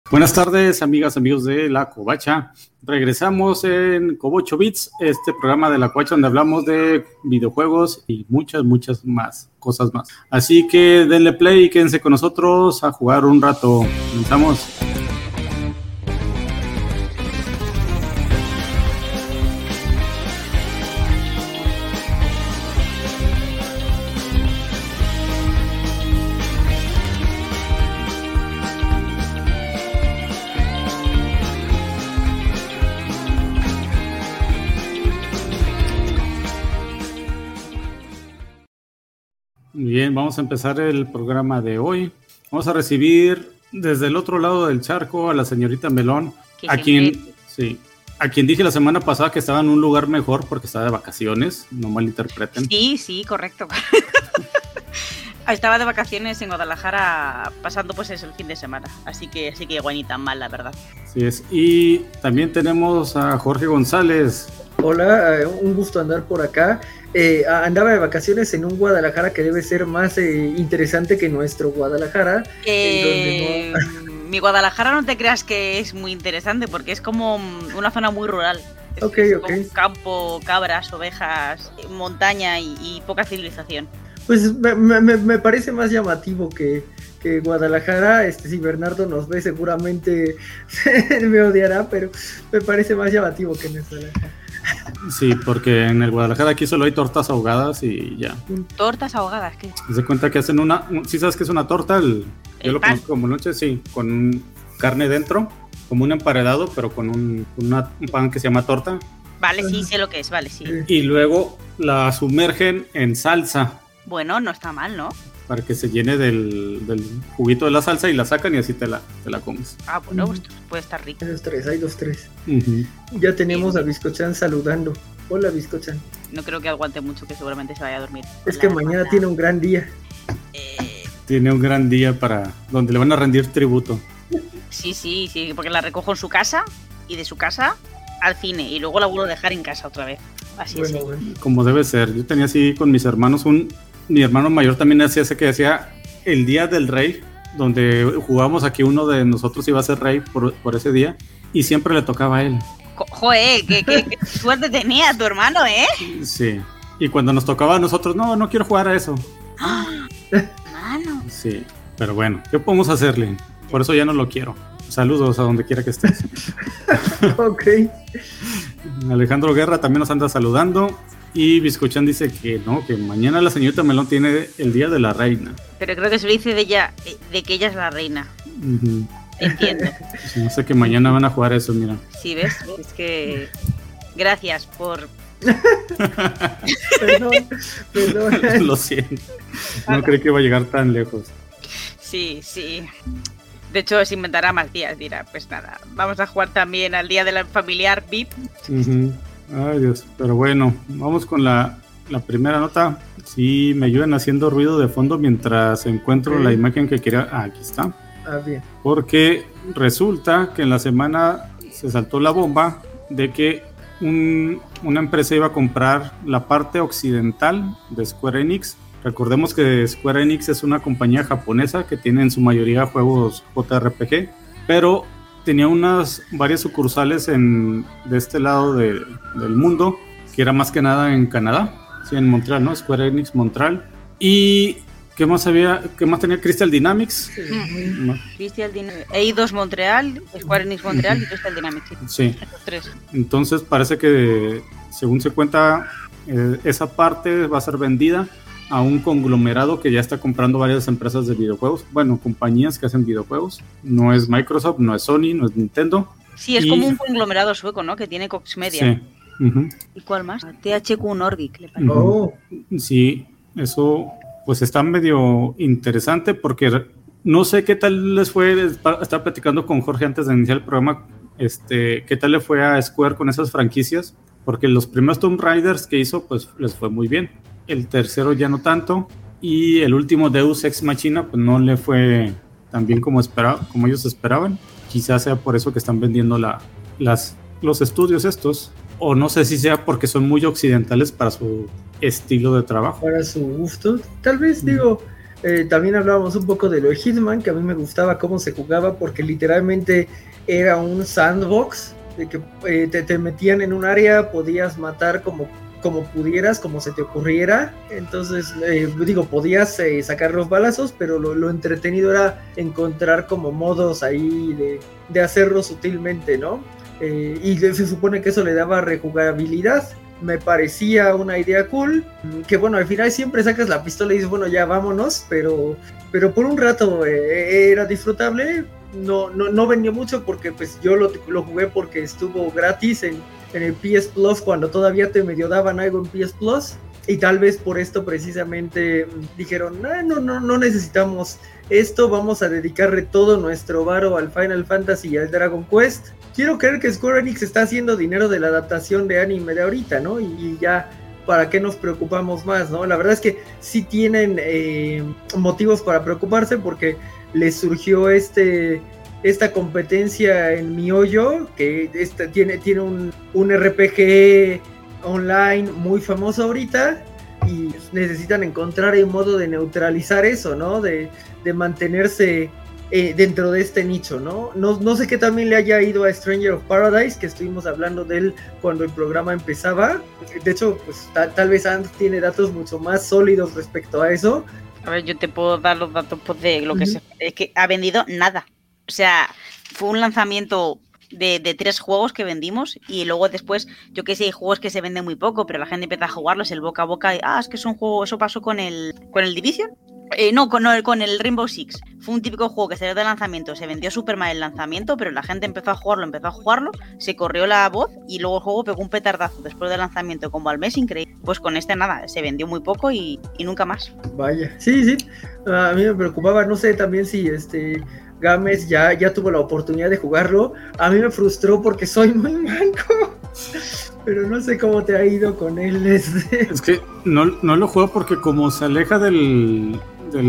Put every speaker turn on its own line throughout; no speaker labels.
Buenas tardes, amigas, amigos de La Covacha. Regresamos en Cobo 8 Bits, este programa de La Covacha donde hablamos de videojuegos y muchas más cosas más. Así que denle play y quédense con nosotros a jugar un rato. Comenzamos. Bien, vamos a empezar el programa de hoy. Vamos a recibir desde el otro lado del charco a la señorita Melón, a quien dije la semana pasada que estaba en un lugar mejor porque estaba de vacaciones, no malinterpreten.
Sí, correcto. Estaba de vacaciones en Guadalajara pasando pues eso el fin de semana, así que igual ni tan mal, la verdad.
Así es, y también tenemos a Jorge González.
Hola, un gusto andar por acá. Andaba de vacaciones en un Guadalajara que debe ser más interesante que nuestro Guadalajara.
Mi Guadalajara no te creas que es muy interesante porque es como una zona muy rural.
Ok.
Como campo, cabras, ovejas, montaña y poca civilización.
Pues me parece más llamativo que Guadalajara. Si Bernardo nos ve seguramente me odiará, pero me parece más llamativo que en Guadalajara.
Sí, porque en el Guadalajara aquí solo hay tortas ahogadas y ya.
¿Tortas ahogadas? ¿Qué?
Se cuenta que hacen ¿sí sabes qué es una torta? Yo lo conozco como noche, sí, con carne dentro, como un emparedado, pero con un pan que se llama torta.
Vale, sí, sé lo que es, vale, sí.
Y luego la sumergen en salsa.
Bueno, no está mal, ¿no?
Para que se llene del juguito de la salsa y la sacan y así te la comes.
Ah, bueno, pues puede estar rico.
Hay dos, tres. Uh-huh. Ya tenemos a Biscochan saludando. Hola, Biscochan.
No creo que aguante mucho, que seguramente se vaya a dormir.
Es que mañana tiene un gran día.
Tiene un gran día donde le van a rendir tributo.
Sí, porque la recojo en su casa y de su casa al cine y luego la vuelvo a dejar en casa otra vez. Así es. Bueno.
Como debe ser. Yo tenía así con mis hermanos mi hermano mayor también hacía ese que decía el Día del Rey, donde jugábamos aquí uno de nosotros iba a ser rey por ese día y siempre le tocaba a él.
Joder, qué suerte tenía tu hermano, ¿eh?
Sí, y cuando nos tocaba a nosotros, no quiero jugar a eso.
Mano.
Sí, pero bueno, ¿qué podemos hacerle? Por eso ya no lo quiero. Saludos a donde quiera que estés.
Ok.
Alejandro Guerra también nos anda saludando. Y Biscochan dice que no, que mañana la señorita Melón tiene el Día de la Reina.
Pero creo que se lo dice de que ella es la reina. Uh-huh. Entiendo.
Sí, no sé que mañana van a jugar eso, mira.
Sí, ¿ves? Es que... Gracias por...
Perdón.
Lo siento. No creí que iba a llegar tan lejos.
Sí. De hecho, se inventará más días, dirá, pues nada, vamos a jugar también al Día del Familiar VIP.
Uh-huh. Ay, Dios, pero bueno, vamos con la primera nota. Sí, me ayudan haciendo ruido de fondo mientras encuentro la imagen que quería. Aquí está.
Bien.
Porque resulta que en la semana se saltó la bomba de que una empresa iba a comprar la parte occidental de Square Enix. Recordemos que Square Enix es una compañía japonesa que tiene en su mayoría juegos JRPG, pero tenía varias sucursales de este lado del mundo, que era más que nada en Canadá, sí, en Montreal, ¿no? Square Enix Montreal. ¿Y qué más tenía? Crystal Dynamics.
Sí. Crystal Dynamics. Eidos Montreal, Square Enix Montreal y Crystal Dynamics.
Sí.
Esos tres.
Entonces parece que, según se cuenta, esa parte va a ser vendida a un conglomerado que ya está comprando varias empresas de videojuegos, bueno, compañías que hacen videojuegos. No es Microsoft, no es Sony, no es Nintendo.
Sí, es como un conglomerado sueco, ¿no? Que tiene Cox Media.
Sí. Uh-huh.
¿Y cuál más? THQ Nordic.
Uh-huh. Sí, eso pues está medio interesante porque no sé qué tal les fue. Estaba platicando con Jorge antes de iniciar el programa, qué tal le fue a Square con esas franquicias, porque los primeros Tomb Raiders que hizo pues les fue muy bien. El tercero ya no tanto, y el último Deus Ex Machina pues no le fue tan bien como ellos esperaban. Quizás sea por eso que están vendiendo los estudios estos, o no sé si sea porque son muy occidentales para su estilo de trabajo.
Para su gusto, tal vez, digo, También hablábamos un poco de lo de Hitman, que a mí me gustaba cómo se jugaba, porque literalmente era un sandbox, de que te metían en un área, podías matar como pudieras, como se te ocurriera. Entonces, podías sacar los balazos, pero lo entretenido era encontrar como modos ahí de hacerlo sutilmente, ¿no? Y se supone que eso le daba rejugabilidad. Me parecía una idea cool, que bueno, al final siempre sacas la pistola y dices, bueno, ya vámonos, pero por un rato era disfrutable. No vendió mucho porque pues yo lo jugué porque estuvo gratis en el PS Plus cuando todavía te medio daban algo en PS Plus, y tal vez por esto precisamente dijeron, no necesitamos esto, vamos a dedicarle todo nuestro varo al Final Fantasy y al Dragon Quest. Quiero creer que Square Enix está haciendo dinero de la adaptación de anime de ahorita, ¿no? Y ya, ¿para qué nos preocupamos más, no? La verdad es que sí tienen motivos para preocuparse, porque les surgió esta competencia en MiHoYo, que tiene un RPG online muy famoso ahorita, y necesitan encontrar el modo de neutralizar eso, ¿no? De mantenerse dentro de este nicho, ¿no? No sé qué también le haya ido a Stranger of Paradise, que estuvimos hablando de él cuando el programa empezaba. De hecho, pues tal vez Ant tiene datos mucho más sólidos respecto a eso.
A ver, yo te puedo dar los datos pues, de lo que es que ha vendido nada. O sea, fue un lanzamiento de 3 juegos que vendimos, y luego después, yo que sé, hay juegos que se venden muy poco, pero la gente empieza a jugarlos, el boca a boca, y, es que es un juego, eso pasó con el Division. Con el Rainbow Six. Fue un típico juego que salió de lanzamiento, se vendió súper mal el lanzamiento, pero la gente empezó a jugarlo, se corrió la voz, y luego el juego pegó un petardazo después del lanzamiento, como al mes, increíble. Pues con nada, se vendió muy poco y nunca más.
Vaya, sí, a mí me preocupaba, no sé también si Gámez ya tuvo la oportunidad de jugarlo. A mí me frustró porque soy muy manco, pero no sé cómo te ha ido con él.
Es que no lo juego porque como se aleja del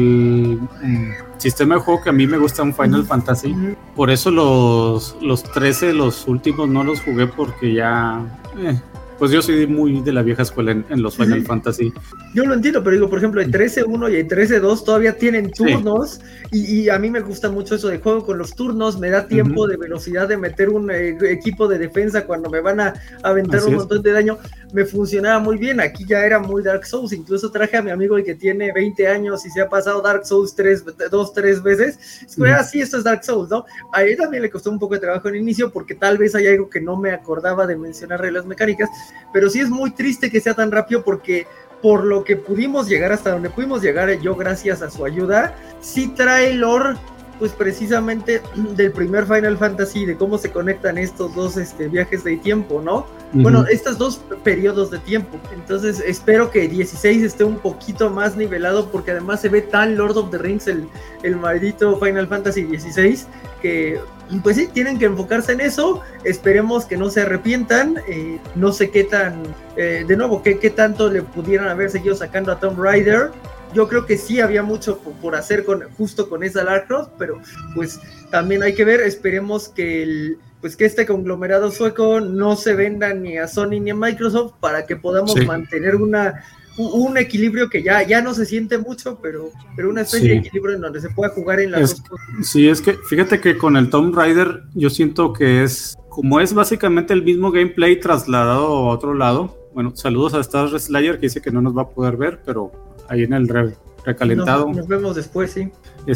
sistema de juego que a mí me gusta, un Final Fantasy. Por eso los 13, los últimos, no los jugué porque ya... Pues yo soy muy de la vieja escuela en los Final Fantasy.
Yo lo entiendo, pero digo, por ejemplo, el 13.1 y el 13.2 todavía tienen turnos, y a mí me gusta mucho eso de juego con los turnos, me da tiempo de velocidad de meter un equipo de defensa cuando me van a aventar un montón de daño. Me funcionaba muy bien. Aquí ya era muy Dark Souls, incluso traje a mi amigo el que tiene 20 años y se ha pasado Dark Souls 3 veces. Sí, esto es Dark Souls, ¿no? A él también le costó un poco de trabajo en el inicio, porque tal vez hay algo que no me acordaba de mencionar reglas mecánicas, pero sí es muy triste que sea tan rápido, porque por lo que pudimos llegar hasta donde pudimos llegar, yo gracias a su ayuda, sí trae lore, pues precisamente del primer Final Fantasy, de cómo se conectan estos dos viajes de tiempo, ¿no? Bueno, estos dos periodos de tiempo. Entonces espero que 16 esté un poquito más nivelado, porque además se ve tan Lord of the Rings el maldito Final Fantasy 16, que pues sí, tienen que enfocarse en eso. Esperemos que no se arrepientan. No sé qué tan, de nuevo, qué tanto le pudieran haber seguido sacando a Tomb Raider. Yo creo que sí había mucho por hacer justo con esa Lara Croft, pero pues también hay que ver. Esperemos que este conglomerado sueco no se venda ni a Sony ni a Microsoft, para que podamos mantener un equilibrio que ya no se siente mucho, pero una especie de equilibrio en donde se pueda jugar en las dos cosas.
Sí, es que fíjate que con el Tomb Raider yo siento que es básicamente el mismo gameplay trasladado a otro lado. Bueno, saludos a Star Slayer, que dice que no nos va a poder ver, pero ahí en el recalentado.
Nos vemos después, sí.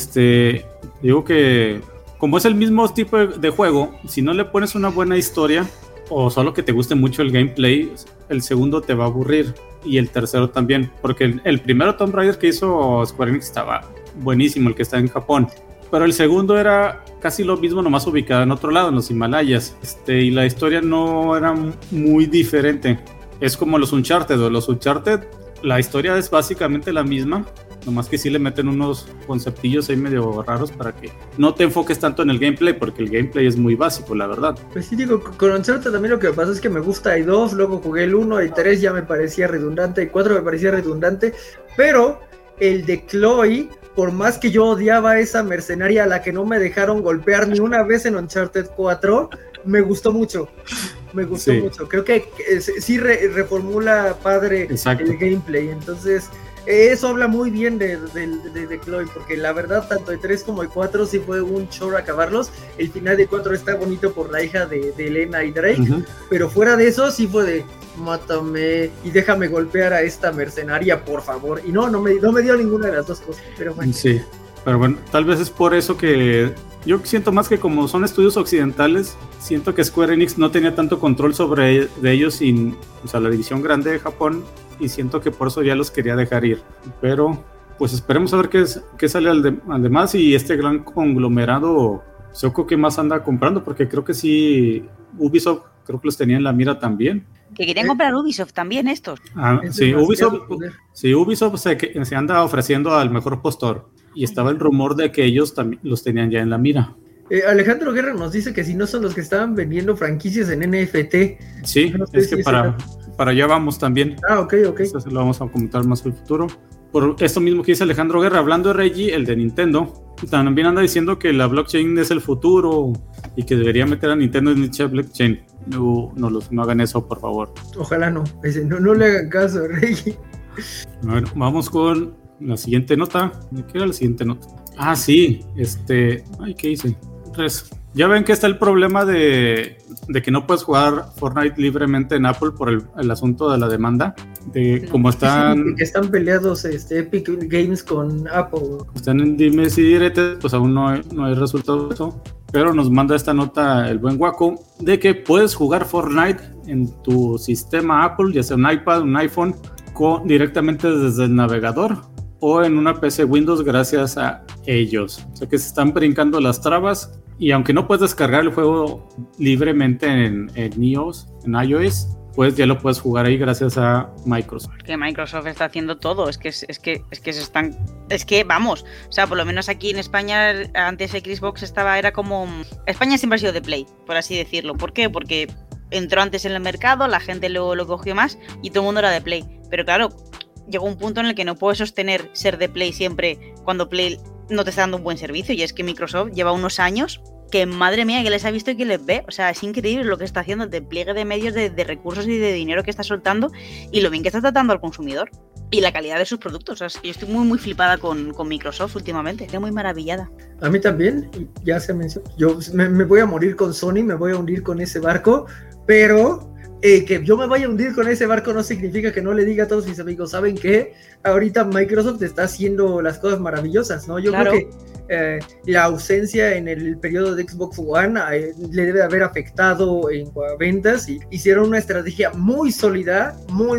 Digo que como es el mismo tipo de juego, si no le pones una buena historia o solo que te guste mucho el gameplay, el segundo te va a aburrir, y el tercero también, porque el primero Tomb Raider que hizo Square Enix estaba buenísimo, el que está en Japón, pero el segundo era casi lo mismo, nomás ubicado en otro lado, en los Himalayas, y la historia no era muy diferente. Es como los Uncharted, la historia es básicamente la misma, nomás que sí le meten unos conceptillos ahí medio raros para que no te enfoques tanto en el gameplay, porque el gameplay es muy básico, la verdad.
Pues sí, digo, con Uncharted también lo que pasa es que me gusta el 2, luego jugué el 1, el 3 ya me parecía redundante, el 4 me parecía redundante, pero el de Chloe, por más que yo odiaba a esa mercenaria a la que no me dejaron golpear ni una vez en Uncharted 4, me gustó mucho. Creo que sí reformula padre el gameplay. Entonces Eso habla muy bien de Chloe, porque la verdad, tanto de 3 como de 4 sí fue un chorro acabarlos. El final de 4 está bonito por la hija de Elena y Drake, pero fuera de eso sí fue de mátame y déjame golpear a esta mercenaria, por favor. Y no me dio ninguna de las dos cosas, pero bueno.
Sí, pero bueno, tal vez es por eso que yo siento más que como son estudios occidentales, siento que Square Enix no tenía tanto control sobre ellos sin, o sea, la división grande de Japón, y siento que por eso ya los quería dejar ir. Pero pues esperemos a ver qué sale al demás, y este gran conglomerado, Soko, ¿qué más anda comprando? Porque creo que sí, Ubisoft creo que los tenía en la mira también.
Que querían comprar Ubisoft también estos.
Sí, Ubisoft se anda ofreciendo al mejor postor, y estaba el rumor de que ellos también los tenían ya en la mira.
Alejandro Guerra nos dice que si no son los que estaban vendiendo franquicias en NFT.
Sí, no sé, es que para allá vamos también.
Ok.
Eso se lo vamos a comentar más al futuro. Por esto mismo que dice Alejandro Guerra, hablando de Reggie, el de Nintendo, también anda diciendo que la blockchain es el futuro y que debería meter a Nintendo en dicha blockchain. No hagan eso, por favor.
Ojalá no le hagan caso a Reggie.
A ver, vamos con la siguiente nota. ¿Qué era la siguiente nota? Ah, sí, ¿qué hice? Ya ven que está el problema de que no puedes jugar Fortnite libremente en Apple por el asunto de la demanda, de cómo están...
Sí, que están peleados Epic Games con Apple.
Están en dimes y diretes, pues aún no hay resultado de eso, pero nos manda esta nota el buen Waco, de que puedes jugar Fortnite en tu sistema Apple, ya sea un iPad, un iPhone, directamente desde el navegador, o en una PC Windows gracias a ellos. O sea que se están brincando las trabas, y aunque no puedes descargar el juego libremente en iOS, pues ya lo puedes jugar ahí gracias a Microsoft.
Que Microsoft está haciendo todo, vamos, o sea, por lo menos aquí en España antes Xbox era como... España siempre ha sido de Play, por así decirlo. ¿Por qué? Porque entró antes en el mercado, la gente lo cogió más y todo el mundo era de Play. Pero claro, llegó un punto en el que no puedes sostener ser de Play siempre cuando Play no te está dando un buen servicio, y es que Microsoft lleva unos años que, madre mía, que les ha visto y que les ve. O sea, es increíble lo que está haciendo, el despliegue de medios, de recursos y de dinero que está soltando, y lo bien que está tratando al consumidor y la calidad de sus productos. O sea, yo estoy muy flipada con Microsoft últimamente, estoy muy maravillada.
A mí también, ya se mencionó, yo me voy a morir con Sony, me voy a hundir con ese barco, pero... que yo me vaya a hundir con ese barco no significa que no le diga a todos mis amigos, ¿saben qué? Ahorita Microsoft está haciendo las cosas maravillosas, ¿no? Yo creo que la ausencia en el periodo de Xbox One le debe haber afectado en ventas, y hicieron una estrategia muy sólida,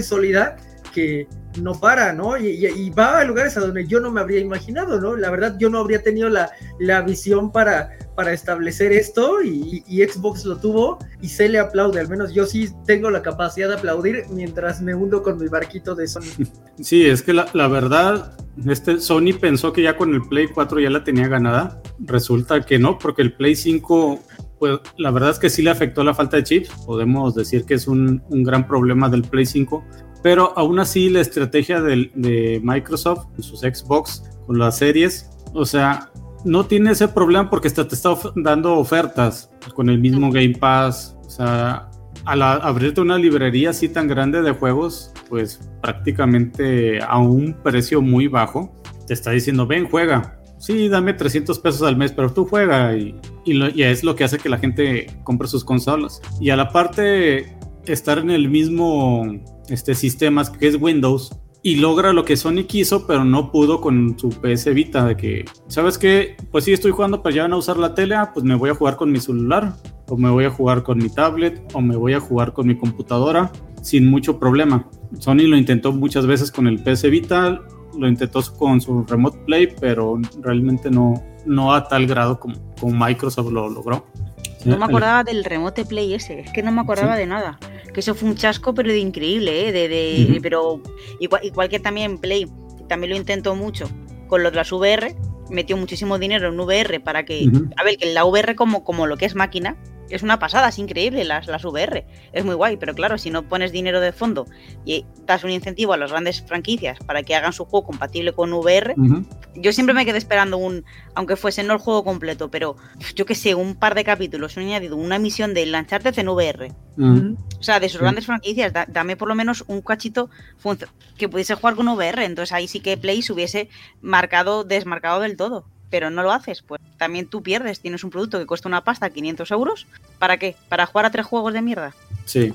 que no para, ¿no? Y va a lugares a donde yo no me habría imaginado, ¿no? La verdad, yo no habría tenido la visión para establecer esto, y Xbox lo tuvo, y se le aplaude. Al menos yo sí tengo la capacidad de aplaudir mientras me hundo con mi barquito de Sony.
Sí, es que la verdad, Sony pensó que ya con el Play 4 ya la tenía ganada. Resulta que no, porque el Play 5, pues la verdad es que sí le afectó la falta de chips. Podemos decir que es un gran problema del Play 5, pero aún así la estrategia de Microsoft con sus Xbox, con las series, o sea, no tiene ese problema porque te está dando ofertas con el mismo Game Pass. O sea, al abrirte una librería así tan grande de juegos, pues prácticamente a un precio muy bajo, te está diciendo, ven, juega. Sí, dame $300 al mes, pero tú juega, y es lo que hace que la gente compre sus consolas. Y a la parte, estar en el mismo sistemas que es Windows, y logra lo que Sony quiso, pero no pudo con su PS Vita, de que, ¿sabes qué? Pues sí, estoy jugando, pero ya van a usar la tele, pues me voy a jugar con mi celular, o me voy a jugar con mi tablet, o me voy a jugar con mi computadora, sin mucho problema. Sony lo intentó muchas veces con el PS Vita, lo intentó con su Remote Play, pero realmente no a tal grado como Microsoft lo logró.
No me acordaba del Remote Play ese, es que no me acordaba de nada. Que eso fue un chasco, pero de increíble, pero igual que también Play, también lo intentó mucho con lo de las VR, metió muchísimo dinero en VR para que, a ver, que la VR como lo que es máquina, Es una pasada, es increíble las VR. Es muy guay, pero claro, si no pones dinero de fondo y das un incentivo a las grandes franquicias para que hagan su juego compatible con VR, yo siempre me quedé esperando aunque fuese no el juego completo, pero yo qué sé, un par de capítulos, un añadido, una misión de Uncharted en VR. O sea, de sus grandes franquicias, dame por lo menos un cachito que pudiese jugar con VR. Entonces ahí sí que Play se hubiese desmarcado del todo. Pero no lo haces, pues también tú pierdes. Tienes un producto que cuesta una pasta, 500 euros. ¿Para qué? ¿Para jugar a 3 juegos de mierda?
Sí.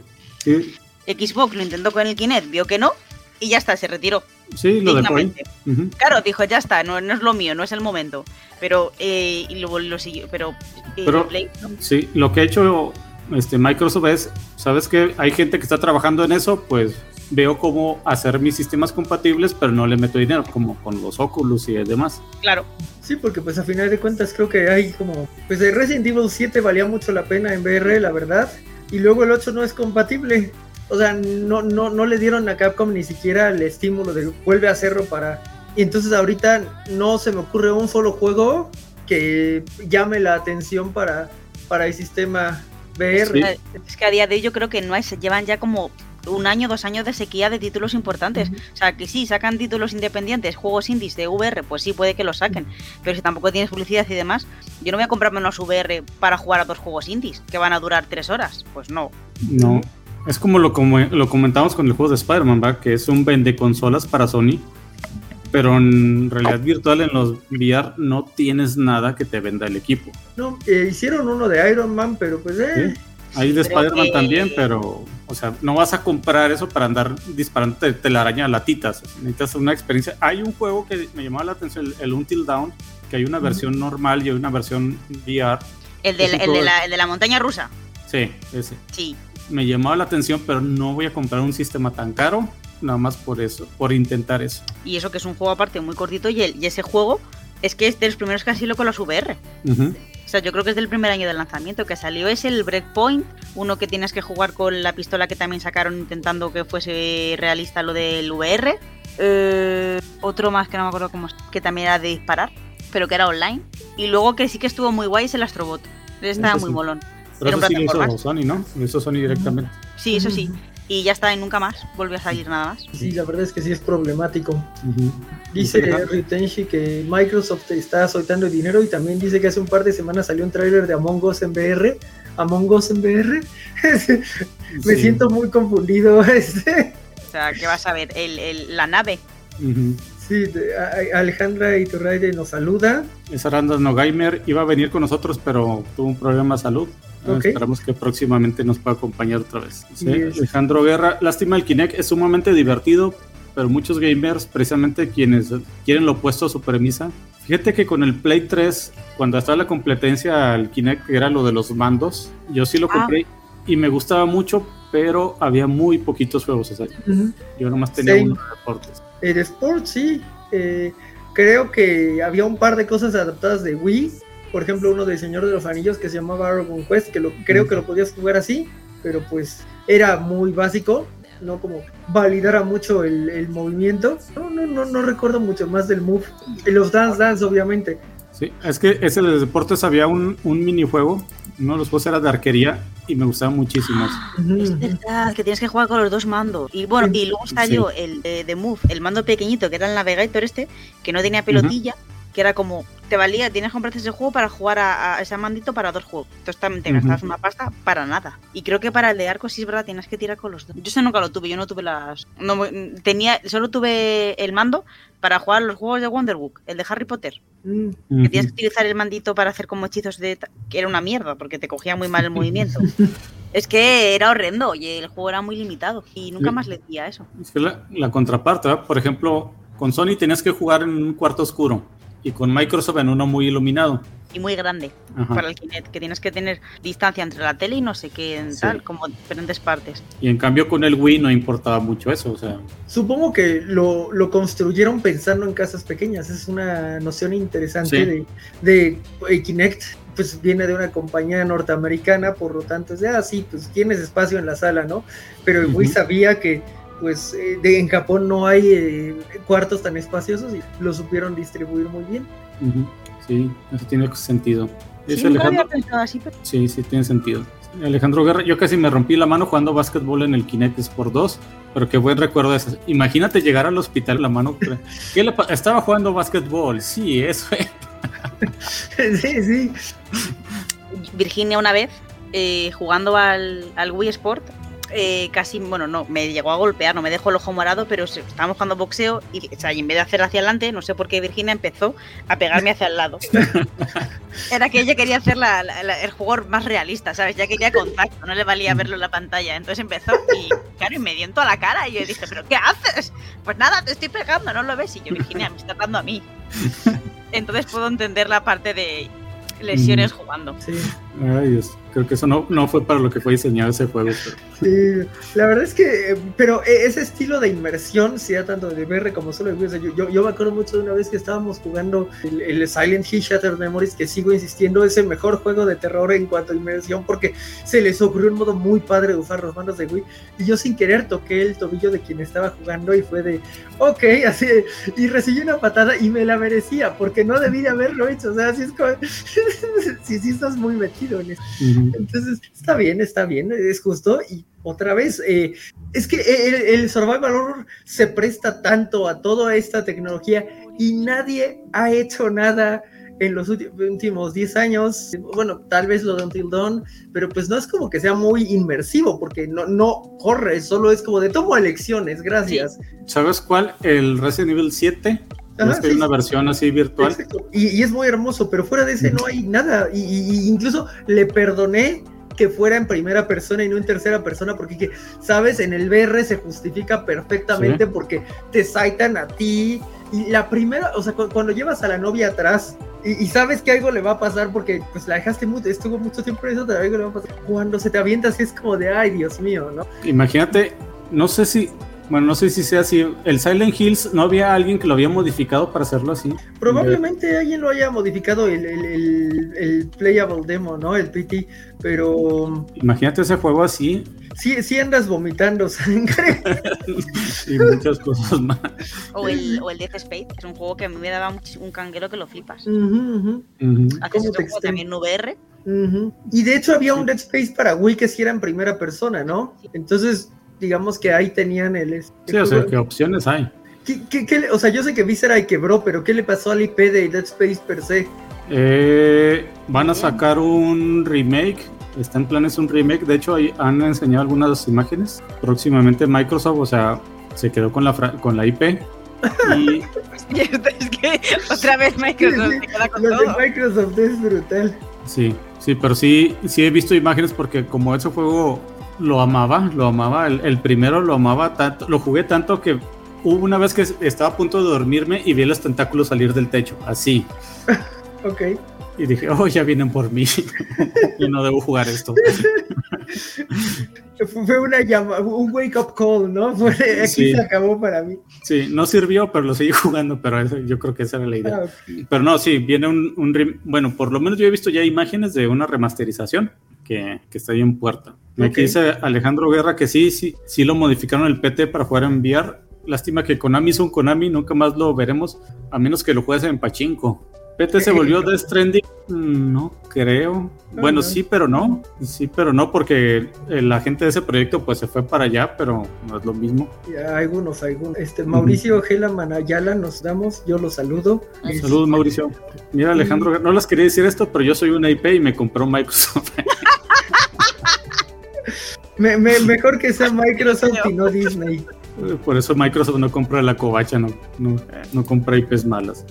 Xbox lo intentó con el Kinect, vio que no, y ya está, se retiró.
Sí, lo dejó ahí.
Claro, dijo, ya está, no es lo mío, no es el momento. Pero, y luego lo siguió, pero Play, ¿no?
Sí, lo que ha hecho Microsoft es, ¿sabes qué? Hay gente que está trabajando en eso, pues veo cómo hacer mis sistemas compatibles, pero no le meto dinero, como con los Oculus y demás.
Claro.
Sí, porque pues a final de cuentas creo que hay como... Pues el Resident Evil 7 valía mucho la pena en VR, la verdad, y luego el 8 no es compatible. O sea, no le dieron a Capcom ni siquiera el estímulo de vuelve a hacerlo para... Y entonces ahorita no se me ocurre un solo juego que llame la atención para el sistema VR.
Sí. Es que a día de hoy yo creo que llevan ya como 1 año, 2 años de sequía de títulos importantes. O sea, que sí, sacan títulos independientes, juegos indies de VR, pues sí, puede que los saquen. Pero si tampoco tienes publicidad y demás, yo no voy a comprarme unos VR para jugar a 2 juegos indies que van a durar 3 horas. Pues no.
No. Es como lo comentamos con el juego de Spider-Man, ¿va? Que es un vende consolas para Sony, pero en realidad virtual en los VR no tienes nada que te venda el equipo.
No, hicieron uno de Iron Man, pero pues
¿sí? Hay de Spider-Man también, pero o sea, no vas a comprar eso para andar disparando telaraña a latitas. Necesitas una experiencia. Hay un juego que me llamaba la atención, el Until Dawn, que hay una versión normal y hay una versión VR.
El de la montaña rusa.
Sí, ese.
Sí.
Me llamaba la atención, pero no voy a comprar un sistema tan caro, nada más por eso, por intentar eso.
Y eso que es un juego aparte muy cortito, y ese juego es que es de los primeros que así con las VR. O sea, yo creo que es del primer año del lanzamiento que salió. Es el Breakpoint, uno que tienes que jugar con la pistola que también sacaron intentando que fuese realista lo del VR. Otro más que no me acuerdo cómo es, que también era de disparar, pero que era online. Y luego que sí que estuvo muy guay es el Astrobot. Estaba muy molón.
Pero eso sí lo hizo Sony, ¿no? Lo hizo Sony directamente.
Sí, eso sí. Y ya está, y nunca más volvió a salir nada más.
Sí, la verdad es que sí es problemático. Dice Ritenshi que Microsoft está soltando dinero y también dice que hace un par de semanas salió un tráiler de Among Us en VR. ¿Among Us en VR? Me siento muy confundido.
O sea, ¿qué vas a ver? La nave.
Sí, Alejandra Iturralde nos saluda.
Es Aranda No Gamer, iba a venir con nosotros, pero tuvo un problema de salud. Okay. Esperamos que próximamente nos pueda acompañar otra vez. ¿Sí? Alejandro Guerra, lástima el Kinect, es sumamente divertido, pero muchos gamers, precisamente quienes quieren lo opuesto a su premisa. Fíjate que con el Play 3, cuando estaba la competencia al Kinect, que era lo de los mandos, yo sí lo compré y me gustaba mucho, pero había muy poquitos juegos. O sea, yo nomás tenía uno de deportes.
El Sport, sí. Creo que había un par de cosas adaptadas de Wii. Por ejemplo, uno del Señor de los Anillos que se llamaba Aragon Quest, que creo que lo podías jugar así, pero pues era muy básico, no como validara mucho el movimiento. No recuerdo mucho más del Move. Y los Dance, obviamente.
Sí, es que ese de deportes había un minijuego, uno de los juegos era de arquería y me gustaba muchísimo.
Es verdad, que tienes que jugar con los 2 mandos. Y bueno, y luego salió el de Move, el mando pequeñito, que era el Navigator que no tenía pelotilla, que era como, te valía, tienes que comprarte ese juego para jugar a ese mandito para 2 juegos. Entonces también te gastabas una pasta para nada. Y creo que para el de arco sí es verdad, tienes que tirar con los 2. Yo ese nunca lo tuve, yo no tuve solo tuve el mando para jugar los juegos de Wonderbook, el de Harry Potter. Que tienes que utilizar el mandito para hacer como hechizos que era una mierda, porque te cogía muy mal el movimiento. Es que era horrendo y el juego era muy limitado y nunca más le decía eso.
Es que la contraparte, ¿verdad? Por ejemplo, con Sony tenías que jugar en un cuarto oscuro y con Microsoft en uno muy iluminado.
Y muy grande para el Kinect, que tienes que tener distancia entre la tele y no sé qué, tal, como diferentes partes.
Y en cambio con el Wii no importaba mucho eso, o sea.
Supongo que lo construyeron pensando en casas pequeñas, es una noción interesante de Kinect. Pues viene de una compañía norteamericana, por lo tanto pues tienes espacio en la sala, ¿no? Pero el Wii sabía que pues en Japón no hay cuartos tan espaciosos y lo supieron distribuir muy bien.
Sí, eso tiene sentido. Dice
Sí, nunca
Alejandro.
había pensado así, pero...
Sí, tiene sentido. Alejandro Guerra, yo casi me rompí la mano jugando básquetbol en el Kinect Sport 2, pero qué buen recuerdo de eso. Imagínate llegar al hospital la mano. Estaba jugando básquetbol, sí, eso es.
Sí.
Virginia una vez, jugando al Wii Sport, casi, bueno, no, me llegó a golpear, no me dejó el ojo morado, pero estábamos jugando boxeo y, o sea, y en vez de hacer hacia adelante, no sé por qué Virginia empezó a pegarme hacia el lado. Era que ella quería hacer el juego más realista, ¿sabes? Ya quería contacto, no le valía verlo en la pantalla. Entonces empezó y, claro, y me dio en toda la cara y yo dije, ¿pero qué haces? Pues nada, te estoy pegando, ¿no lo ves? Y yo, Virginia, me está dando a mí. Entonces puedo entender la parte de lesiones jugando.
Sí.
Ay, Dios. Creo que eso no fue para lo que fue diseñado ese juego. Pero...
Sí, la verdad es que, pero ese estilo de inmersión, sea tanto de VR como solo de Wii, o sea, yo me acuerdo mucho de una vez que estábamos jugando el Silent Hill Shattered Memories, que sigo insistiendo, es el mejor juego de terror en cuanto a inmersión, porque se les ocurrió un modo muy padre de usar los mandos de Wii, y yo sin querer toqué el tobillo de quien estaba jugando y fue de, ok, así, y recibí una patada y me la merecía, porque no debí de haberlo hecho, o sea, así es como, sí estás muy metido en eso. Entonces, está bien, es justo. Y otra vez, es que el Survival Horror se presta tanto a toda esta tecnología y nadie ha hecho nada en los últimos 10 años. Bueno, tal vez lo de Until Dawn, pero pues no es como que sea muy inmersivo, porque no corre, solo es como de tomo elecciones, gracias.
Sí. ¿Sabes cuál? El Resident Evil 7. Es que hay una versión así virtual.
Y es muy hermoso, pero fuera de ese no hay nada. Y incluso le perdoné que fuera en primera persona y no en tercera persona, porque, ¿sabes? En el VR se justifica perfectamente, sí, porque te citan a ti. Y la primera, o sea, cuando llevas a la novia atrás y sabes que algo le va a pasar porque pues la dejaste estuvo mucho tiempo en eso, te algo le va a pasar. Cuando se te avienta así es como de, ay, Dios mío, ¿no?
Imagínate, no sé si sea así. El Silent Hills, ¿no había alguien que lo había modificado para hacerlo así?
Probablemente alguien lo haya modificado, el playable demo, ¿no? El PT, pero...
Imagínate ese juego así.
Sí andas vomitando sangre.
Y muchas cosas más.
O el Death Space, es un juego que a mí me daba un canguelo que lo flipas. Haces ese juego también en VR.
Y de hecho había un Dead Space para Wii que sí era en primera persona, ¿no? Entonces... digamos que ahí tenían
sí, o sea, ¿qué opciones hay?
O sea, yo sé que Visceral quebró, pero ¿qué le pasó al IP de Dead Space per se?
Van a sacar un remake. Está en planes un remake. De hecho, ahí han enseñado algunas imágenes. Próximamente Microsoft, o sea, se quedó con la IP. Y...
es que otra vez Microsoft se queda con
lo
todo.
de Microsoft es brutal.
Sí, pero sí he visto imágenes porque como ese juego... Lo amaba, el primero lo amaba tanto, lo jugué tanto que hubo una vez que estaba a punto de dormirme y vi los tentáculos salir del techo, así.
Ok.
Y dije, ya vienen por mí, yo no debo jugar esto.
Fue un wake up call, ¿no? Aquí sí. Se acabó para mí.
Sí, no sirvió, pero lo seguí jugando, pero yo creo que esa era la idea. Okay. Pero no, sí, viene bueno, por lo menos yo he visto ya imágenes de una remasterización que está ahí en puerta. Okay. Aquí dice Alejandro Guerra que sí lo modificaron el PT para jugar en VR. Lástima que Konami es un Konami, nunca más lo veremos, a menos que lo juegues en Pachinko. PT se volvió Death Stranding, no creo. Bueno, sí, pero no, porque la gente de ese proyecto pues se fue para allá, pero no es lo mismo.
Ya, algunos. Mauricio Gela Manayala nos damos, yo lo saludo.
Saludos, Mauricio. Mira, Alejandro, no les quería decir esto, pero yo soy una IP y me compró Microsoft.
Mejor que sea Microsoft y no Disney.
Por eso Microsoft no compra la covacha, no compra IPs malas.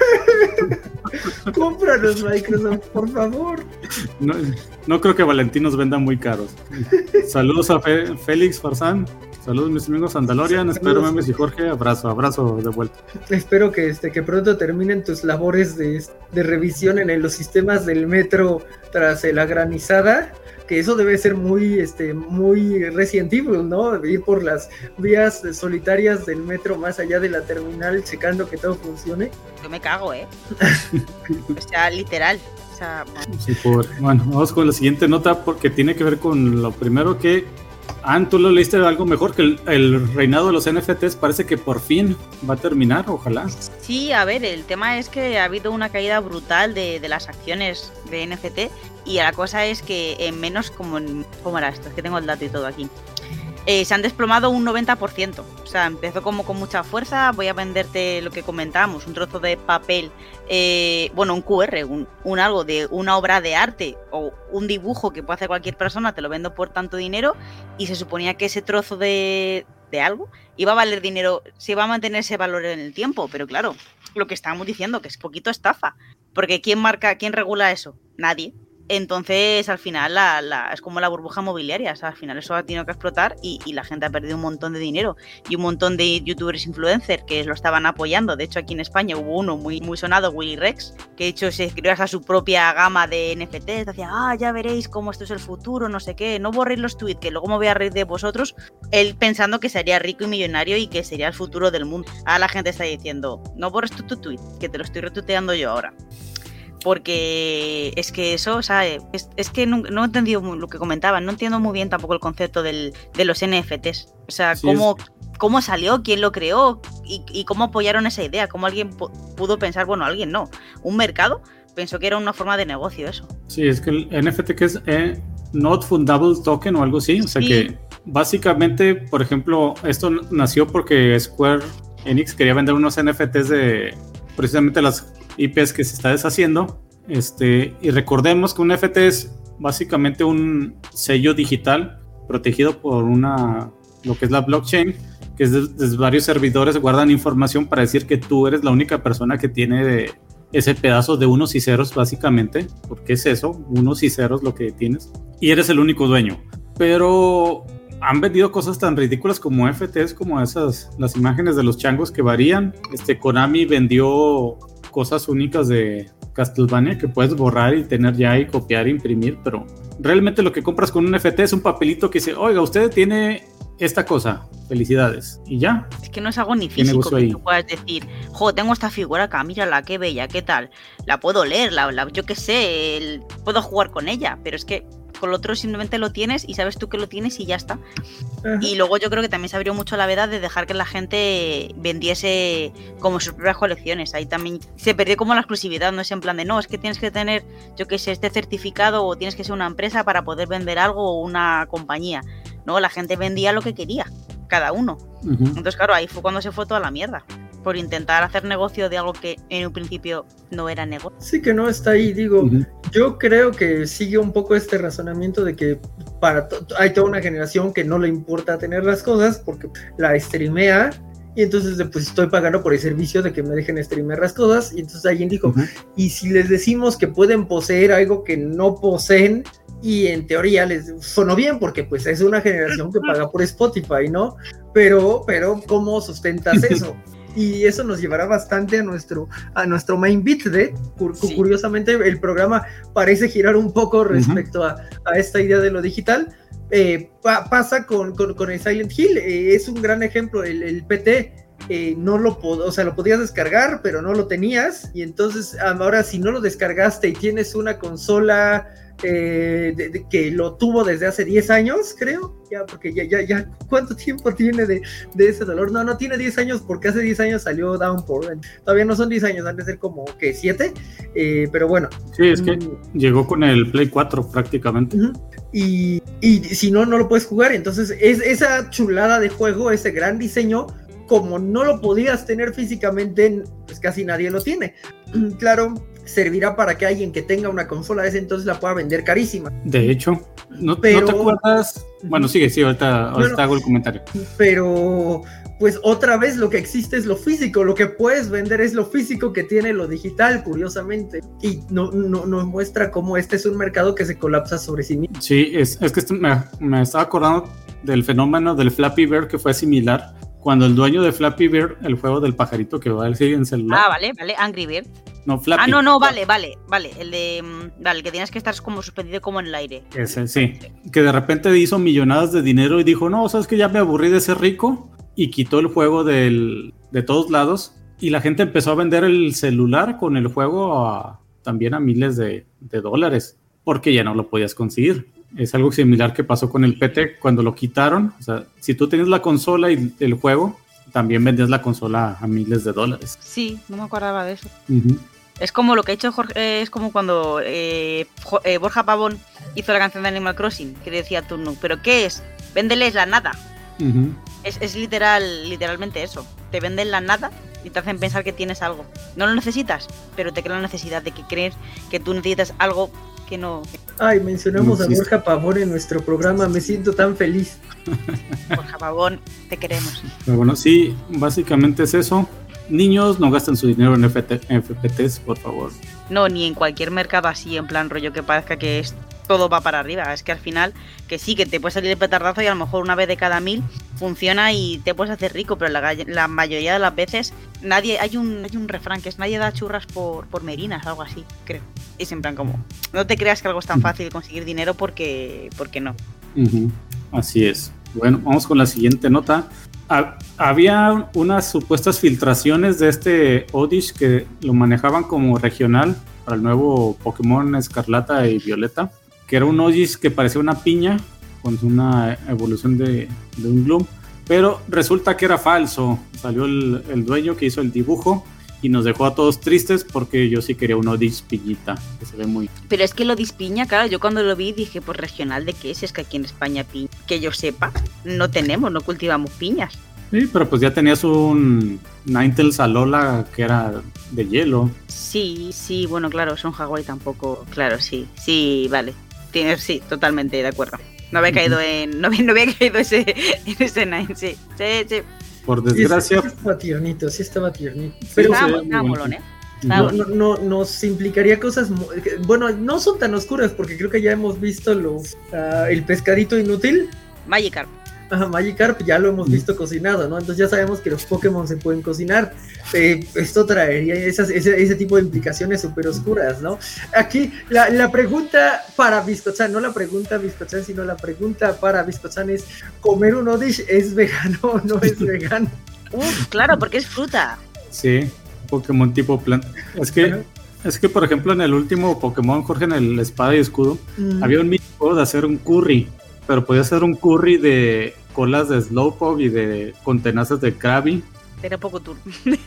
Cómpranos, Microsoft, por favor.
No creo que Valentín nos venda muy caros. Saludos a Félix Farsán. Saludos mis amigos Andalorian. Espero Memes y Jorge. Abrazo de vuelta. Espero
que pronto terminen tus labores de revisión en los sistemas del metro tras la granizada. Que eso debe ser muy Resident Evil, ¿no? Ir por las vías solitarias del metro más allá de la terminal checando que todo funcione.
Yo me cago, o sea, literal. O sea,
sí, bueno, vamos con la siguiente nota porque tiene que ver con lo primero que Tú lo leíste algo mejor, que el reinado de los NFTs parece que por fin va a terminar, ojalá.
Sí, a ver, el tema es que ha habido una caída brutal de las acciones de NFT y la cosa es que en menos, ¿cómo era esto? Es que tengo el dato y todo aquí. Se han desplomado un 90%. O sea, empezó como con mucha fuerza. Voy a venderte lo que comentábamos, un trozo de papel, un QR, un algo de una obra de arte o un dibujo que puede hacer cualquier persona, te lo vendo por tanto dinero y se suponía que ese trozo de algo iba a valer dinero, se iba a mantener ese valor en el tiempo, pero claro, lo que estábamos diciendo, que es poquito estafa, porque ¿quién regula eso? Nadie. Entonces, al final, es como la burbuja inmobiliaria. O sea, al final eso ha tenido que explotar y la gente ha perdido un montón de dinero. Y un montón de youtubers influencers que lo estaban apoyando. De hecho, aquí en España hubo uno muy, muy sonado, Willy Rex, que de hecho se creó hasta su propia gama de NFTs. Decía, ya veréis cómo esto es el futuro, no sé qué. No borréis los tweets, que luego me voy a reír de vosotros. Él pensando que sería rico y millonario y que sería el futuro del mundo. Ahora la gente está diciendo, no borres tu tweet, que te lo estoy retuiteando yo ahora. Porque es que eso, o sea, es que no he entendido lo que comentaban, no entiendo muy bien tampoco el concepto de los NFTs. O sea, sí, cómo salió, quién lo creó y cómo apoyaron esa idea, cómo alguien pudo pensar, bueno, alguien no, un mercado pensó que era una forma de negocio eso.
Sí, es que el NFT que es Not Fundable Token o algo así, o sea, sí, que básicamente, por ejemplo, esto nació porque Square Enix quería vender unos NFTs de precisamente las IPs que se está deshaciendo, y recordemos que un NFT es básicamente un sello digital protegido por lo que es la blockchain, que es desde varios servidores guardan información para decir que tú eres la única persona que tiene ese pedazo de unos y ceros básicamente, porque es eso, unos y ceros lo que tienes, y eres el único dueño. Pero han vendido cosas tan ridículas como NFTs, como esas, las imágenes de los changos que varían. Konami vendió cosas únicas de Castlevania que puedes borrar y tener ya y copiar e imprimir, pero realmente lo que compras con un NFT es un papelito que dice, oiga, usted tiene esta cosa, felicidades, y ya.
Es que no es algo ni físico que tú puedas decir, tengo esta figura acá, mírala, qué bella, qué tal, la puedo leer, yo qué sé, puedo jugar con ella, pero es que con lo otro simplemente lo tienes y sabes tú que lo tienes y ya está. Uh-huh. Y luego yo creo que también se abrió mucho la veda de dejar que la gente vendiese como sus propias colecciones. Ahí también se perdió como la exclusividad, no es en plan de no, es que tienes que tener, yo qué sé, este certificado o tienes que ser una empresa para poder vender algo o una compañía. No, la gente vendía lo que quería, cada uno. Uh-huh. Entonces claro, ahí fue cuando se fue toda la mierda. Por intentar hacer negocio de algo que en un principio no era negocio.
Sí, que no está ahí, digo, uh-huh. Yo creo que sigue un poco este razonamiento de que hay toda una generación que no le importa tener las cosas porque la streamea y entonces pues estoy pagando por el servicio de que me dejen streamear las cosas y entonces alguien dijo, uh-huh. Y si les decimos que pueden poseer algo que no poseen, y en teoría les sonó bien porque pues es una generación que paga por Spotify, ¿no? Pero ¿cómo sustentas eso? Y eso nos llevará bastante a nuestro main beat sí. Curiosamente el programa parece girar un poco respecto uh-huh. a esta idea de lo digital. Pasa con el Silent Hill, es un gran ejemplo, el PT lo podías descargar pero no lo tenías y entonces ahora si no lo descargaste y tienes una consola que lo tuvo desde hace 10 años, creo, ya, porque ya, ¿cuánto tiempo tiene de ese dolor? No tiene 10 años, porque hace 10 años salió Downpour, todavía no son 10 años, han de ser como, ¿qué? 7, pero bueno.
Sí, es que llegó con el Play 4 prácticamente.
Uh-huh. Y si no lo puedes jugar, entonces esa chulada de juego, ese gran diseño, como no lo podías tener físicamente, pues casi nadie lo tiene. Claro, servirá para que alguien que tenga una consola de ese entonces la pueda vender carísima.
De hecho, ¿no te acuerdas? Bueno, sigue, ahorita hago el comentario.
Pero, pues otra vez lo que existe es lo físico, lo que puedes vender es lo físico que tiene lo digital, curiosamente. Y nos muestra cómo este es un mercado que se colapsa sobre sí mismo.
Sí, es que me estaba acordando del fenómeno del Flappy Bird que fue similar. Cuando el dueño de Flappy Bird, el juego del pajarito que va a seguir en celular.
Vale, Angry Bird.
No, Flappy.
Vale. El que tienes que estar como suspendido como en el aire.
Ese, sí. Que de repente hizo millonadas de dinero y dijo, no, sabes que ya me aburrí de ser rico. Y quitó el juego de todos lados. Y la gente empezó a vender el celular con el juego también a miles de dólares. Porque ya no lo podías conseguir. Es algo similar que pasó con el PT cuando lo quitaron. O sea, si tú tenías la consola y el juego, también vendías la consola a miles de dólares.
Sí, no me acordaba de eso.
Uh-huh.
Es como lo que ha hecho Jorge, es como cuando Borja Pavón hizo la canción de Animal Crossing, que decía Turno, ¿pero qué es? Véndeles la nada.
Uh-huh.
Es literalmente eso. Te venden la nada y te hacen pensar que tienes algo. No lo necesitas, pero te crean la necesidad de que crees que tú necesitas algo que no...
Ay, mencionamos a Borja Pavón en nuestro programa, me siento tan feliz.
Borja Pavón, te queremos.
Pero bueno, sí, básicamente es eso. Niños, no gasten su dinero en FPTs, por favor.
No, ni en cualquier mercado así, en plan rollo que parezca que todo va para arriba. Es que al final, que sí, que te puede salir el petardazo y a lo mejor una vez de cada 1000 funciona y te puedes hacer rico, pero la mayoría de las veces hay un refrán que es nadie da churras por merinas, algo así, creo. Es en plan como, no te creas que algo es tan fácil conseguir dinero porque no.
Uh-huh. Así es. Bueno, vamos con la siguiente nota. Había unas supuestas filtraciones de este Oddish que lo manejaban como regional para el nuevo Pokémon Escarlata y Violeta, que era un Oddish que parecía una piña con una evolución de un Gloom, pero resulta que era falso. Salió el dueño que hizo el dibujo y nos dejó a todos tristes porque yo sí quería un Oddish piñita, que se ve muy...
Pero es que el Oddish piña, claro, yo cuando lo vi dije, pues regional de qué es que aquí en España piña, que yo sepa, no cultivamos piñas.
Sí, pero pues ya tenías un Ninetales Alola que era de hielo.
Sí, bueno, claro, son Hawái tampoco, claro, sí, vale, sí, totalmente de acuerdo. No había caído en ese Nine, sí.
Por desgracia.
Sí estaba tiernito.
Pero estaba molón, ¿eh?
No, nos implicaría cosas, bueno, no son tan oscuras porque creo que ya hemos visto el pescadito inútil.
Magikarp.
Magikarp ya lo hemos visto cocinado, ¿no? Entonces ya sabemos que los Pokémon se pueden cocinar. Esto traería ese tipo de implicaciones súper oscuras, ¿no? Aquí la pregunta para Biscochan, no la pregunta Biscochan, sino la pregunta para Biscochan es: ¿comer un Oddish es vegano o no es vegano?
Claro, porque es fruta.
Sí, Pokémon tipo planta. Es que, por ejemplo, en el último Pokémon, Jorge, en el Espada y Escudo, había un mínimo de hacer un curry, pero podía hacer un curry de colas de Slowpoke y con tenazas de Krabby.
Era poco turbio.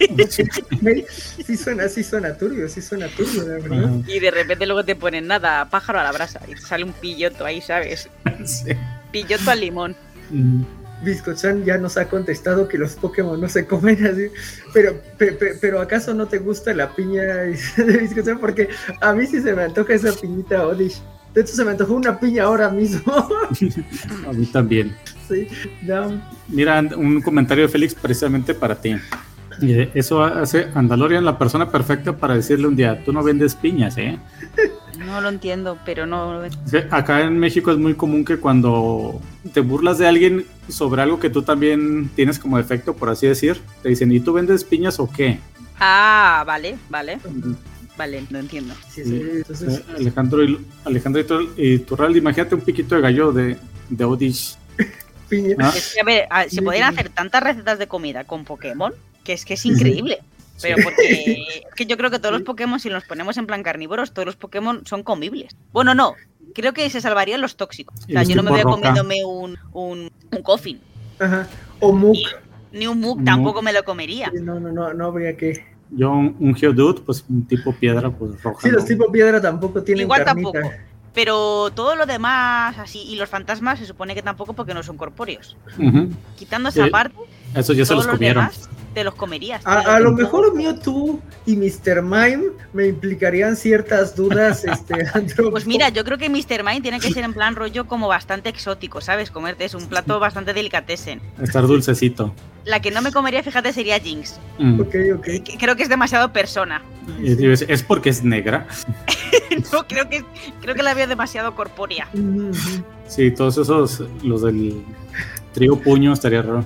Sí suena turbio, la verdad.
Y de repente luego te ponen nada, pájaro a la brasa, y te sale un pilloto ahí, ¿sabes?
Sí.
Pilloto al limón.
Biscochan ya nos ha contestado que los Pokémon no se comen así, pero ¿acaso no te gusta la piña de Biscochan? Porque a mí sí se me antoja esa piñita Oddish. De hecho, se me antojó una piña ahora mismo.
A mí también.
Sí, no.
Mira, un comentario de Félix precisamente para ti. Eso hace Andalorian la persona perfecta para decirle un día, tú no vendes piñas, ¿eh?
No lo entiendo, pero no...
Acá en México es muy común que cuando te burlas de alguien sobre algo que tú también tienes como defecto, por así decir, te dicen, ¿y tú vendes piñas o qué?
Ah, vale. Vale, no entiendo.
Sí, entonces...
Alejandro Iturralde, imagínate un piquito de gallo de Oddish.
Piña.
Es que, a ver, se podrían hacer tantas recetas de comida con Pokémon que es increíble. Pero porque es que yo creo que todos los Pokémon, si los ponemos en plan carnívoros, todos los Pokémon son comibles. Bueno, no, creo que se salvarían los tóxicos. O sea, yo no me veo comiéndome un Coffin.
Ajá, o Muk.
Ni un Muk tampoco me lo comería.
No habría que...
Yo un Geodude, pues un tipo piedra, pues roja.
Sí, los tipos piedra tampoco tienen
igual
carnita.
Tampoco. Pero todo lo demás, así, y los fantasmas se supone que tampoco porque no son corpóreos. Quitando esa parte,
eso ya se los comieron.
Demás, te los comerías.
A lo mejor Mewtwo y Mr. Mime me implicarían ciertas dudas.
Pues mira, yo creo que Mr. Mime tiene que ser en plan rollo como bastante exótico, ¿sabes? Comerte es un plato bastante delicatessen.
Estar dulcecito.
La que no me comería, fíjate, sería Jinx.
Ok.
Creo que es demasiado persona.
¿Es porque es negra?
No, creo que la veo demasiado corpórea.
Sí, todos esos, los del trío puño, estaría raro.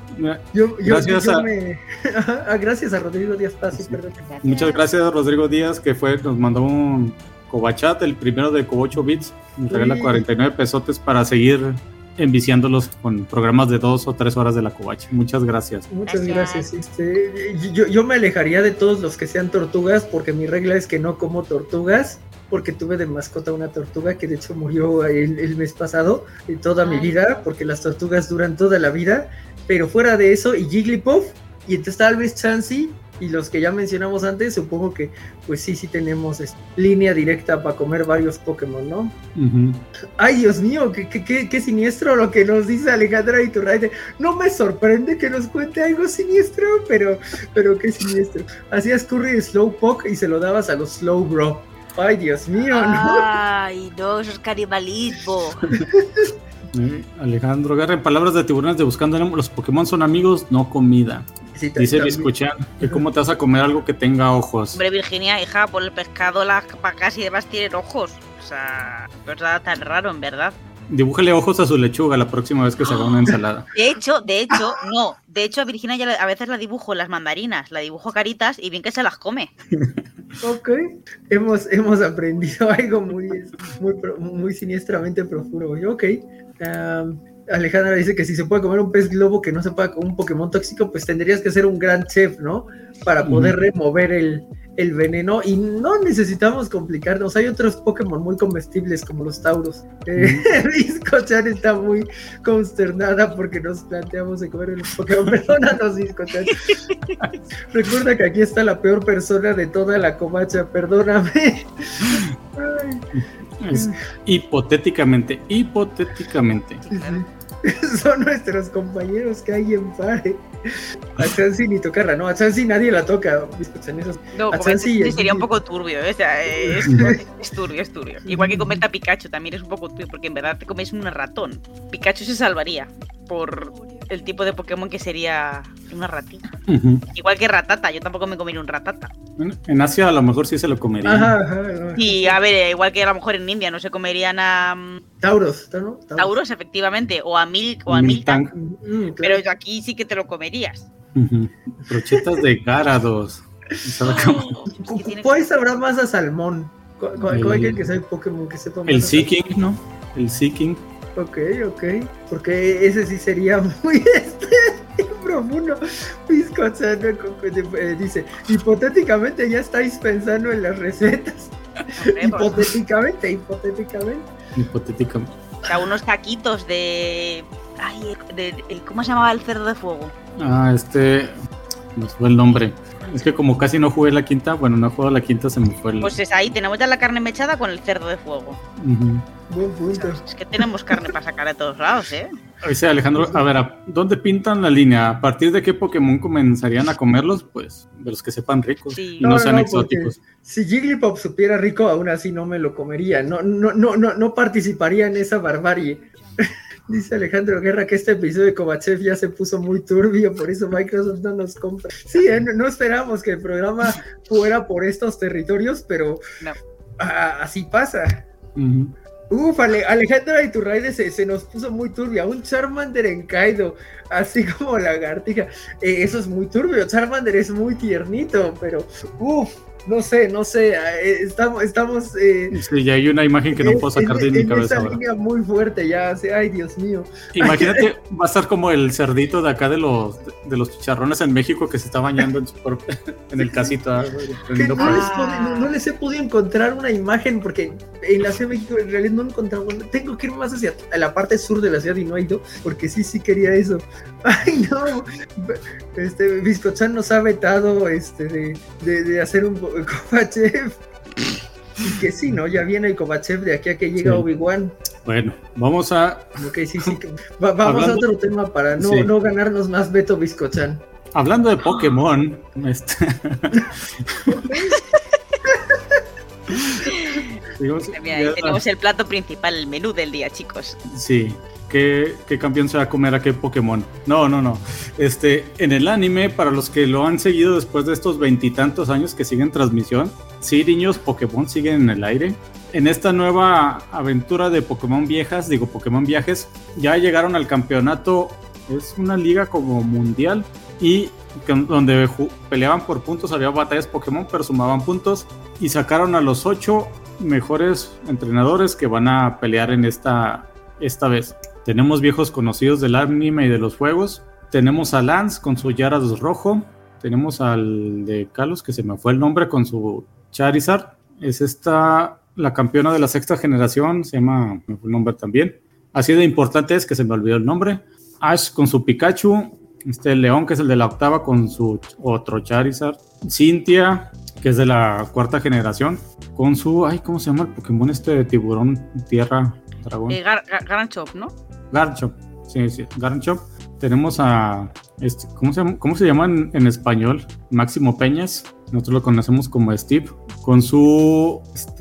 Gracias a Rodrigo Díaz Paz. Perdón.
Muchas gracias a Rodrigo Díaz, que nos mandó un Cobachat, el primero de Cobo 8 bits. Nos regala 49 pesotes para seguir enviciándolos con programas de 2 o 3 horas de la Covacha. Muchas gracias.
Muchas gracias. Yo me alejaría de todos los que sean tortugas, porque mi regla es que no como tortugas. porque tuve de mascota una tortuga que de hecho murió el mes pasado, de toda mi vida, porque las tortugas duran toda la vida, pero fuera de eso, y Jigglypuff, y entonces tal vez Chansey, y los que ya mencionamos antes, supongo que pues sí tenemos línea directa para comer varios Pokémon, ¿no?
Uh-huh.
Ay, Dios mío, qué siniestro lo que nos dice Alejandra Iturralde. No me sorprende que nos cuente algo siniestro, pero qué siniestro. Hacías curry de Slowpoke y se lo dabas a los Slowbro. Ay, Dios mío, ¿no?
Ay, no, eso es canibalismo.
Alejandro Guerra, en palabras de Tiburones de Buscando Nemo, los Pokémon son amigos, no comida. Sí, dice Biscochan, que cómo te vas a comer algo que tenga ojos.
Hombre, Virginia, hija, por el pescado, las vacas y demás tienen ojos. O sea, no es nada tan raro, en verdad.
Dibújale ojos a su lechuga la próxima vez que se haga una ensalada.
De hecho, no. De hecho, a Virginia ya a veces la dibujo las mandarinas, la dibujo caritas y bien que se las come.
Ok, hemos aprendido algo muy siniestramente profundo. Ok, Alejandra dice que si se puede comer un pez globo que no se pueda comer un Pokémon tóxico, pues tendrías que ser un gran chef, ¿no? Para poder remover el veneno, y no necesitamos complicarnos. Hay otros Pokémon muy comestibles como los Tauros. Biscochan está muy consternada porque nos planteamos de comer los Pokémon. Perdónanos, Biscochan. Recuerda que aquí está la peor persona de toda la covacha, perdóname.
Hipotéticamente.
Sí. Son nuestros compañeros que hay en pare. A Chansey ni tocarla, ¿no? A Chansey nadie la toca.
No, a Chansey sería un poco turbio, ¿eh? O sea, es turbio. Igual que comerte a Pikachu también es un poco turbio, porque en verdad te comes un ratón. Pikachu se salvaría por el tipo de Pokémon que sería una ratita. Uh-huh. Igual que Ratata, yo tampoco me comería un Ratata.
En Asia a lo mejor sí se lo comería.
Ajá.
Y a ver, igual que a lo mejor en India no se comerían a
Tauros, ¿no?
Tauros, efectivamente, o a Miltank. Claro. Pero aquí sí que te lo comerías.
Uh-huh. Brochetas de Gyarados.
¿Cuál sabrá más a salmón? ¿Cuál que sea el Pokémon que sepa más?
El Seeking, ¿no? El Seeking.
Ok, porque ese sí sería muy profundo. Biscochan dice, hipotéticamente ya estáis pensando en las recetas. Hipotéticamente.
O sea, unos taquitos de ¿cómo se llamaba el cerdo de fuego?
No fue el nombre. Es que como casi no jugué la quinta, no he jugado la quinta, se me fue el...
Pues es ahí, tenemos ya la carne mechada con el cerdo de fuego.
Uh-huh.
Buen punto.
Es que tenemos carne para sacar de todos lados, ¿eh?
Dice Alejandro, a ver, ¿dónde pintan la línea? ¿A partir de qué Pokémon comenzarían a comerlos? Pues de los que sepan ricos y no sean exóticos.
Si Jigglypuff supiera rico, aún así no me lo comería. No participaría en esa barbarie. Dice Alejandro Guerra que este episodio de Kovachev ya se puso muy turbio, por eso Microsoft no nos compra. Sí, no esperamos que el programa fuera por estos territorios, pero no. Así pasa.
Uh-huh.
Alejandra Iturralde se nos puso muy turbia. Un Charmander en Kaido, así como lagartija. Eso es muy turbio. Charmander es muy tiernito, pero no sé, estamos
sí, ya hay una imagen que no puedo sacar de mi cabeza.
Esa línea muy fuerte ya, ay Dios mío.
Imagínate, va a estar como el cerdito de acá de los chicharrones en México que se está bañando en el casito.
No les he podido encontrar una imagen porque en la Ciudad de México en realidad no he encontrado. Tengo que ir más hacia la parte sur de la ciudad y no he ido porque sí quería eso. Ay no, Biscochan nos ha vetado de hacer un Kovachev. Y que sí, ¿no? Ya viene el Kovachev de aquí a que llega Obi-Wan.
Bueno, vamos a...
Ok, sí. Vamos a otro tema para no ganarnos más veto, Biscochan.
Hablando de Pokémon...
Ahí tenemos el plato principal, el menú del día, chicos.
Sí. ¿Qué campeón se va a comer a qué Pokémon? No. En el anime, para los que lo han seguido después de estos 20 y tantos años que siguen transmisión, sí, niños, Pokémon siguen en el aire. En esta nueva aventura de Pokémon Viajes, ya llegaron al campeonato. Es una liga como mundial y donde peleaban por puntos, había batallas Pokémon, pero sumaban puntos y sacaron a los 8 mejores entrenadores que van a pelear en esta vez. Tenemos viejos conocidos del anime y de los juegos. Tenemos a Lance con su Gyarados rojo. Tenemos al de Kalos, que se me fue el nombre, con su Charizard. Es esta la campeona de la 6ª generación, se llama, me fue el nombre también. Así de importante es que se me olvidó el nombre. Ash con su Pikachu, León, que es el de la 8ª, con su otro Charizard. Cynthia, que es de la 4ª generación, con su, ¿cómo se llama el Pokémon de tiburón, tierra, dragón?
Garchomp, ¿no?
Garchomp, sí, Garchomp. Tenemos a, ¿cómo se llama en español? Máximo Peñas, nosotros lo conocemos como Steve, con su,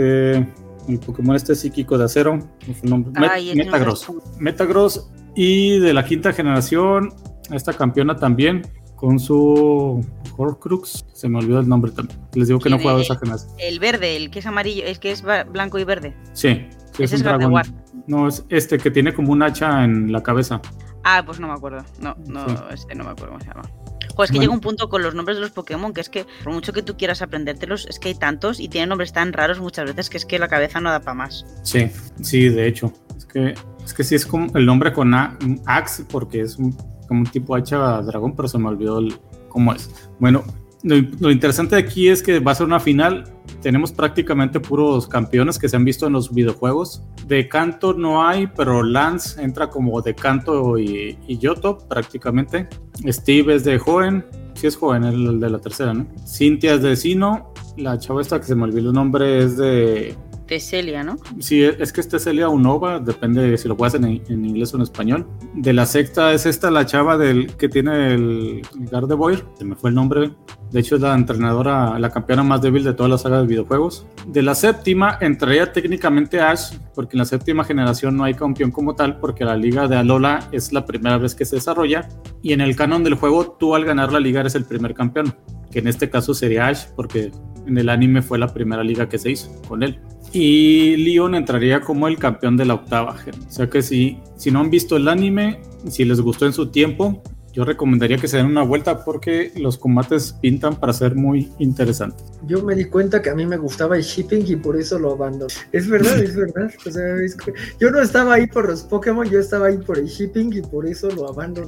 el Pokémon psíquico de acero, Metagross. Metagross, y de la 5ª generación, esta campeona también, con su Horcrux, se me olvidó el nombre también. Les digo que no he jugado esa generación.
El verde, el que es amarillo, el que es blanco y verde.
Sí,
ese es Gardevoir.
No, es que tiene como un hacha en la cabeza.
Pues no me acuerdo. No me acuerdo cómo se llama. Es que llega un punto con los nombres de los Pokémon que es que, por mucho que tú quieras aprendértelos, es que hay tantos y tienen nombres tan raros muchas veces que es que la cabeza no da para más.
Sí, de hecho. Es que sí es como el nombre con Axe, porque es como un tipo hacha dragón, pero se me olvidó cómo es. Bueno, lo interesante de aquí es que va a ser una final. Tenemos prácticamente puros campeones que se han visto en los videojuegos. De Kanto no hay, pero Lance entra como de Kanto y Yoto prácticamente. Steve es de Hoenn. Sí es Hoenn, el de la 3ª, ¿no? Cynthia es de Sinnoh. La chava esta que se me olvidó el nombre es de
Tesselia, ¿no?
Sí, es que es Tesselia Unova, depende de si lo puedes en inglés o en español. De la 6ª es la chava que tiene el Gardevoir, se me fue el nombre. De hecho es la entrenadora, la campeona más débil de toda la saga de videojuegos. De la 7ª entraría técnicamente Ash, porque en la 7ª generación no hay campeón como tal, porque la liga de Alola es la primera vez que se desarrolla, y en el canon del juego tú al ganar la liga eres el primer campeón, que en este caso sería Ash, porque en el anime fue la primera liga que se hizo con él. Y Leon entraría como el campeón de la 8ª gen. O sea que si no han visto el anime, si les gustó en su tiempo, yo recomendaría que se den una vuelta porque los combates pintan para ser muy interesantes.
Yo me di cuenta que a mí me gustaba el shipping y por eso lo abandoné. Es verdad. O sea, yo no estaba ahí por los Pokémon, yo estaba ahí por el shipping y por eso lo abandoné.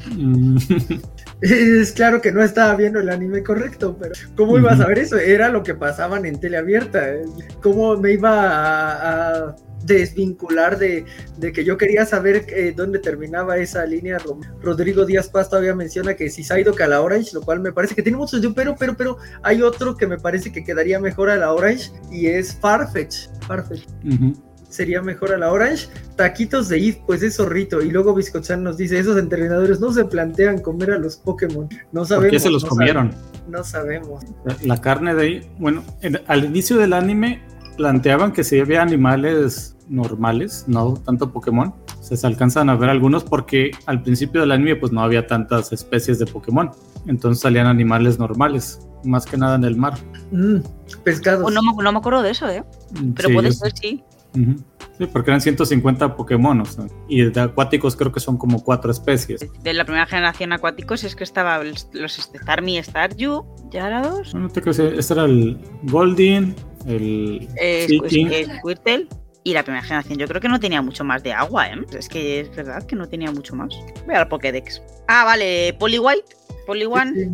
Es claro que no estaba viendo el anime correcto, pero ¿cómo iba a saber eso? Era lo que pasaban en teleabierta. ¿Cómo me iba a desvincular de que yo quería saber dónde terminaba esa línea? Rodrigo Díaz Paz todavía menciona que si Psyduck a la Orange, lo cual me parece que tiene mucho sentido, pero hay otro que me parece que quedaría mejor a la Orange y es Farfetch. Sería mejor a la Orange. Taquitos de Eve, pues es zorrito. Y luego Biscochan nos dice, esos entrenadores no se plantean comer a los Pokémon. No sabemos.
¿Por qué se los comieron?
No sabemos.
La carne de ahí, bueno, al inicio del anime planteaban que si había animales normales, no tanto Pokémon. Se alcanzan a ver algunos porque al principio del anime pues no había tantas especies de Pokémon. Entonces salían animales normales, más que nada en el mar.
Pescados.
No me acuerdo de eso, pero sí, puede ser, sí.
Sí, porque eran 150 Pokémon, y de acuáticos creo que son como 4 especies.
De la primera generación acuáticos es que estaba los Starmie y Staryu, ¿ya era 2?
Bueno, este era el Goldeen, el
Squirtle. Y la primera generación yo creo que no tenía mucho más de agua, Es que es verdad que no tenía mucho más. Voy al Pokédex. Vale, Poliwhite, Poliwhite,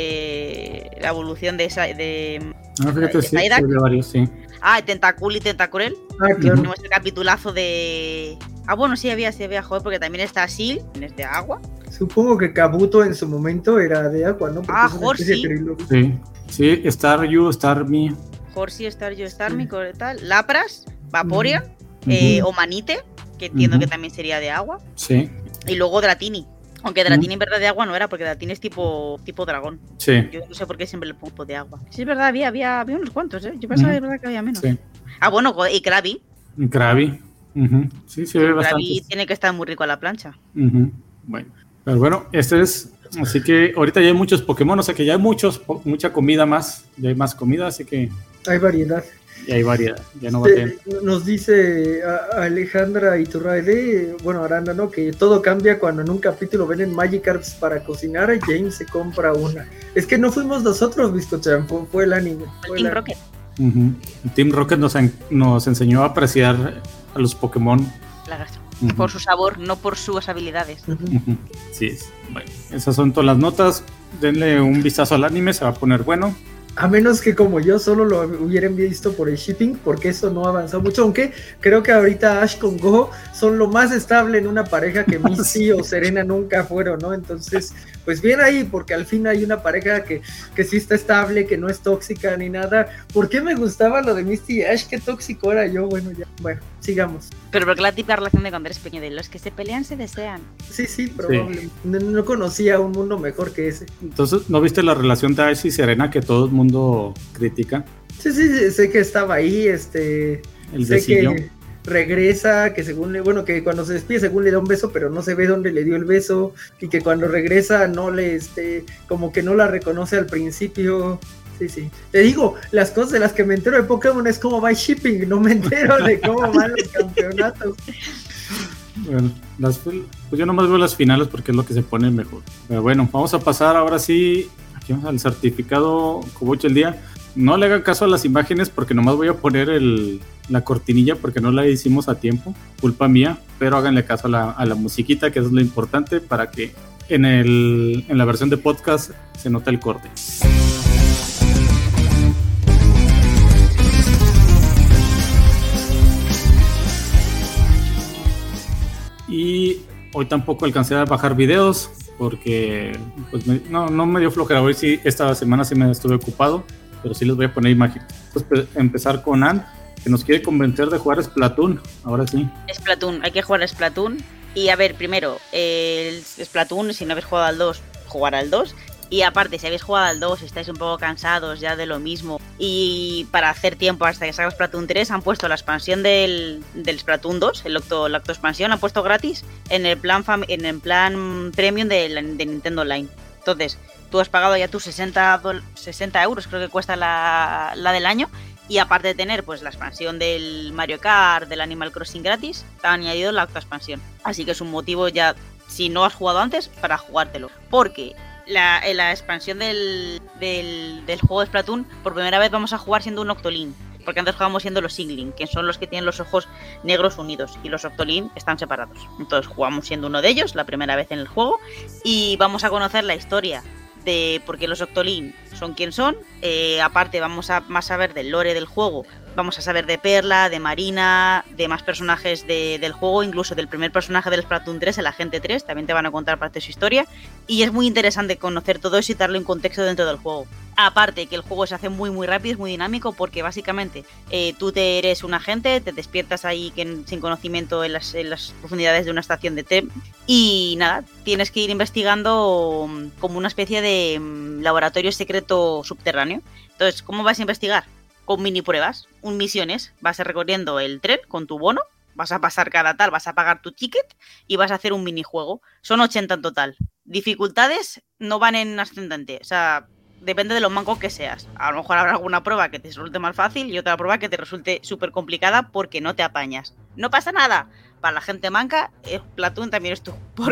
la evolución de
fíjate, sí, de varios, sí.
Tentacul y Tentacruel.
Claro.
Tenemos el capitulazo de... bueno, sí había, joder, porque también está Seal, es de agua.
Supongo que Kabuto en su momento era de agua, ¿no?
Horsey.
Sí, Staryu, Starmie.
Horsey, Staryu, Starmie, tal. Lapras, Vaporeon, o Manite, que entiendo que también sería de agua.
Sí.
Y luego Dratini. Aunque Dratini en verdad de agua no era, porque Dratini es tipo dragón.
Sí.
Yo no sé por qué siempre le pongo de agua. Sí, es verdad, había unos cuantos, Yo pensaba de verdad que había menos.
Sí.
Bueno, y Krabby.
Krabby. Sí, ve bastante.
Krabby tiene que estar muy rico a la plancha.
Bueno, pero bueno, así que ahorita ya hay muchos Pokémon, o sea que ya hay mucha comida más. Ya hay más comida, así que...
Hay variedad.
Y hay variedad, ya no va a tener.
Nos dice Alejandra Iturralde, Aranda, ¿no? Que todo cambia cuando en un capítulo venden Magikarps para cocinar y James se compra una. Es que no fuimos nosotros, Biscochan, fue el anime.
El Team Rocket.
El Team Rocket nos enseñó a apreciar a los Pokémon.
Lagarto. Por su sabor, no por sus habilidades.
Sí, bueno, esas son todas las notas. Denle un vistazo al anime, se va a poner bueno.
A menos que como yo solo lo hubieran visto por el shipping, porque eso no avanzó mucho, aunque creo que ahorita Ash con Go son lo más estable en una pareja que Misty o Serena nunca fueron, ¿no? Entonces, pues bien ahí, porque al fin hay una pareja que sí está estable, que no es tóxica ni nada. ¿Por qué me gustaba lo de Misty y Ash? Qué tóxico era yo, bueno, sigamos.
Pero porque la típica relación de cuando eres pequeño, de los que se pelean se desean.
Sí, probablemente. Sí. No conocía un mundo mejor que ese.
Entonces, ¿no viste la relación de Ash y Serena que todo el mundo critica?
Sí, sé que estaba ahí, el sé besillo. Que regresa, que según que cuando se despide según le da un beso, pero no se ve dónde le dio el beso, y que cuando regresa no le, como que no la reconoce al principio. Sí. Te digo, las cosas de las que me entero de Pokémon es cómo va el shipping, no me entero de cómo van los campeonatos.
Bueno, pues yo nomás veo las finales porque es lo que se pone mejor. Pero bueno, vamos a pasar ahora sí aquí al certificado Cobocho el día. No le hagan caso a las imágenes porque nomás voy a poner la cortinilla porque no la hicimos a tiempo, culpa mía, pero háganle caso a la musiquita, que eso es lo importante para que en la versión de podcast se note el corte. Y hoy tampoco alcancé a bajar videos porque pues no me dio flojera. Hoy sí, esta semana sí me estuve ocupado, pero sí les voy a poner imágenes. Pues empezar con Ann, que nos quiere convencer de jugar Splatoon. Ahora sí.
Splatoon, hay que jugar Splatoon. Y a ver, primero, el Splatoon, si no habéis jugado al 2, jugar al 2. Y aparte, si habéis jugado al 2, estáis un poco cansados ya de lo mismo, y para hacer tiempo hasta que salga Splatoon 3, han puesto la expansión del Splatoon 2, la octoexpansión, han puesto gratis en el plan premium de Nintendo Online. Entonces, tú has pagado ya tus 60 euros, creo que cuesta la del año, y aparte de tener pues la expansión del Mario Kart, del Animal Crossing gratis, te han añadido la octoexpansión. Así que es un motivo ya, si no has jugado antes, para jugártelo. Porque la expansión del juego de Splatoon, por primera vez vamos a jugar siendo un Octoling, porque antes jugábamos siendo los Singling, que son los que tienen los ojos negros unidos, y los Octoling están separados. Entonces jugamos siendo uno de ellos, la primera vez en el juego, y vamos a conocer la historia de por qué los Octoling son quien son. Aparte vamos a más saber del lore del juego, vamos a saber de Perla, de Marina, de más personajes del juego, incluso del primer personaje del Splatoon 3, el Agente 3, también te van a contar parte de su historia, y es muy interesante conocer todo eso y darle un contexto dentro del juego. Aparte que el juego se hace muy rápido, es muy dinámico, porque básicamente tú eres un agente, te despiertas ahí sin conocimiento en las profundidades de una estación de tren, y nada, tienes que ir investigando como una especie de laboratorio secreto subterráneo. Entonces, ¿cómo vas a investigar? Con mini pruebas, misiones, vas recorriendo el tren con tu bono, vas a pasar cada tal, vas a pagar tu ticket y vas a hacer un minijuego. Son 80 en total. Dificultades no van en ascendente, o sea, depende de lo manco que seas. A lo mejor habrá alguna prueba que te resulte más fácil y otra prueba que te resulte súper complicada porque no te apañas. No pasa nada. Para la gente manca, Splatoon también es tu...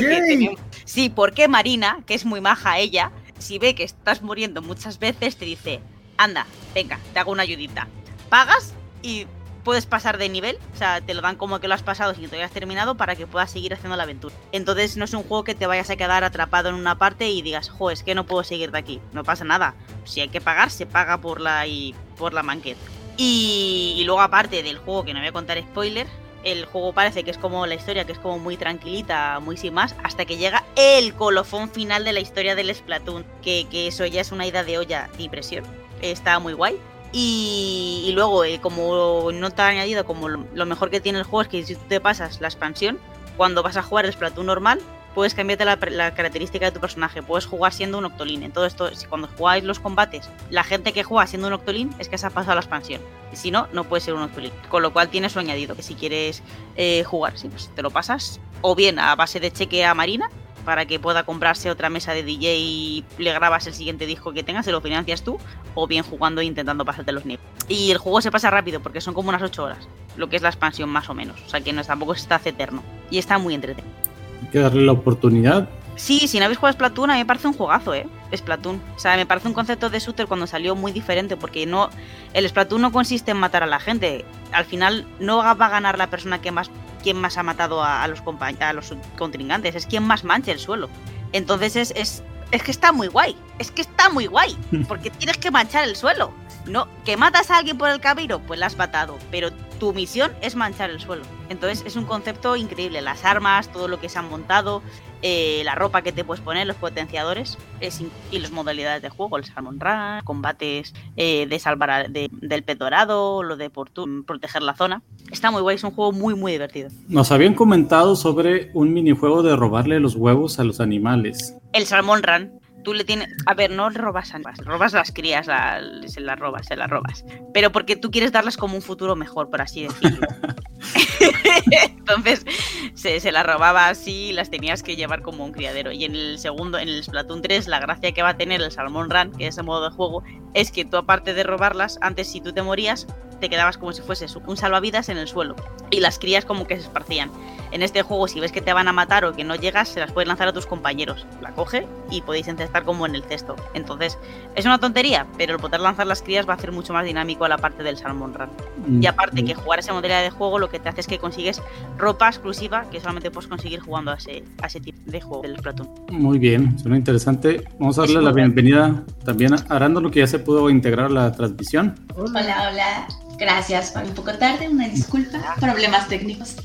Porque Marina, que es muy maja ella, si ve que estás muriendo muchas veces, te dice: anda, venga, te hago una ayudita. Pagas y puedes pasar de nivel, o sea, te lo dan como que lo has pasado sin que te hayas terminado para que puedas seguir haciendo la aventura. Entonces no es un juego que te vayas a quedar atrapado en una parte y digas: jo, es que no puedo seguir de aquí. No pasa nada. Si hay que pagar, se paga por la manqueta. Y luego, aparte del juego, que no voy a contar spoiler, el juego parece que es como la historia, que es como muy tranquilita, muy sin más, hasta que llega el colofón final de la historia del Splatoon, que eso ya es una ida de olla de impresión. Está muy guay. Y luego, como no te ha añadido, como lo mejor que tiene el juego es que si tú te pasas la expansión, cuando vas a jugar el Splatoon normal, puedes cambiarte la característica de tu personaje, puedes jugar siendo un Octoling. Entonces, cuando jugáis los combates, la gente que juega siendo un Octoling es que se ha pasado la expansión. Y si no, no puede ser un Octoling. Con lo cual tiene su añadido, que si quieres jugar, sí, pues te lo pasas, o bien a base de cheque a Marina, para que pueda comprarse otra mesa de DJ y le grabas el siguiente disco que tengas, se lo financias tú, o bien jugando e intentando pasarte los niveles. Y el juego se pasa rápido, porque son como unas 8 horas, lo que es la expansión más o menos, o sea que tampoco se hace eterno, y está muy entretenido.
Hay que darle la oportunidad.
Sí, si no habéis jugado Splatoon, a mí me parece un juegazo, Splatoon. O sea, me parece un concepto de shooter cuando salió muy diferente, porque el Splatoon no consiste en matar a la gente. Al final no va a ganar la persona quien más ha matado a los contrincantes, es quien más manche el suelo. Entonces es que está muy guay. es que está muy guay, porque tienes que manchar el suelo. No, que matas a alguien por el camino, pues la has matado, pero tu misión es manchar el suelo. Entonces es un concepto increíble, las armas, todo lo que se han montado, la ropa que te puedes poner, los potenciadores y las modalidades de juego, el Salmon Run, combates de salvar del pez dorado, lo de proteger la zona. Está muy guay, es un juego muy muy divertido.
Nos habían comentado sobre un minijuego de robarle los huevos a los animales.
El Salmon Run. Tú le tienes... A ver, no robas las crías, se las robas. Pero porque tú quieres darles como un futuro mejor, por así decirlo. Entonces, se las robaba así y las tenías que llevar como un criadero. Y en el Splatoon 3, la gracia que va a tener el Salmon Run, que es ese modo de juego, es que tú, aparte de robarlas, antes si tú te morías, te quedabas como si fuese un salvavidas en el suelo. Y las crías como que se esparcían. En este juego, si ves que te van a matar o que no llegas, se las puedes lanzar a tus compañeros. La coge y podéis encestar como en el cesto. Entonces, es una tontería, pero el poder lanzar las crías va a hacer mucho más dinámico a la parte del Salmon Run. Y aparte que jugar esa modalidad de juego lo que te hace es que consigues ropa exclusiva que solamente puedes conseguir jugando a ese tipo de juego del Splatoon.
Muy bien, suena interesante. Vamos a darle la bienvenida también a Arándano, que ya se pudo integrar a la transmisión.
Hola. Gracias, un poco tarde, una disculpa, problemas técnicos.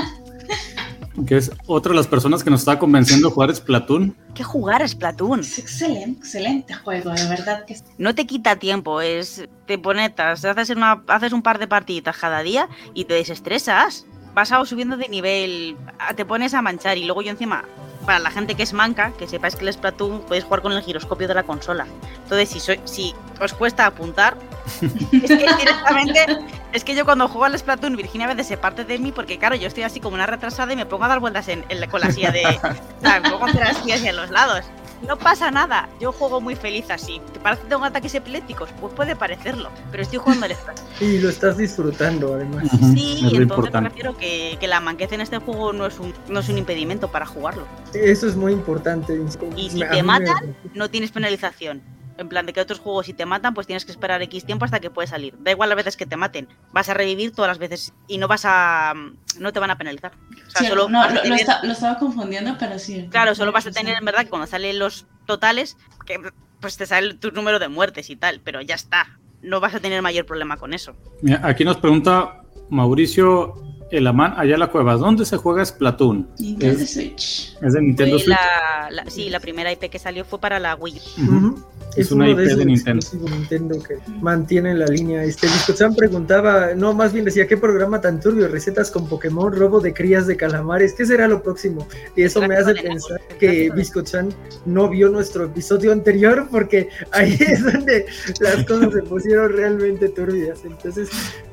Que es otra de las personas que nos está convenciendo a jugar Splatoon.
¿Qué jugar a Splatoon?
Es excelente juego, de verdad que sí.
No te quita tiempo, te ponetas, haces un par de partiditas cada día y te desestresas. Vas subiendo de nivel, te pones a manchar y luego yo encima, para la gente que es manca, que sepáis que el Splatoon podéis jugar con el giroscopio de la consola. Entonces, si os cuesta apuntar, es que directamente, es que yo cuando juego al Splatoon, Virginia a veces se parte de mí porque, claro, yo estoy así como una retrasada y me pongo a dar vueltas con la silla me pongo a hacer así hacia los lados. No pasa nada, yo juego muy feliz así. ¿Te parece que tengo ataques epilépticos? Pues puede parecerlo, pero estoy jugando al Splatoon.
Y lo estás disfrutando, además.
Sí, y entonces me refiero que la manquez en este juego no es un impedimento para jugarlo.
Eso es muy importante.
Y si te matan, no tienes penalización. En plan de que otros juegos, si te matan, pues tienes que esperar X tiempo hasta que puedes salir. Da igual las veces que te maten. Vas a revivir todas las veces y no te van a penalizar. O sea,
sí,
solo
lo estaba confundiendo, pero sí.
Claro, solo vas a tener en verdad que cuando salen los totales, que pues te sale tu número de muertes y tal, pero ya está. No vas a tener mayor problema con eso.
Mira, aquí nos pregunta Mauricio Elamán, allá en la cueva, ¿dónde se juega Splatoon?
Nintendo Switch.
¿Es de Nintendo Switch?
Sí, la primera IP que salió fue para la Wii.
Es una IP de Nintendo.
Que mantiene la línea. Biscotsan preguntaba, no, más bien decía, ¿qué programa tan turbio? Recetas con Pokémon, robo de crías de calamares, ¿qué será lo próximo? Y eso me hace pensar que Biscotsan no vio nuestro episodio anterior, porque ahí es donde las cosas se pusieron realmente turbias. Entonces,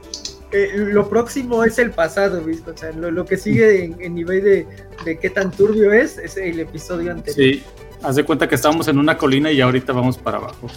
lo próximo es el pasado, Biscotsan. Lo que sigue en nivel de qué tan turbio es el episodio anterior.
Sí. Haz de cuenta que estábamos en una colina y ahorita vamos para abajo.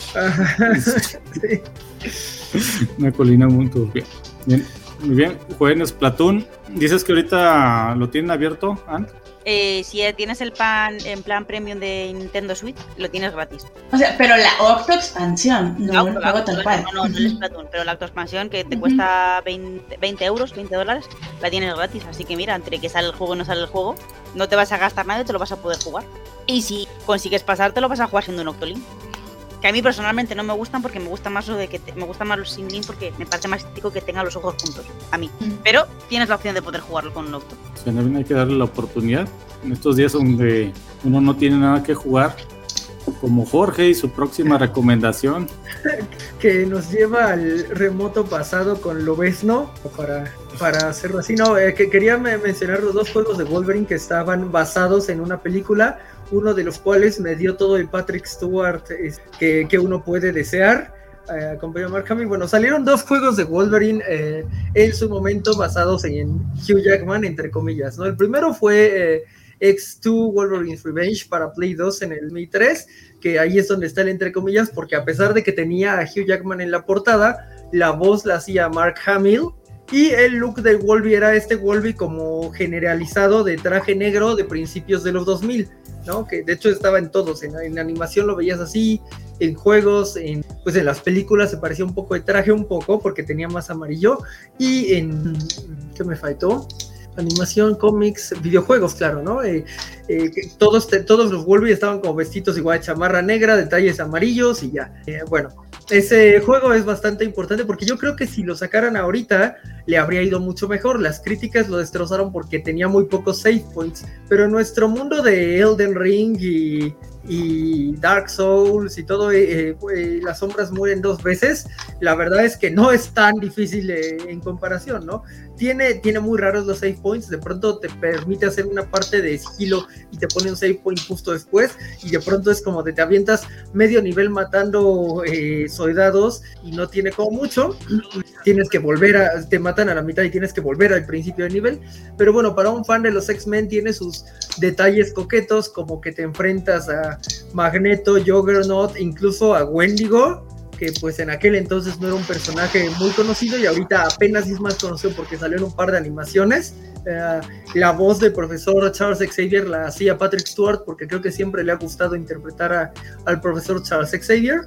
Sí.
Una colina muy turbia. Bien, muy bien. Jueguen Splatoon. Dices que ahorita lo tienen abierto, Ant.
Si tienes el plan premium de Nintendo Switch, lo tienes gratis.
O sea, pero la Octo expansión, no el juego tal cual.
No el Splatoon, pero la Octo expansión que te cuesta 20 euros, $20, la tienes gratis. Así que mira, entre que sale el juego y no sale el juego, no te vas a gastar nada y te lo vas a poder jugar. Y si consigues pasarte, lo vas a jugar siendo un Octolink. Que a mí personalmente no me gustan porque me gusta más me gustan más los sin link porque me parece más estético que tengan los ojos juntos, a mí. Pero tienes la opción de poder jugarlo con un Octo.
También hay que darle la oportunidad. En estos días donde uno no tiene nada que jugar, como Jorge y su próxima recomendación.
Que nos lleva al remoto pasado con Lobezno, para hacerlo así. No, que quería mencionar los dos juegos de Wolverine que estaban basados en una película, uno de los cuales me dio todo el Patrick Stewart que uno puede desear, acompañado a Mark Hamill. Bueno, salieron dos juegos de Wolverine en su momento basados en Hugh Jackman, entre comillas, ¿no? El primero fue X2 Wolverine's Revenge para Play 2 en el 2003, que ahí es donde está el entre comillas, porque a pesar de que tenía a Hugh Jackman en la portada, la voz la hacía Mark Hamill, y el look del Wolverine era este Wolverine como generalizado de traje negro de principios de los 2000, ¿no? Que de hecho estaba en todos, en animación lo veías así, en juegos, pues en las películas se parecía un poco de traje, porque tenía más amarillo, y ¿qué me faltó? animación, cómics, videojuegos, claro, ¿no? Todos los Wolverine estaban como vestidos igual, chamarra negra, detalles amarillos y ya. Bueno, ese juego es bastante importante porque yo creo que si lo sacaran ahorita le habría ido mucho mejor. Las críticas lo destrozaron porque tenía muy pocos save points, pero en nuestro mundo de Elden Ring y Dark Souls y todo, las sombras mueren 2 veces, la verdad es que no es tan difícil en comparación, ¿no? Tiene muy raros los save points, de pronto te permite hacer una parte de sigilo y te pone un save point justo después, y de pronto es como de te avientas medio nivel matando soldados y no tiene como mucho, tienes que volver te matan a la mitad y tienes que volver al principio del nivel, pero bueno, para un fan de los X-Men tiene sus detalles coquetos, como que te enfrentas a Magneto, Juggernaut, incluso a Wendigo, que pues en aquel entonces no era un personaje muy conocido y ahorita apenas es más conocido porque salió en un par de animaciones. La voz del profesor Charles Xavier la hacía Patrick Stewart, porque creo que siempre le ha gustado interpretar al profesor Charles Xavier.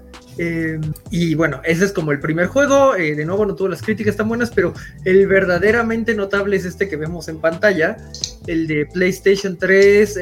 Y bueno, ese es como el primer juego. De nuevo no tuvo las críticas tan buenas, pero el verdaderamente notable es este que vemos en pantalla, el de PlayStation 3,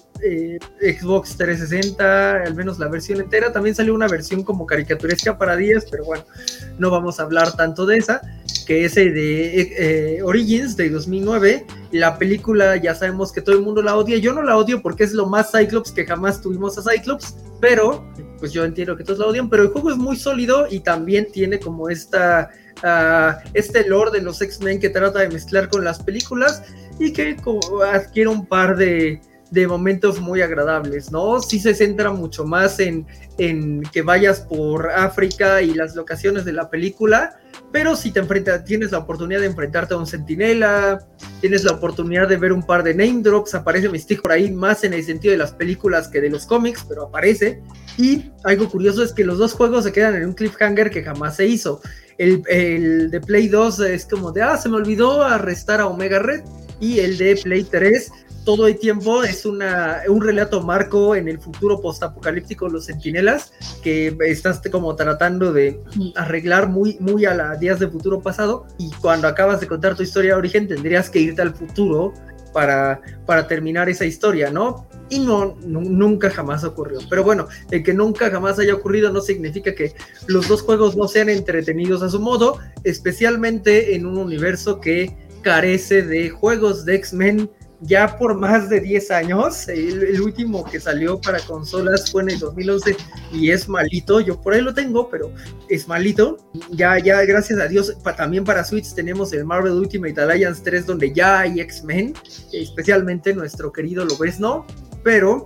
Xbox 360, al menos la versión entera. También salió una versión como caricaturesca para 10, pero bueno, no vamos a hablar tanto de esa, que es el de Origins de 2009. La película ya sabemos que todo el mundo la odia. Yo no la odio porque es lo más Cyclops que jamás tuvimos a Cyclops, pero pues yo entiendo que todos la odian, pero el juego es muy sólido y también tiene como este lore de los X-Men que trata de mezclar con las películas y que adquiere un par de momentos muy agradables, ¿no? Sí se centra mucho más en que vayas por África y las locaciones de la película, pero si tienes la oportunidad de enfrentarte a un centinela, tienes la oportunidad de ver un par de name drops, aparece Mystique por ahí más en el sentido de las películas que de los cómics, pero aparece. Y algo curioso es que los dos juegos se quedan en un cliffhanger que jamás se hizo. El de Play 2 es como de, se me olvidó arrestar a Omega Red, y el de Play 3 todo el tiempo es un relato marco en el futuro postapocalíptico de los centinelas, que estás como tratando de arreglar muy, muy a las días de futuro pasado, y cuando acabas de contar tu historia de origen tendrías que irte al futuro para terminar esa historia, ¿no? Y nunca jamás ocurrió. Pero bueno, el que nunca jamás haya ocurrido no significa que los dos juegos no sean entretenidos a su modo, especialmente en un universo que carece de juegos de X-Men ya por más de 10 años. El último que salió para consolas fue en el 2011 y es malito. Yo por ahí lo tengo, pero es malito. Ya gracias a Dios, también para Switch tenemos el Marvel Ultimate Alliance 3, donde ya hay X-Men, especialmente nuestro querido Lobezno. Pero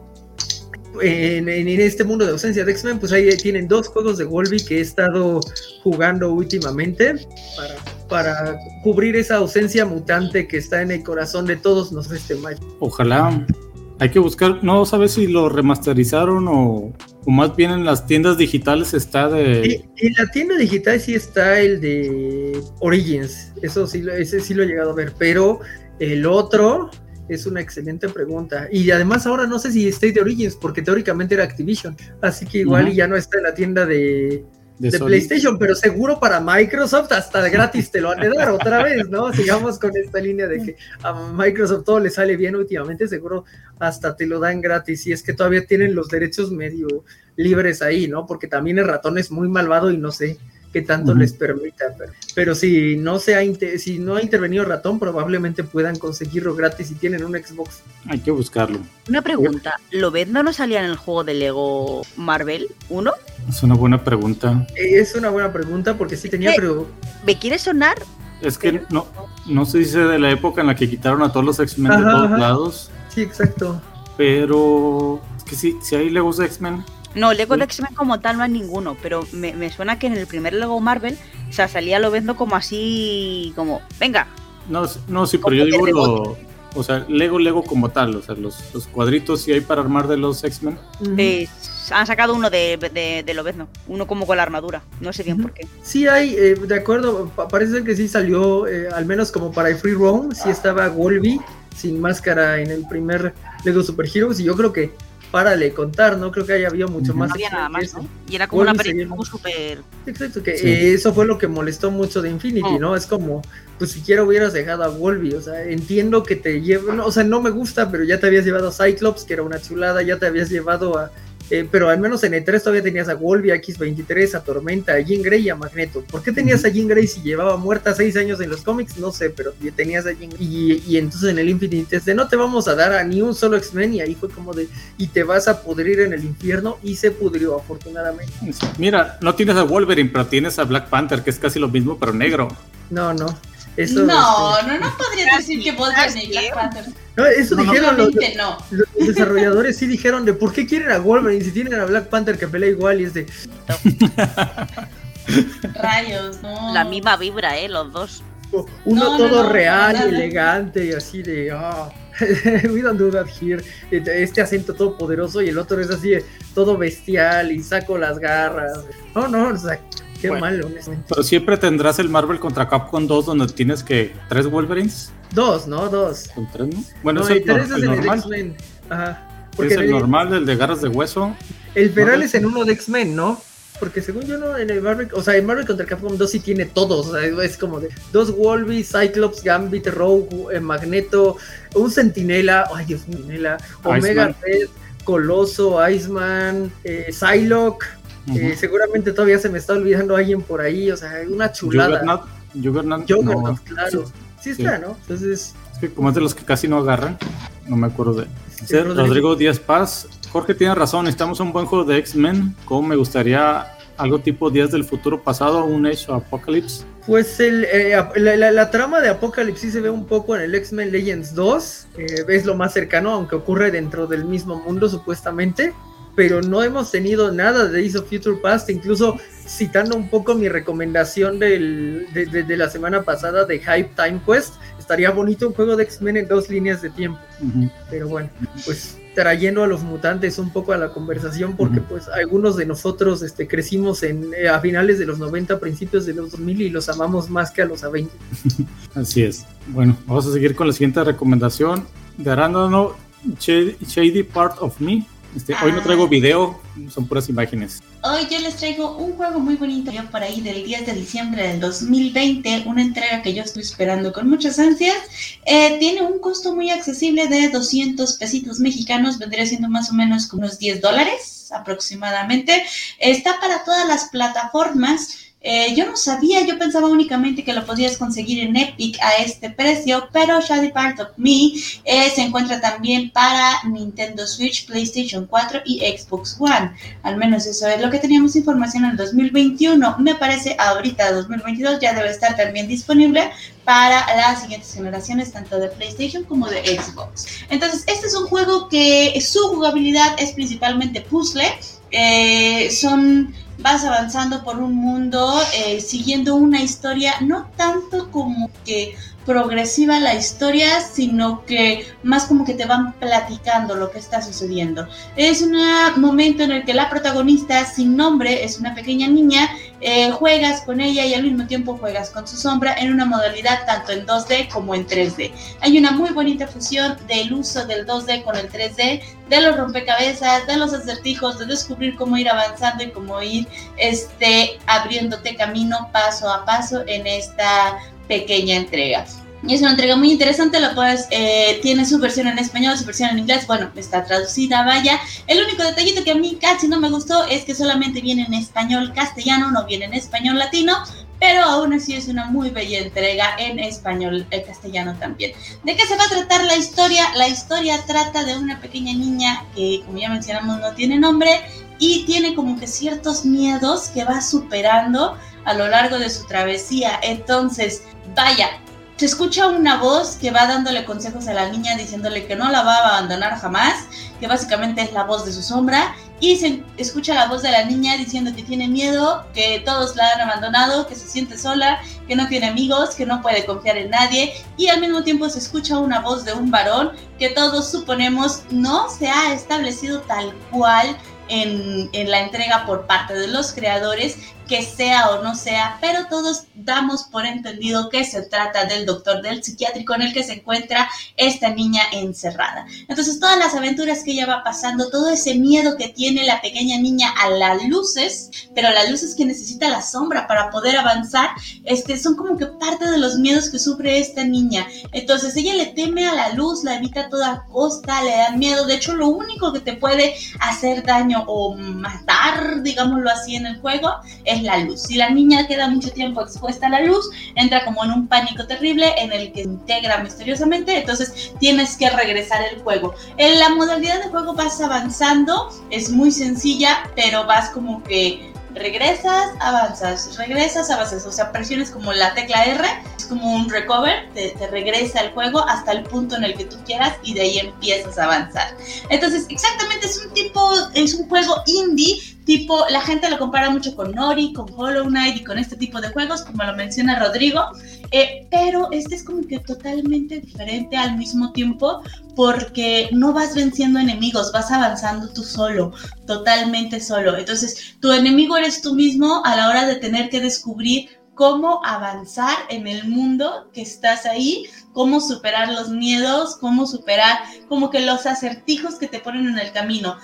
en este mundo de ausencia de X-Men, pues ahí tienen 2 juegos de Wolverine que he estado jugando últimamente para cubrir esa ausencia mutante que está en el corazón de todos nosotros este mayo.
Ojalá. Hay que buscar, no sabes si lo remasterizaron o más bien en las tiendas digitales está de...
En la tienda digital sí está el de Origins, ese sí lo he llegado a ver, pero el otro es una excelente pregunta. Y además ahora no sé si está de Origins, porque teóricamente era Activision, así que igual ya no está en la tienda de PlayStation, pero seguro para Microsoft hasta gratis te lo han de dar otra vez, ¿no? Sigamos con esta línea de que a Microsoft todo le sale bien últimamente, seguro hasta te lo dan gratis, y es que todavía tienen los derechos medio libres ahí, ¿no? Porque también el ratón es muy malvado y no sé qué tanto les permita, pero si no ha intervenido el ratón, probablemente puedan conseguirlo gratis si tienen un Xbox.
Hay que buscarlo.
Una pregunta, ¿Lobezno no salía en el juego de Lego Marvel 1?
Es una buena pregunta.
Es una buena pregunta porque sí tenía, pero...
¿Me quiere sonar?
Es que no se dice de la época en la que quitaron a todos los X-Men de todos lados.
Sí, exacto.
Pero es que sí hay Legos de X-Men.
No, Lego de X-Men como tal no hay ninguno, pero me suena que en el primer Lego Marvel, o sea, salía Lobezno como así, como, venga.
No, sí, pero yo digo o sea, Lego como tal, o sea, los cuadritos sí hay para armar de los X-Men.
Han sacado uno de Lobezno, uno como con la armadura, no sé bien por qué.
Sí hay, de acuerdo, parece ser que sí salió, al menos como para el Free Roam, sí estaba Wolverine sin máscara en el primer Lego Super Heroes, y yo creo que párale contar, no creo que haya habido mucho más.
No había nada más,
eso.
¿no? Y era como
Wolby
una
sería
película súper...
Exacto, que
Sí.
eso fue lo que molestó mucho de Infinity, ¿no? Es como, pues siquiera hubieras dejado a Wolby, o sea, entiendo que te lleven, o sea, no me gusta, pero ya te habías llevado a Cyclops, que era una chulada, ya te habías llevado a... pero al menos en E3 todavía tenías a Wolby, a X-23, a Tormenta, a Jean Grey y a Magneto. ¿Por qué tenías a Jean Grey si llevaba muerta 6 años en los cómics? No sé, pero tenías a Jean Grey. Y entonces en el Infinite es de no te vamos a dar a ni un solo X-Men, y ahí fue como de y te vas a pudrir en el infierno, y se pudrió afortunadamente.
Mira, no tienes a Wolverine, pero tienes a Black Panther, que es casi lo mismo, pero negro.
No. Eso,
no podría decir que Wolverine y Black Panther.
No, eso dijeron los desarrolladores, sí dijeron de por qué quieren a Wolverine si tienen a Black Panther que pelea igual, y es de...
Rayos, no.
La misma vibra, los dos.
Uno todo real,
nada.
elegante y así de... we don't do that here. Este acento todo poderoso, y el otro es así de todo bestial y saco las garras. No, o sea, qué mal, honestamente.
Pero siempre tendrás el Marvel contra Capcom 2 donde tienes que 3 Wolverines.
2.
Con 3, ¿no? Bueno,
No,
es
el 3 es
el
en el
normal.
X-Men. Ajá.
Es el normal, el de garras de hueso.
El feral es en uno de X-Men, ¿no? Porque según yo no, en el Marvel, o sea, el Marvel contra Capcom 2 sí tiene todos, o sea, es como de 2 Wolverine, Cyclops, Gambit, Rogue, Magneto, un Sentinela, Omega Red, Coloso, Iceman, Psylocke, seguramente todavía se me está olvidando alguien por ahí, o sea, una chulada.
Juggernaut,
no, claro. Sí está,
sí.
¿no? Entonces...
Es que como es de los que casi no agarran, no me acuerdo de...
Sí,
Rodrigo Díaz Paz. Jorge tiene razón, necesitamos un buen juego de X-Men. Como me gustaría algo tipo Días del Futuro Pasado, un Age of Apocalypse.
Pues la trama de Apocalypse sí se ve un poco en el X-Men Legends 2. Es lo más cercano, aunque ocurre dentro del mismo mundo supuestamente. Pero no hemos tenido nada de Days of Future Past, incluso citando un poco mi recomendación de la semana pasada de Hype Time Quest. Estaría bonito un juego de X-Men en 2 líneas de tiempo. Pero bueno, pues trayendo a los mutantes un poco a la conversación, porque pues algunos de nosotros crecimos a finales de los 90, principios de los 2000, y los amamos más que a los Avengers.
Así es. Bueno, vamos a seguir con la siguiente recomendación de Arándano, Shady Part of Me. Hoy no traigo video, son puras imágenes.
Hoy yo les traigo un juego muy bonito, yo por ahí del 10 de diciembre del 2020, una entrega que yo estoy esperando con muchas ansias. Tiene un costo muy accesible de 200 pesitos mexicanos, vendría siendo más o menos como unos $10 aproximadamente. Está para todas las plataformas. Yo no sabía, yo pensaba únicamente que lo podías conseguir en Epic a este precio, pero Shady Part of Me se encuentra también para Nintendo Switch, PlayStation 4 y Xbox One. Al menos eso es lo que teníamos información en el 2021. Me parece ahorita 2022 ya debe estar también disponible para las siguientes generaciones, tanto de PlayStation como de Xbox. Entonces, este es un juego que su jugabilidad es principalmente puzzle. Vas avanzando por un mundo siguiendo una historia, no tanto como que progresiva la historia, sino que más como que te van platicando lo que está sucediendo. Es un momento en el que la protagonista sin nombre es una pequeña niña, juegas con ella y al mismo tiempo juegas con su sombra en una modalidad tanto en 2D como en 3D. Hay una muy bonita fusión del uso del 2D con el 3D, de los rompecabezas, de los acertijos, de descubrir cómo ir avanzando y cómo ir abriéndote camino paso a paso en esta pequeña entrega. Y es una entrega muy interesante, tiene su versión en español, su versión en inglés, bueno, está traducida, vaya. El único detallito que a mí casi no me gustó es que solamente viene en español castellano, no viene en español latino, pero aún así es una muy bella entrega en español castellano también. ¿De qué se va a tratar la historia? La historia trata de una pequeña niña que, como ya mencionamos, no tiene nombre y tiene como que ciertos miedos que va superando a lo largo de su travesía. Entonces, vaya, se escucha una voz que va dándole consejos a la niña, diciéndole que no la va a abandonar jamás, que básicamente es la voz de su sombra, y se escucha la voz de la niña diciendo que tiene miedo, que todos la han abandonado, que se siente sola, que no tiene amigos, que no puede confiar en nadie, y al mismo tiempo se escucha una voz de un varón que todos suponemos no se ha establecido tal cual en la entrega por parte de los creadores, que sea o no sea, pero todos damos por entendido que se trata del doctor del psiquiátrico en el que se encuentra esta niña encerrada. Entonces todas las aventuras que ella va pasando, todo ese miedo que tiene la pequeña niña a las luces, pero las luces que necesita la sombra para poder avanzar, son como que parte de los miedos que sufre esta niña. Entonces ella le teme a la luz, la evita a toda costa, le da miedo. De hecho, lo único que te puede hacer daño o matar, digámoslo así, en el juego es la luz. Si la niña queda mucho tiempo expuesta a la luz, entra como en un pánico terrible en el que se integra misteriosamente, entonces tienes que regresar el juego. En la modalidad de juego vas avanzando, es muy sencilla, pero vas como que regresas, avanzas, o sea, presiones como la tecla R, es como un recover, te regresa el juego hasta el punto en el que tú quieras y de ahí empiezas a avanzar. Entonces, exactamente es un juego indie, tipo, la gente lo compara mucho con Ori, con Hollow Knight y con este tipo de juegos, como lo menciona Rodrigo, pero este es como que totalmente diferente al mismo tiempo, porque no vas venciendo enemigos, vas avanzando tú solo, totalmente solo. Entonces, tu enemigo eres tú mismo a la hora de tener que descubrir cómo avanzar en el mundo que estás ahí, cómo superar los miedos, cómo superar como que los acertijos que te ponen en el camino.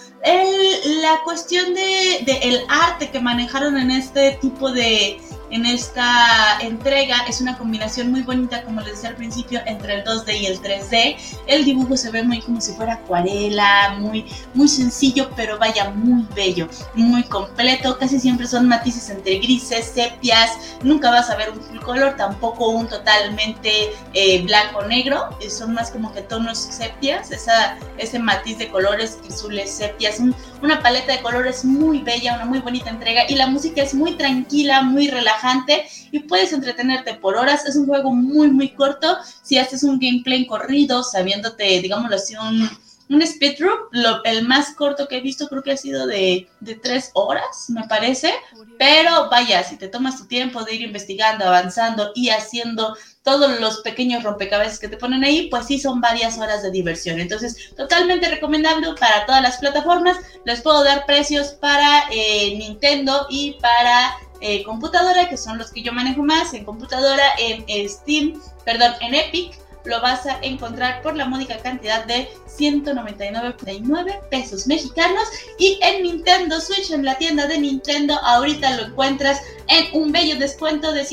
La cuestión el arte que manejaron en este tipo en esta entrega es una combinación muy bonita, como les decía al principio, entre el 2D y el 3D. El dibujo se ve muy como si fuera acuarela, muy, muy sencillo, pero vaya, muy bello, muy completo. Casi siempre son matices entre grises, sepias, nunca vas a ver un full color, tampoco un totalmente blanco-negro, son más como que tonos sepias, ese matiz de colores, azules, sepias, una paleta de colores muy bella, una muy bonita entrega, y la música es muy tranquila, muy relajante, y puedes entretenerte por horas. Es un juego muy muy corto. Si haces un gameplay corrido, sabiéndote, digámoslo así, un speedrun, el más corto que he visto creo que ha sido de 3 horas, me parece, pero vaya, si te tomas tu tiempo de ir investigando, avanzando y haciendo todos los pequeños rompecabezas que te ponen ahí, pues sí son varias horas de diversión. Entonces, totalmente recomendable para todas las plataformas. Les puedo dar precios para Nintendo y para computadora, que son los que yo manejo más. En computadora, en Epic, lo vas a encontrar por la módica cantidad de 199.99 pesos mexicanos, y en Nintendo Switch, en la tienda de Nintendo, ahorita lo encuentras en un bello descuento de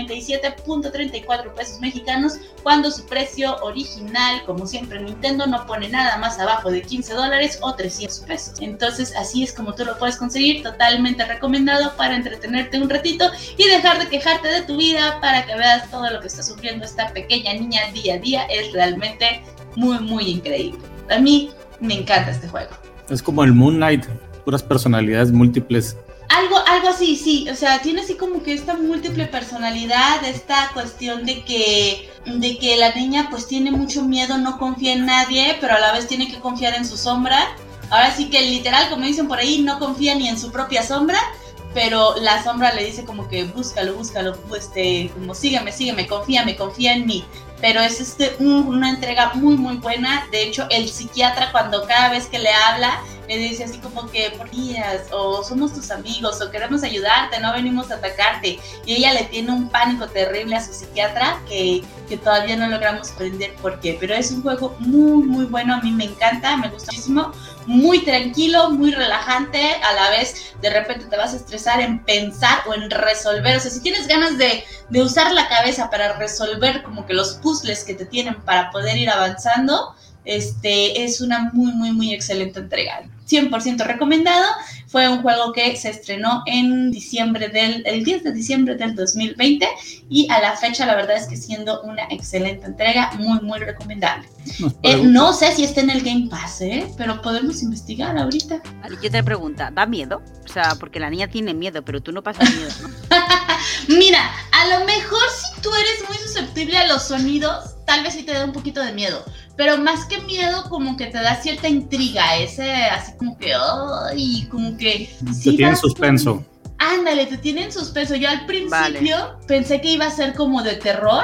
197.34 pesos mexicanos, cuando su precio original, como siempre Nintendo, no pone nada más abajo de $15 o 300 pesos. Entonces así es como tú lo puedes conseguir, totalmente recomendado para entretenerte un ratito y dejar de quejarte de tu vida, para que veas todo lo que está sufriendo esta pequeña niña día a día. Es realmente muy muy increíble. A mí me encanta este juego.
Es como el Moon Knight, puras personalidades múltiples.
Algo así, sí, o sea, tiene así como que esta múltiple personalidad, esta cuestión de que la niña pues tiene mucho miedo, no confía en nadie, pero a la vez tiene que confiar en su sombra. Ahora sí que literal, como dicen por ahí, no confía ni en su propia sombra, pero la sombra le dice como que búscalo, como sígueme, confía en mí. Pero es una entrega muy muy buena. De hecho, el psiquiatra, cuando cada vez que le habla, le dice así como que por días, o somos tus amigos, o queremos ayudarte, no venimos a atacarte, y ella le tiene un pánico terrible a su psiquiatra que todavía no logramos aprender por qué. Pero es un juego muy muy bueno, a mí me encanta, me gusta muchísimo, muy tranquilo, muy relajante. A la vez de repente te vas a estresar en pensar o en resolver, o sea, si tienes ganas de usar la cabeza para resolver como que los puzzles que te tienen para poder ir avanzando, es una muy muy muy excelente entrega, 100% recomendado. Fue un juego que se estrenó en el 10 de diciembre del 2020, y a la fecha la verdad es que siendo una excelente entrega, muy muy recomendable. No sé si está en el Game Pass, pero podemos investigar ahorita.
Vale, yo te pregunto, ¿da miedo? O sea, porque la niña tiene miedo, pero tú no pasas miedo, ¿no?
Mira, a lo mejor si tú eres muy susceptible a los sonidos, tal vez sí te da un poquito de miedo, pero más que miedo, como que te da cierta intriga, así como que, ¡ay! Como que...
Te tiene en suspenso.
Ándale, te tiene en suspenso. Yo al principio pensé que iba a ser como de terror,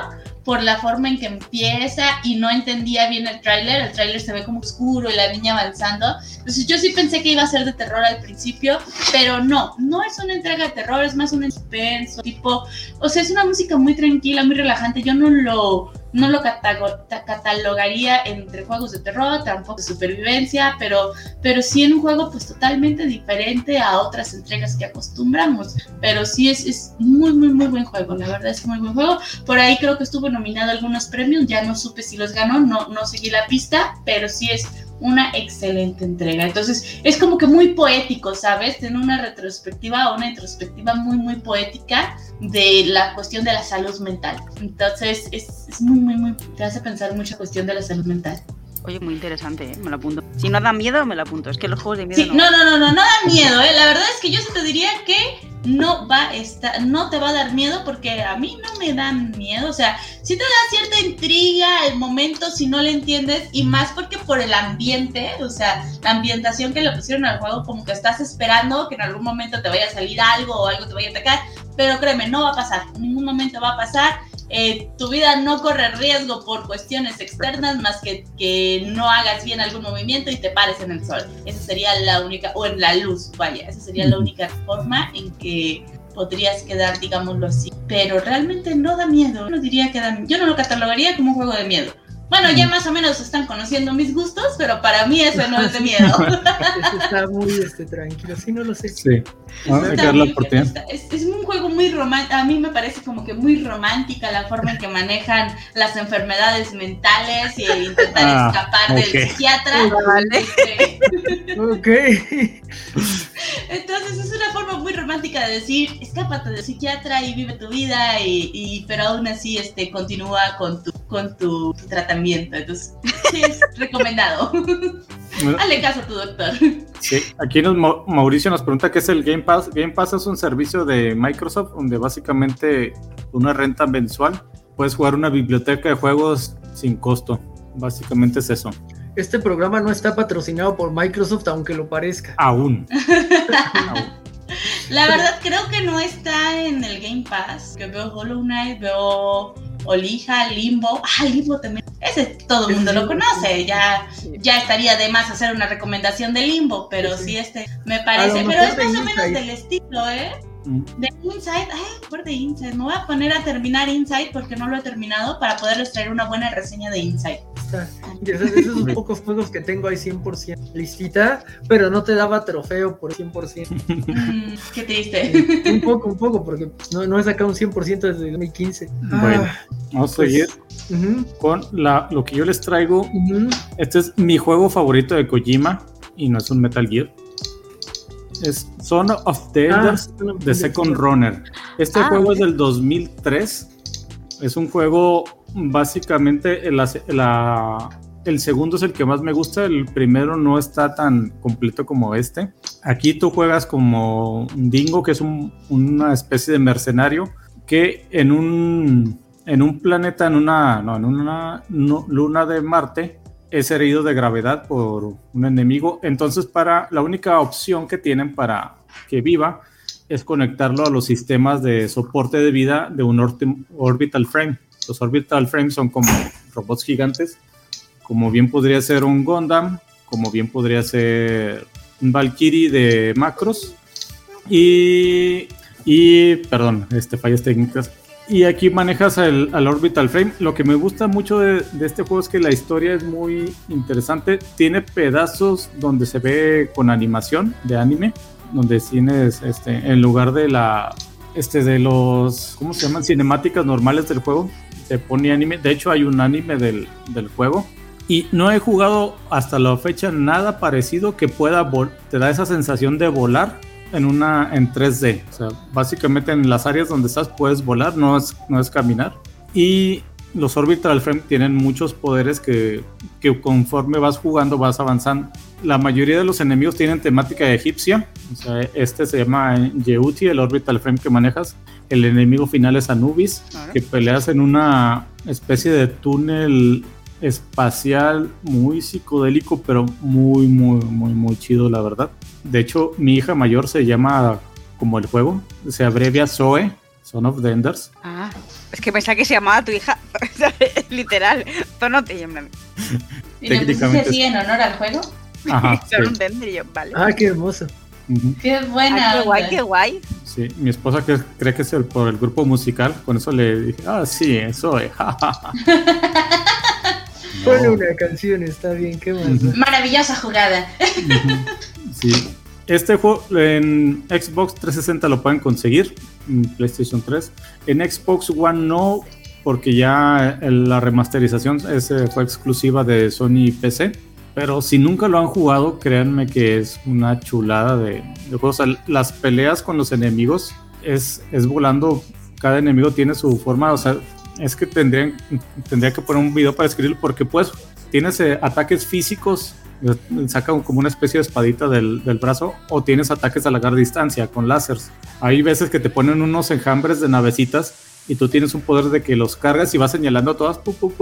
por la forma en que empieza y no entendía bien el tráiler se ve como oscuro y la niña avanzando, entonces yo sí pensé que iba a ser de terror al principio, pero no es una entrega de terror, es más un suspenso, tipo, o sea, es una música muy tranquila, muy relajante, yo no lo catalogaría entre juegos de terror, tampoco de supervivencia, pero sí en un juego pues totalmente diferente a otras entregas que acostumbramos, pero sí es muy buen juego, la verdad es muy buen juego. Por ahí creo que estuvo nominado a algunos premios, ya no supe si los ganó, no seguí la pista, pero sí es una excelente entrega. Entonces es como que muy poético, ¿sabes? Tiene una retrospectiva o una introspectiva muy poética de la cuestión de la salud mental. Entonces es muy te hace pensar mucha cuestión de la salud mental.
Oye, muy interesante, me lo apunto. Si no da miedo, me lo apunto. Es que los juegos de miedo
sí, no da miedo, La verdad es que yo sí te diría que no te va a dar miedo, porque a mí no me dan miedo. O sea, sí te da cierta intriga el momento si no le entiendes, y más porque por el ambiente, o sea, la ambientación que le pusieron al juego, como que estás esperando que en algún momento te vaya a salir algo o algo te vaya a atacar, pero créeme, no va a pasar, en ningún momento va a pasar. Tu vida no corre riesgo por cuestiones externas más que no hagas bien algún movimiento y te pares en el sol. Esa sería la única, o en la luz, vaya, esa sería la única forma en que podrías quedar, digámoslo así. Pero realmente no da miedo, yo no lo catalogaría como un juego de miedo. Bueno, ya más o menos están conociendo mis gustos, pero para mí eso no es de miedo.
Está muy tranquilo, sí, no lo sé.
Sí, hay que dar la oportunidad.
Es un juego muy romántico, a mí me parece como que muy romántica la forma en que manejan las enfermedades mentales y intentar escapar del psiquiatra.
Ok.
Entonces es una forma muy romántica de decir, escápate del psiquiatra y vive tu vida, pero aún así continúa con tu tratamiento. Entonces, sí, es recomendado. Hazle caso a tu doctor.
Sí, aquí Mauricio nos pregunta qué es el Game Pass. Game Pass es un servicio de Microsoft donde básicamente una renta mensual puedes jugar una biblioteca de juegos sin costo. Básicamente es eso.
Este programa no está patrocinado por Microsoft, aunque lo parezca.
Aún.
La verdad creo que no está en el Game Pass. Que veo Hollow Knight, veo Olija, Limbo. Limbo también. Ese todo el mundo lo conoce. Ya estaría de más hacer una recomendación de Limbo, pero sí me parece. Pero es más o menos del estilo, De Inside. Por de Inside. Me voy a poner a terminar Inside porque no lo he terminado para poderles traer una buena reseña de Inside.
Esos pocos juegos que tengo ahí 100% listita, pero no te daba trofeo por 100%.
Qué triste.
Un poco, porque no he sacado un 100% desde 2015.
Bueno, vamos a seguir con lo que yo les traigo. Este es mi juego favorito de Kojima y no es un Metal Gear. Es Son of the Enders, The Second Runner. Este juego es del 2003. Es un juego, básicamente, el segundo es el que más me gusta. El primero no está tan completo como este. Aquí tú juegas como un dingo, que es una especie de mercenario, que en un planeta, en una luna de Marte, es herido de gravedad por un enemigo. Entonces, la única opción que tienen para que viva es conectarlo a los sistemas de soporte de vida de un orbital frame. Los orbital frames son como robots gigantes, como bien podría ser un Gundam, como bien podría ser un Valkyrie de Macross y perdón, fallas técnicas. Y aquí manejas al orbital frame. Lo que me gusta mucho de este juego es que la historia es muy interesante. Tiene pedazos donde se ve con animación de anime, donde tienes en lugar de de los, ¿cómo se llaman? Cinemáticas normales del juego, se pone anime. De hecho hay un anime del juego y no he jugado hasta la fecha nada parecido que te da esa sensación de volar en 3D. O sea, básicamente en las áreas donde estás puedes volar, no es caminar. Y los orbital frame tienen muchos poderes que conforme vas jugando vas avanzando. La mayoría de los enemigos tienen temática egipcia. O sea, se llama Yeuti, el orbital frame que manejas. El enemigo final es Anubis, que peleas en una especie de túnel espacial muy psicodélico, pero muy chido, la verdad. De hecho, mi hija mayor se llama como el juego, se abrevia Zoe, Son of the Enders.
Es que pensaba que se llamaba tu hija, literal. Tono te llaman.
¿Y le pusiste así en honor al juego?
Ajá, sí.
Yo, vale.
Ah, qué hermoso.
Ujú.
Qué buena.
Qué guay,
onda.
qué guay.
Sí, mi esposa cree que es por el grupo musical, con eso le dije, sí, eso es.
Pone
No.
una canción, está bien, qué más.
Ujú.
Maravillosa jugada.
Sí. Este juego en Xbox 360 lo pueden conseguir, en PlayStation 3. En Xbox One no, porque ya la remasterización fue exclusiva de Sony PC. Pero si nunca lo han jugado, créanme que es una chulada de juego. O sea, las peleas con los enemigos es volando. Cada enemigo tiene su forma. O sea, es que tendría que poner un video para escribirlo, porque pues tienes ataques físicos, saca como una especie de espadita del brazo, o tienes ataques a larga distancia con láseres. Hay veces que te ponen unos enjambres de navecitas y tú tienes un poder de que los cargas y vas señalando a todas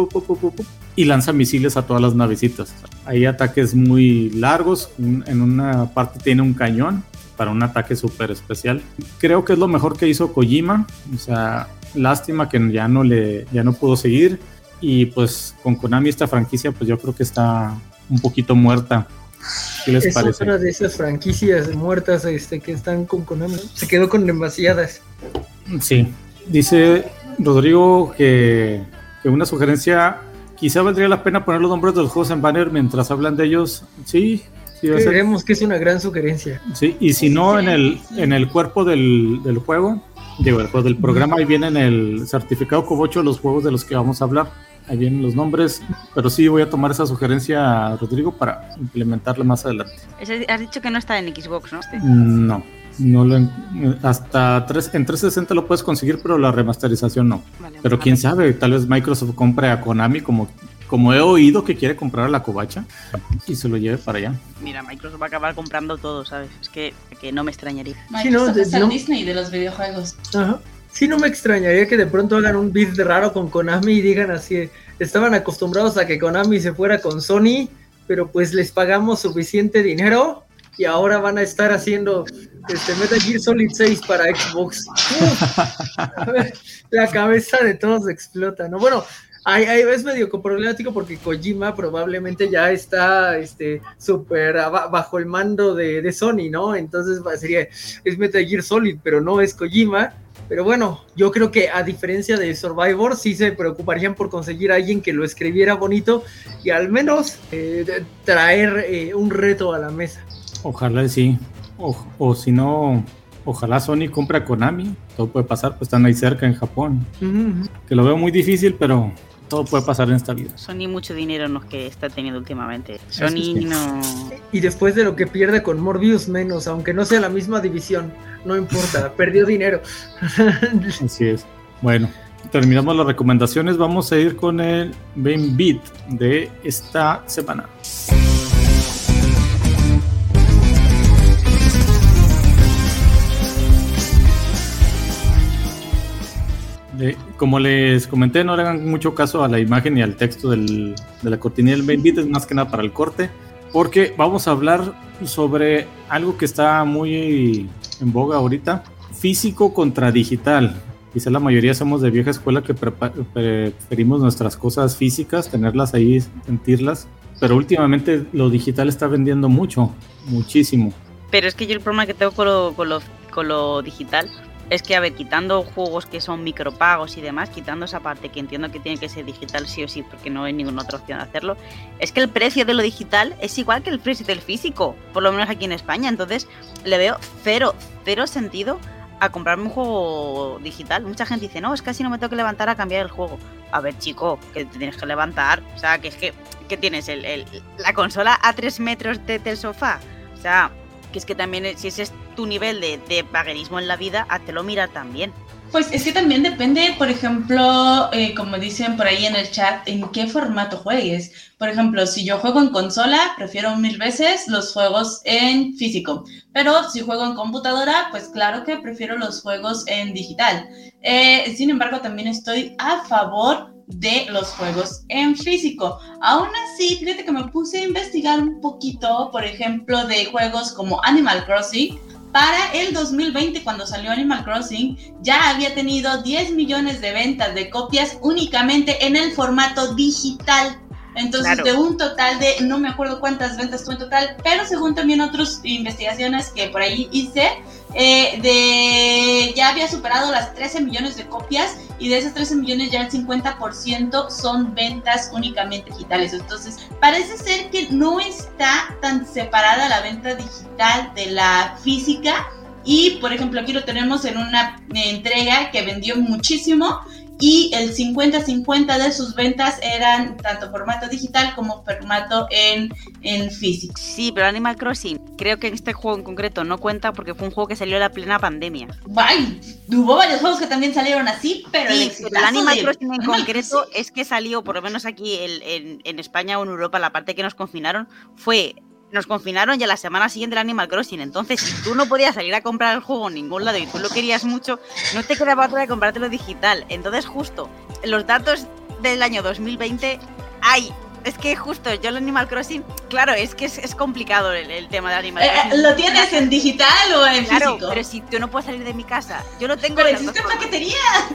y lanza misiles a todas las navecitas. Hay ataques muy largos, en una parte tiene un cañón para un ataque súper especial. Creo que es lo mejor que hizo Kojima, o sea, lástima que ya no pudo seguir, y pues con Konami esta franquicia pues yo creo que está un poquito muerta. ¿Qué les parece?
Es una de esas franquicias muertas que están con Konami. Se quedó con demasiadas.
Sí, dice Rodrigo que una sugerencia, quizá valdría la pena poner los nombres de los juegos en banner mientras hablan de ellos. Sí, va a ser.
Creemos que es una gran sugerencia.
Sí, y si no, en el cuerpo del juego, del programa, ahí viene en el certificado Cobocho los juegos de los que vamos a hablar. Ahí vienen los nombres, pero sí voy a tomar esa sugerencia, Rodrigo, para implementarla más adelante.
Has dicho que no está en Xbox, ¿no?
No hasta en 360 lo puedes conseguir, pero la remasterización no.
Vale,
Pero quién sabe, tal vez Microsoft compre a Konami, como he oído que quiere comprar a la Covacha, y se lo lleve para allá.
Mira, Microsoft va a acabar comprando todo, ¿sabes? Es que no me extrañaría.
Microsoft es el Disney de los videojuegos.
Ajá. Sí, no me extrañaría que de pronto hagan un beat raro con Konami y digan así, estaban acostumbrados a que Konami se fuera con Sony, pero pues les pagamos suficiente dinero y ahora van a estar haciendo Metal Gear Solid 6 para Xbox. La cabeza de todos explota, ¿no? Bueno, es medio problemático porque Kojima probablemente ya está súper bajo el mando de Sony, ¿no? Entonces es Metal Gear Solid, pero no es Kojima. Pero bueno, yo creo que a diferencia de Survivor, sí se preocuparían por conseguir a alguien que lo escribiera bonito y al menos traer un reto a la mesa.
Ojalá sí. O si no, ojalá Sony compre a Konami. Todo puede pasar, pues están ahí cerca en Japón.
Uh-huh.
Que lo veo muy difícil, pero todo puede pasar en esta vida.
Sony mucho dinero no es que está teniendo últimamente.
Eso
Sony
sí.
no...
Y después de lo que pierde con Morbius menos, aunque no sea la misma división, no importa, perdió dinero.
Así es. Bueno, terminamos las recomendaciones. Vamos a ir con el main beat de esta semana. Como les comenté, no le hagan mucho caso a la imagen y al texto de la cortinilla del main beat, es más que nada para el corte, porque vamos a hablar sobre algo que está muy en boga ahorita: físico contra digital. Quizá la mayoría somos de vieja escuela que preferimos nuestras cosas físicas, tenerlas ahí, sentirlas, pero últimamente lo digital está vendiendo muchísimo.
Pero es que yo el problema que tengo con lo digital es que, a ver, quitando juegos que son micropagos y demás, quitando esa parte que entiendo que tiene que ser digital sí o sí, porque no hay ninguna otra opción de hacerlo, es que el precio de lo digital es igual que el precio del físico, por lo menos aquí en España. Entonces le veo cero sentido a comprarme un juego digital. Mucha gente dice, no, es que así no me tengo que levantar a cambiar el juego. A ver, chico, que te tienes que levantar. O sea, que es que tienes la consola a 3 metros del sofá. O sea, que es que también, si ese es tu nivel de vaguerismo en la vida, háztelo mirar también.
Pues es que también depende, por ejemplo, como dicen por ahí en el chat, en qué formato juegues. Por ejemplo, si yo juego en consola, prefiero 1000 veces los juegos en físico. Pero si juego en computadora, pues claro que prefiero los juegos en digital. Sin embargo, también estoy a favor de los juegos en físico. Aún así, fíjate que me puse a investigar un poquito, por ejemplo, de juegos como Animal Crossing, para el 2020, cuando salió Animal Crossing, ya había tenido 10 millones de ventas de copias únicamente en el formato digital. Entonces, claro, de un total de, no me acuerdo cuántas ventas tuvo en total, pero según también otras investigaciones que por ahí hice, ya había superado las 13 millones de copias, y de esas 13 millones ya el 50% son ventas únicamente digitales. Entonces, parece ser que no está tan separada la venta digital de la física. Y, por ejemplo, aquí lo tenemos en una entrega que vendió muchísimo, y el 50-50 de sus ventas eran tanto formato digital como formato en físico.
Sí, pero Animal Crossing, creo que en este juego en concreto no cuenta porque fue un juego que salió en la plena pandemia.
¡Ay! Hubo varios juegos que también salieron así, pero
sí, el Animal Crossing en concreto es que salió, por lo menos aquí en España o en Europa, la parte que nos confinaron nos confinaron y a la semana siguiente el Animal Crossing. Entonces, si tú no podías salir a comprar el juego en ningún lado y tú lo querías mucho, no te quedaba otra de comprártelo digital. Entonces, justo, los datos del año 2020, es que justo yo el Animal Crossing, claro, es que es complicado el tema del Animal Crossing.
¿Lo tienes en digital o en físico?
Claro, pero si yo no puedo salir de mi casa, yo lo tengo.
Pero existe paquetería.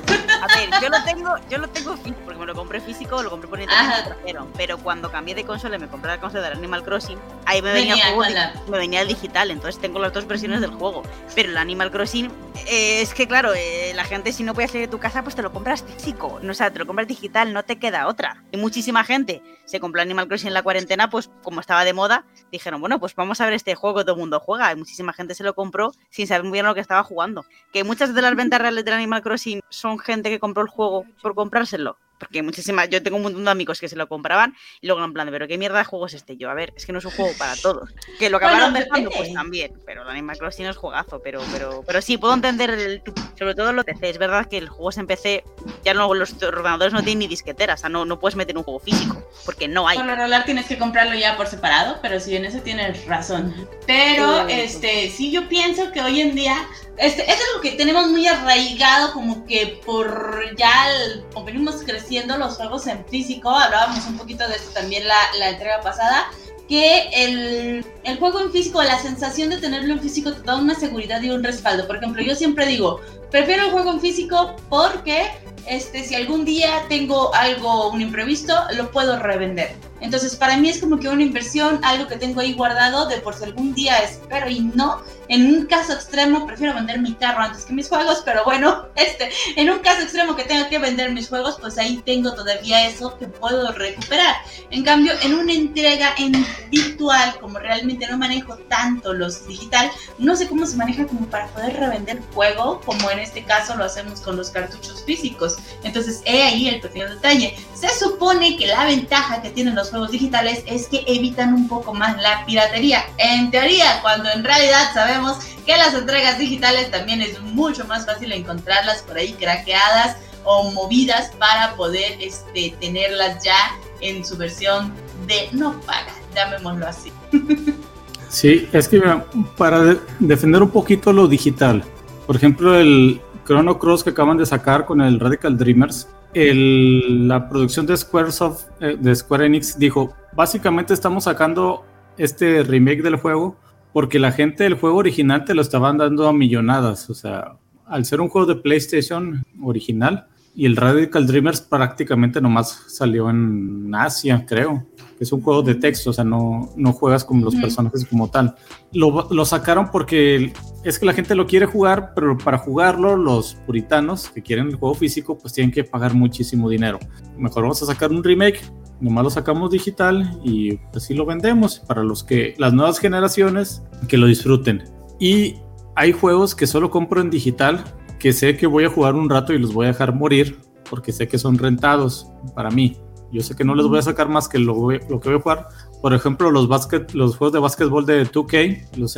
A ver, yo lo tengo físico, porque me lo compré físico, lo compré por internet y trajeron. Pero cuando cambié de consola y me compré la consola del Animal Crossing, ahí me venía el digital, entonces tengo las dos versiones del juego. Pero el Animal Crossing, es que claro, la gente, si no puedes salir de tu casa, pues te lo compras físico, o sea, te lo compras digital, no te queda otra. Y muchísima gente se compró Animal Crossing en la cuarentena, pues como estaba de moda, dijeron, bueno, pues vamos a ver este juego que todo el mundo juega, y muchísima gente se lo compró sin saber muy bien lo que estaba jugando. Que muchas de las ventas reales del Animal Crossing son gente que compró el juego por comprárselo, porque yo tengo un montón de amigos que se lo compraban y luego en plan de, pero qué mierda de juego es este. Yo, a ver, es que no es un juego para todos. Que lo acabaron dejando, pues también, pero el Animal Crossing es juegazo, pero sí, puedo entender sobre todo lo PC. Es verdad que el juego en PC, ya no, los ordenadores no tienen ni disquetera, o sea, no puedes meter un juego físico, porque no hay.
Para rolar tienes que comprarlo ya por separado, pero sí, en eso tienes razón. Pero, sí, yo pienso que hoy en día, es algo que tenemos muy arraigado, como que por ya, como venimos creciendo los juegos en físico, hablábamos un poquito de esto también la entrega pasada, que el juego en físico, la sensación de tenerlo en físico te da una seguridad y un respaldo. Por ejemplo, yo siempre digo, prefiero el juego en físico porque si algún día tengo un imprevisto, lo puedo revender. Entonces, para mí es como que una inversión, algo que tengo ahí guardado de por si algún día espero y no. En un caso extremo, prefiero vender mi carro antes que mis juegos, pero bueno, en un caso extremo que tenga que vender mis juegos, pues ahí tengo todavía eso que puedo recuperar. En cambio, en una entrega en virtual, como realmente no manejo tanto los digital, no sé cómo se maneja como para poder revender juego, como en este caso lo hacemos con los cartuchos físicos. Entonces, he ahí el pequeño detalle. Se supone que la ventaja que tienen los juegos digitales es que evitan un poco más la piratería. En teoría, cuando en realidad sabemos que las entregas digitales también es mucho más fácil encontrarlas por ahí craqueadas o movidas para poder tenerlas ya en su versión de no paga, llamémoslo así.
Sí, es que para defender un poquito lo digital, por ejemplo el Chrono Cross que acaban de sacar con el Radical Dreamers, la producción de Square Enix dijo, básicamente estamos sacando este remake del juego porque la gente del juego original te lo estaban dando a millonadas, o sea, al ser un juego de PlayStation original, y el Radical Dreamers prácticamente nomás salió en Asia, creo, que es un juego de texto, o sea, no juegas con los personajes como tal. Lo sacaron porque es que la gente lo quiere jugar, pero para jugarlo los puritanos que quieren el juego físico pues tienen que pagar muchísimo dinero. Mejor vamos a sacar un remake, nomás lo sacamos digital y así lo vendemos para las nuevas generaciones que lo disfruten. Y hay juegos que solo compro en digital, que sé que voy a jugar un rato y los voy a dejar morir porque sé que son rentados para mí. Yo sé que no les voy a sacar más que lo que voy a jugar. Por ejemplo, los juegos de básquetbol de 2K, los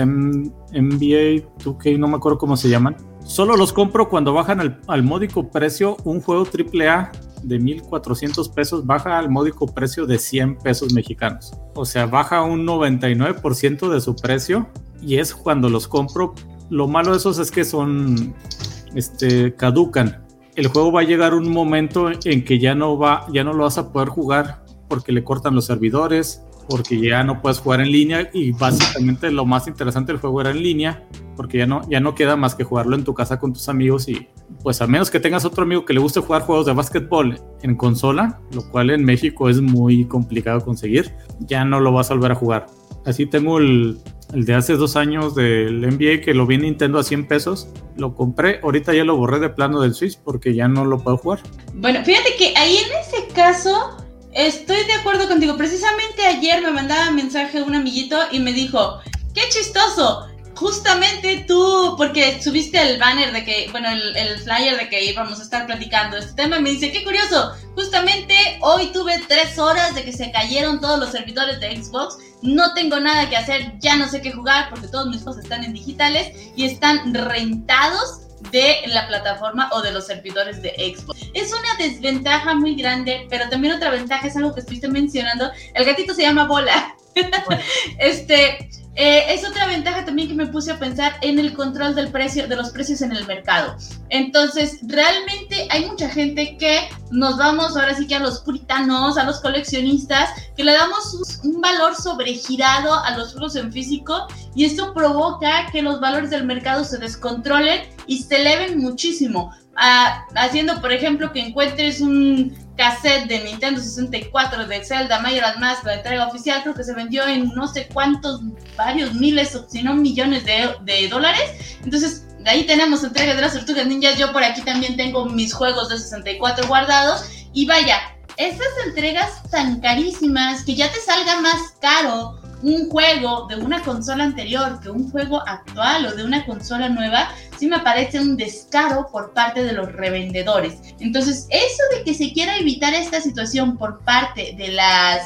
NBA 2K, no me acuerdo cómo se llaman. Solo los compro cuando bajan al módico precio. Un juego AAA de 1,400 pesos baja al módico precio de 100 pesos mexicanos. O sea, baja un 99% de su precio y es cuando los compro. Lo malo de esos es que son caducan. El juego va a llegar un momento en que ya no lo vas a poder jugar porque le cortan los servidores porque ya no puedes jugar en línea y básicamente lo más interesante del juego era en línea, porque ya no queda más que jugarlo en tu casa con tus amigos y pues a menos que tengas otro amigo que le guste jugar juegos de básquetbol en consola, lo cual en México es muy complicado conseguir, ya no lo vas a volver a jugar. Así tengo el de hace 2 años del NBA que lo vi en Nintendo a 100 pesos, lo compré, ahorita ya lo borré de plano del Switch porque ya no lo puedo jugar.
Bueno, fíjate que ahí en ese caso estoy de acuerdo contigo. Precisamente ayer me mandaba mensaje un amiguito y me dijo, ¡qué chistoso! Justamente tú, porque subiste el banner de que, bueno, el flyer de que íbamos a estar platicando este tema, me dice, ¡qué curioso! Justamente hoy tuve 3 horas de que se cayeron todos los servidores de Xbox, no tengo nada que hacer, ya no sé qué jugar porque todos mis juegos están en digitales y están rentados de la plataforma o de los servidores de Xbox. Es una desventaja muy grande, pero también otra ventaja es algo que estuviste mencionando. El gatito se llama Bola. Bueno. Es otra ventaja también que me puse a pensar en el control del precio, de los precios en el mercado. Entonces, realmente hay mucha gente que nos vamos ahora sí que a los puritanos, a los coleccionistas, que le damos un valor sobregirado a los juegos en físico y esto provoca que los valores del mercado se descontrolen y se eleven muchísimo. Haciendo, por ejemplo, que encuentres un cassette de Nintendo 64 de Zelda Majora's Mask, la entrega oficial, creo que se vendió en no sé cuántos, varios miles o si no millones de dólares. Entonces, de ahí tenemos entregas de las Tortugas Ninja. Yo por aquí también tengo mis juegos de 64 guardados. Y vaya, esas entregas tan carísimas que ya te salga más caro un juego de una consola anterior que un juego actual o de una consola nueva, sí me parece un descaro por parte de los revendedores. Entonces, eso de que se quiera evitar esta situación por parte de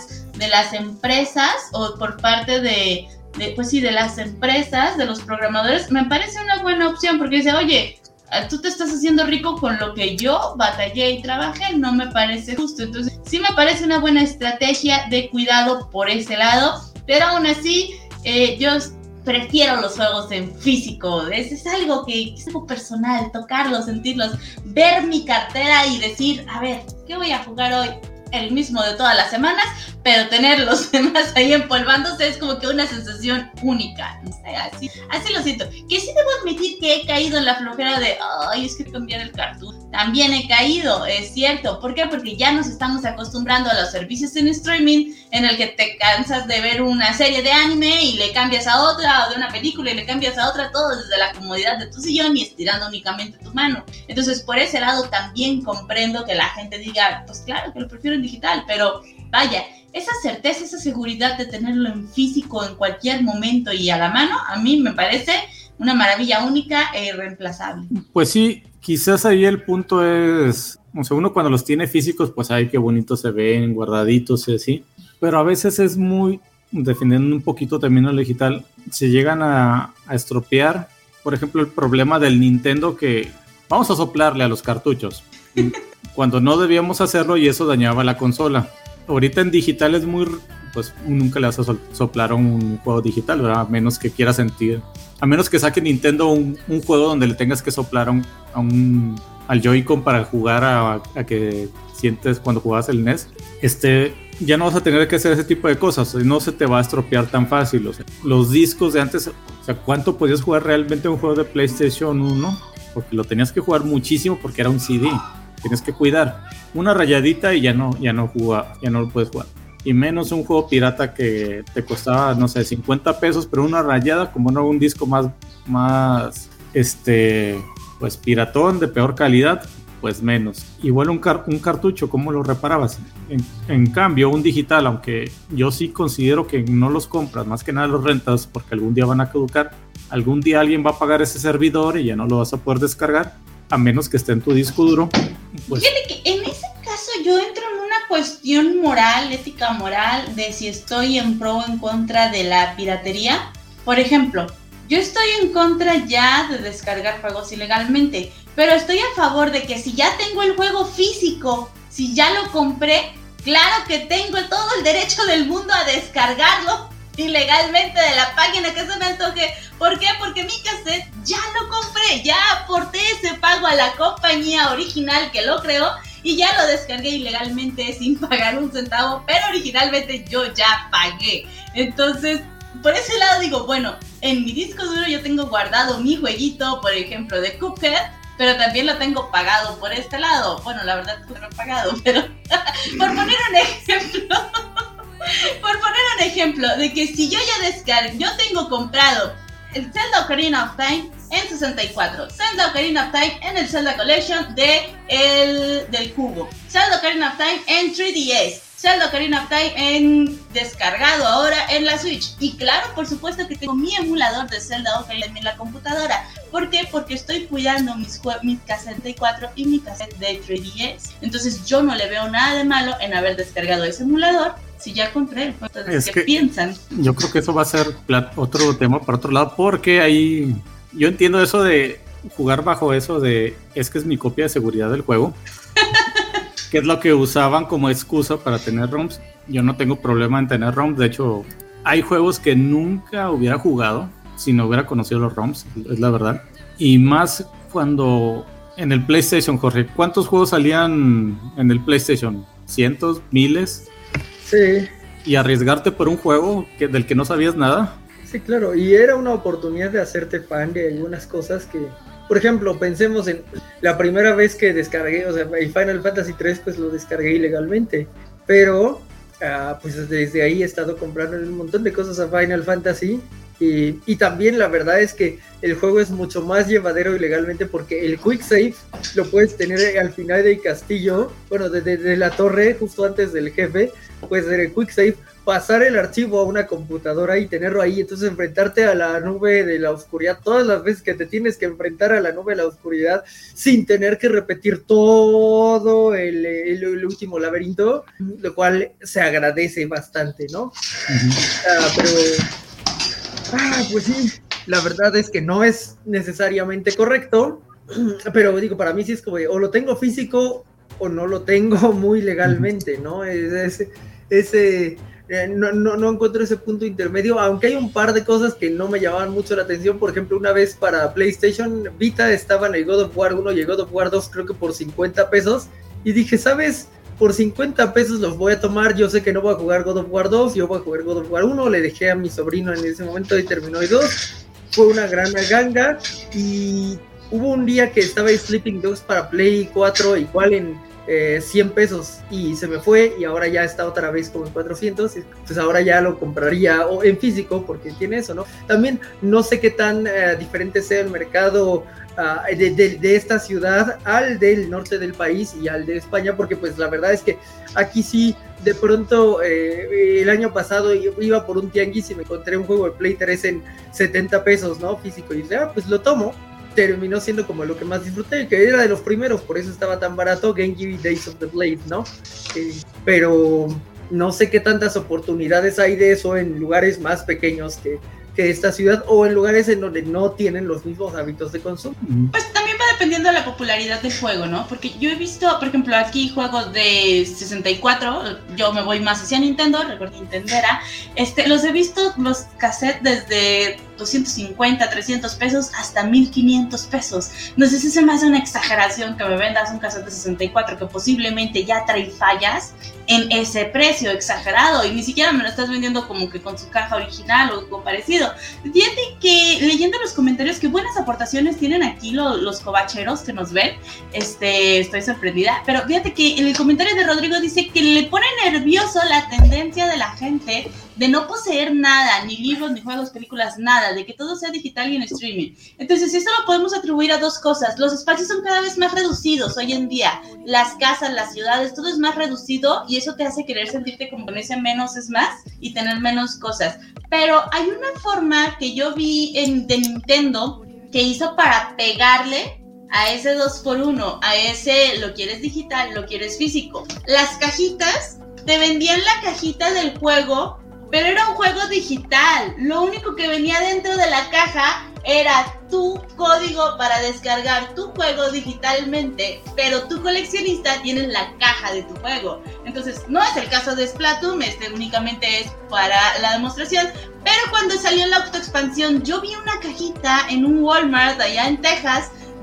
las empresas o por parte de las empresas, de los programadores, me parece una buena opción porque dice, oye, tú te estás haciendo rico con lo que yo batallé y trabajé, no me parece justo. Entonces, sí me parece una buena estrategia de cuidado por ese lado. Pero aún así, yo prefiero los juegos en físico. Es algo que es algo personal, tocarlos, sentirlos, ver mi cartera y decir, a ver, ¿qué voy a jugar hoy? El mismo de todas las semanas, pero tener los demás ahí empolvándose es como que una sensación única. No sé, así lo siento. Que sí debo admitir que he caído en la flojera de, ay, es que cambiar el cartucho. También he caído, es cierto. ¿Por qué? Porque ya nos estamos acostumbrando a los servicios en streaming en el que te cansas de ver una serie de anime y le cambias a otra, o de una película y le cambias a otra, todo desde la comodidad de tu sillón y estirando únicamente tu mano. Entonces, por ese lado también comprendo que la gente diga, pues claro que lo prefiero en digital, pero vaya, esa certeza, esa seguridad de tenerlo en físico en cualquier momento y a la mano, a mí me parece una maravilla única e irreemplazable.
Pues sí, quizás ahí el punto es, o sea, uno cuando los tiene físicos, pues ay, qué bonitos se ven, guardaditos y así, pero a veces es muy, defendiendo un poquito también lo digital, se llegan a estropear, por ejemplo, el problema del Nintendo que vamos a soplarle a los cartuchos, cuando no debíamos hacerlo y eso dañaba la consola. Ahorita en digital es muy, pues nunca le vas a soplar a un juego digital, ¿verdad? A menos que quieras sentir, a menos que saque Nintendo un juego donde le tengas que soplar al Joy-Con para jugar a que sientes cuando jugabas el NES, ya no vas a tener que hacer ese tipo de cosas, no se te va a estropear tan fácil. O sea, los discos de antes, o sea, ¿cuánto podías jugar realmente un juego de PlayStation 1? Porque lo tenías que jugar muchísimo porque era un CD, tienes que cuidar. Una rayadita y ya no lo puedes jugar. Y menos un juego pirata que te costaba, no sé, 50 pesos, pero una rayada, como no un disco más pues piratón, de peor calidad, pues menos. Igual un cartucho, ¿cómo lo reparabas? En cambio, un digital, aunque yo sí considero que no los compras, más que nada los rentas, porque algún día van a caducar, algún día alguien va a pagar ese servidor y ya no lo vas a poder descargar, a menos que esté en tu disco duro. Pues,
fíjate que en ese caso yo entro en una cuestión moral, ética moral, de si estoy en pro o en contra de la piratería. Por ejemplo, yo estoy en contra ya de descargar juegos ilegalmente, pero estoy a favor de que si ya tengo el juego físico, si ya lo compré, claro que tengo todo el derecho del mundo a descargarlo ilegalmente de la página que se me antoje. ¿Por qué? Porque mi cassette ya lo compré, ya aporté ese pago a la compañía original que lo creó y ya lo descargué ilegalmente sin pagar un centavo, pero originalmente yo ya pagué. Entonces, por ese lado digo, bueno, en mi disco duro yo tengo guardado mi jueguito, por ejemplo, de Cuphead, pero también lo tengo pagado por este lado. Bueno, la verdad es que no lo he pagado, pero por poner un ejemplo de que si yo ya descargo, yo tengo comprado el Zelda Ocarina of Time en 64, Zelda Ocarina of Time en el Zelda Collection del cubo, Zelda Ocarina of Time en 3DS, Zelda Ocarina of Time en descargado ahora en la Switch. Y claro, por supuesto que tengo mi emulador de Zelda Ocarina en la computadora. ¿Por qué? Porque estoy cuidando mi cassette de 4 y mi cassette de 3DS. Entonces yo no le veo nada de malo en haber descargado ese emulador si ya compré el juego. Entonces, ¿qué piensan?
Yo creo que eso va a ser otro tema por otro lado, porque ahí yo entiendo eso de jugar bajo eso de es que es mi copia de seguridad del juego. Que es lo que usaban como excusa para tener ROMs. Yo no tengo problema en tener ROMs. De hecho, hay juegos que nunca hubiera jugado si no hubiera conocido los ROMs, es la verdad. Y más cuando en el PlayStation, Jorge, ¿cuántos juegos salían en el PlayStation? ¿Cientos? ¿Miles?
Sí.
Y arriesgarte por un juego del que no sabías nada.
Sí, claro. Y era una oportunidad de hacerte fan de algunas cosas que... Por ejemplo, pensemos en la primera vez que descargué, o sea, el Final Fantasy 3 pues lo descargué ilegalmente, pero pues desde ahí he estado comprando un montón de cosas a Final Fantasy y también la verdad es que el juego es mucho más llevadero ilegalmente porque el Quick Save lo puedes tener al final del castillo, bueno, de la torre, justo antes del jefe, puedes hacer el Quick Save, pasar el archivo a una computadora y tenerlo ahí, entonces enfrentarte a la nube de la oscuridad todas las veces que te tienes que enfrentar a la nube de la oscuridad sin tener que repetir todo el último laberinto, lo cual se agradece bastante, ¿no? Pero pues sí, la verdad es que no es necesariamente correcto, pero digo, para mí sí es como o lo tengo físico o no lo tengo muy legalmente, ¿no? No encuentro ese punto intermedio, aunque hay un par de cosas que no me llamaban mucho la atención. Por ejemplo, una vez para PlayStation Vita estaban el God of War 1 y el God of War 2 creo que por 50 pesos y dije, ¿sabes? Por 50 pesos los voy a tomar, yo sé que no voy a jugar God of War 2, yo voy a jugar God of War 1, le dejé a mi sobrino en ese momento y terminó el 2, fue una gran ganga y hubo un día que estaba el Sleeping Dogs para Play 4 igual en 100 pesos y se me fue y ahora ya está otra vez como en 400, pues ahora ya lo compraría o en físico porque tiene eso, ¿no? También no sé qué tan diferente sea el mercado de esta ciudad al del norte del país y al de España, porque pues la verdad es que aquí sí, de pronto el año pasado iba por un tianguis y me encontré un juego de Play 3 en 70 pesos, ¿no? Físico, y dije, pues lo tomo. Terminó siendo como lo que más disfruté, que era de los primeros, por eso estaba tan barato, Genji Days of the Blade, ¿no? Pero no sé qué tantas oportunidades hay de eso en lugares más pequeños que esta ciudad o en lugares en donde no tienen los mismos hábitos de consumo.
Pues también va dependiendo de la popularidad del juego, ¿no? Porque yo he visto, por ejemplo, aquí juegos de 64, yo me voy más hacia Nintendo, recuerdo Nintendera, los he visto los cassettes desde 250, 300 pesos hasta 1500 pesos. No sé si se me hace una exageración que me vendas un cassette de 64 que posiblemente ya trae fallas en ese precio exagerado y ni siquiera me lo estás vendiendo como que con su caja original o algo parecido. Fíjate que leyendo los comentarios, qué buenas aportaciones tienen aquí los covacheros que nos ven. Estoy sorprendida, pero fíjate que en el comentario de Rodrigo dice que le pone nervioso la tendencia de la gente de no poseer nada, ni libros, ni juegos, películas, nada, de que todo sea digital y en streaming. Entonces, esto lo podemos atribuir a dos cosas. Los espacios son cada vez más reducidos hoy en día. Las casas, las ciudades, todo es más reducido y eso te hace querer sentirte como con ese menos es más y tener menos cosas. Pero hay una forma que yo vi de Nintendo que hizo para pegarle a ese 2x1, a ese lo quieres digital, lo quieres físico. Las cajitas, te vendían la cajita del juego, pero era un juego digital. Lo único que venía dentro de la caja era tu código para descargar tu juego digitalmente, pero tu coleccionista tiene la caja de tu juego. Entonces, no es el caso de Splatoon, únicamente es para la demostración, pero cuando salió la autoexpansión, yo vi una cajita en un Walmart allá en Texas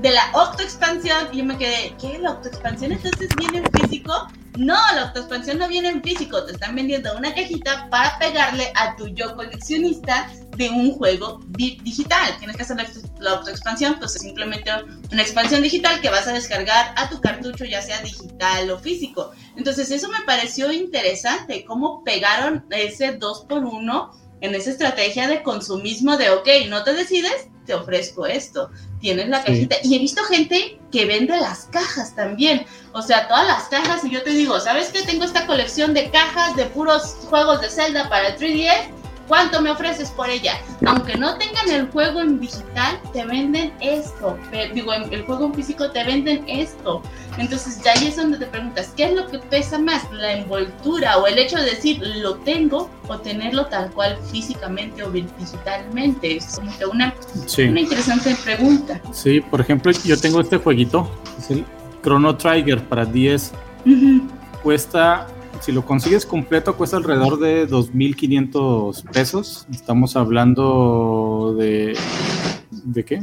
de la octoexpansión, y yo me quedé, ¿qué? ¿La octoexpansión entonces viene en físico? No, la octoexpansión no viene en físico, te están vendiendo una cajita para pegarle a tu yo coleccionista de un juego digital. Tienes que hacer la autoexpansión, pues es simplemente una expansión digital que vas a descargar a tu cartucho, ya sea digital o físico. Entonces eso me pareció interesante, cómo pegaron ese 2x1 en esa estrategia de consumismo de, ok, no te decides, te ofrezco esto, tienes la cajita. Y he visto gente que vende las cajas también, o sea, todas las cajas, y yo te digo, ¿sabes qué? Tengo esta colección de cajas de puros juegos de Zelda para el 3DS, ¿cuánto me ofreces por ella? Aunque no tengan el juego en digital, te venden esto. El juego en físico te venden esto. Entonces ya ahí es donde te preguntas, ¿qué es lo que pesa más? ¿La envoltura o el hecho de decir, lo tengo, o tenerlo tal cual físicamente o digitalmente? Es como que una interesante pregunta.
Sí, por ejemplo, yo tengo este jueguito, es el Chrono Trigger para 10. Cuesta... Si lo consigues completo, cuesta alrededor de 2,500 pesos. Estamos hablando de ¿qué?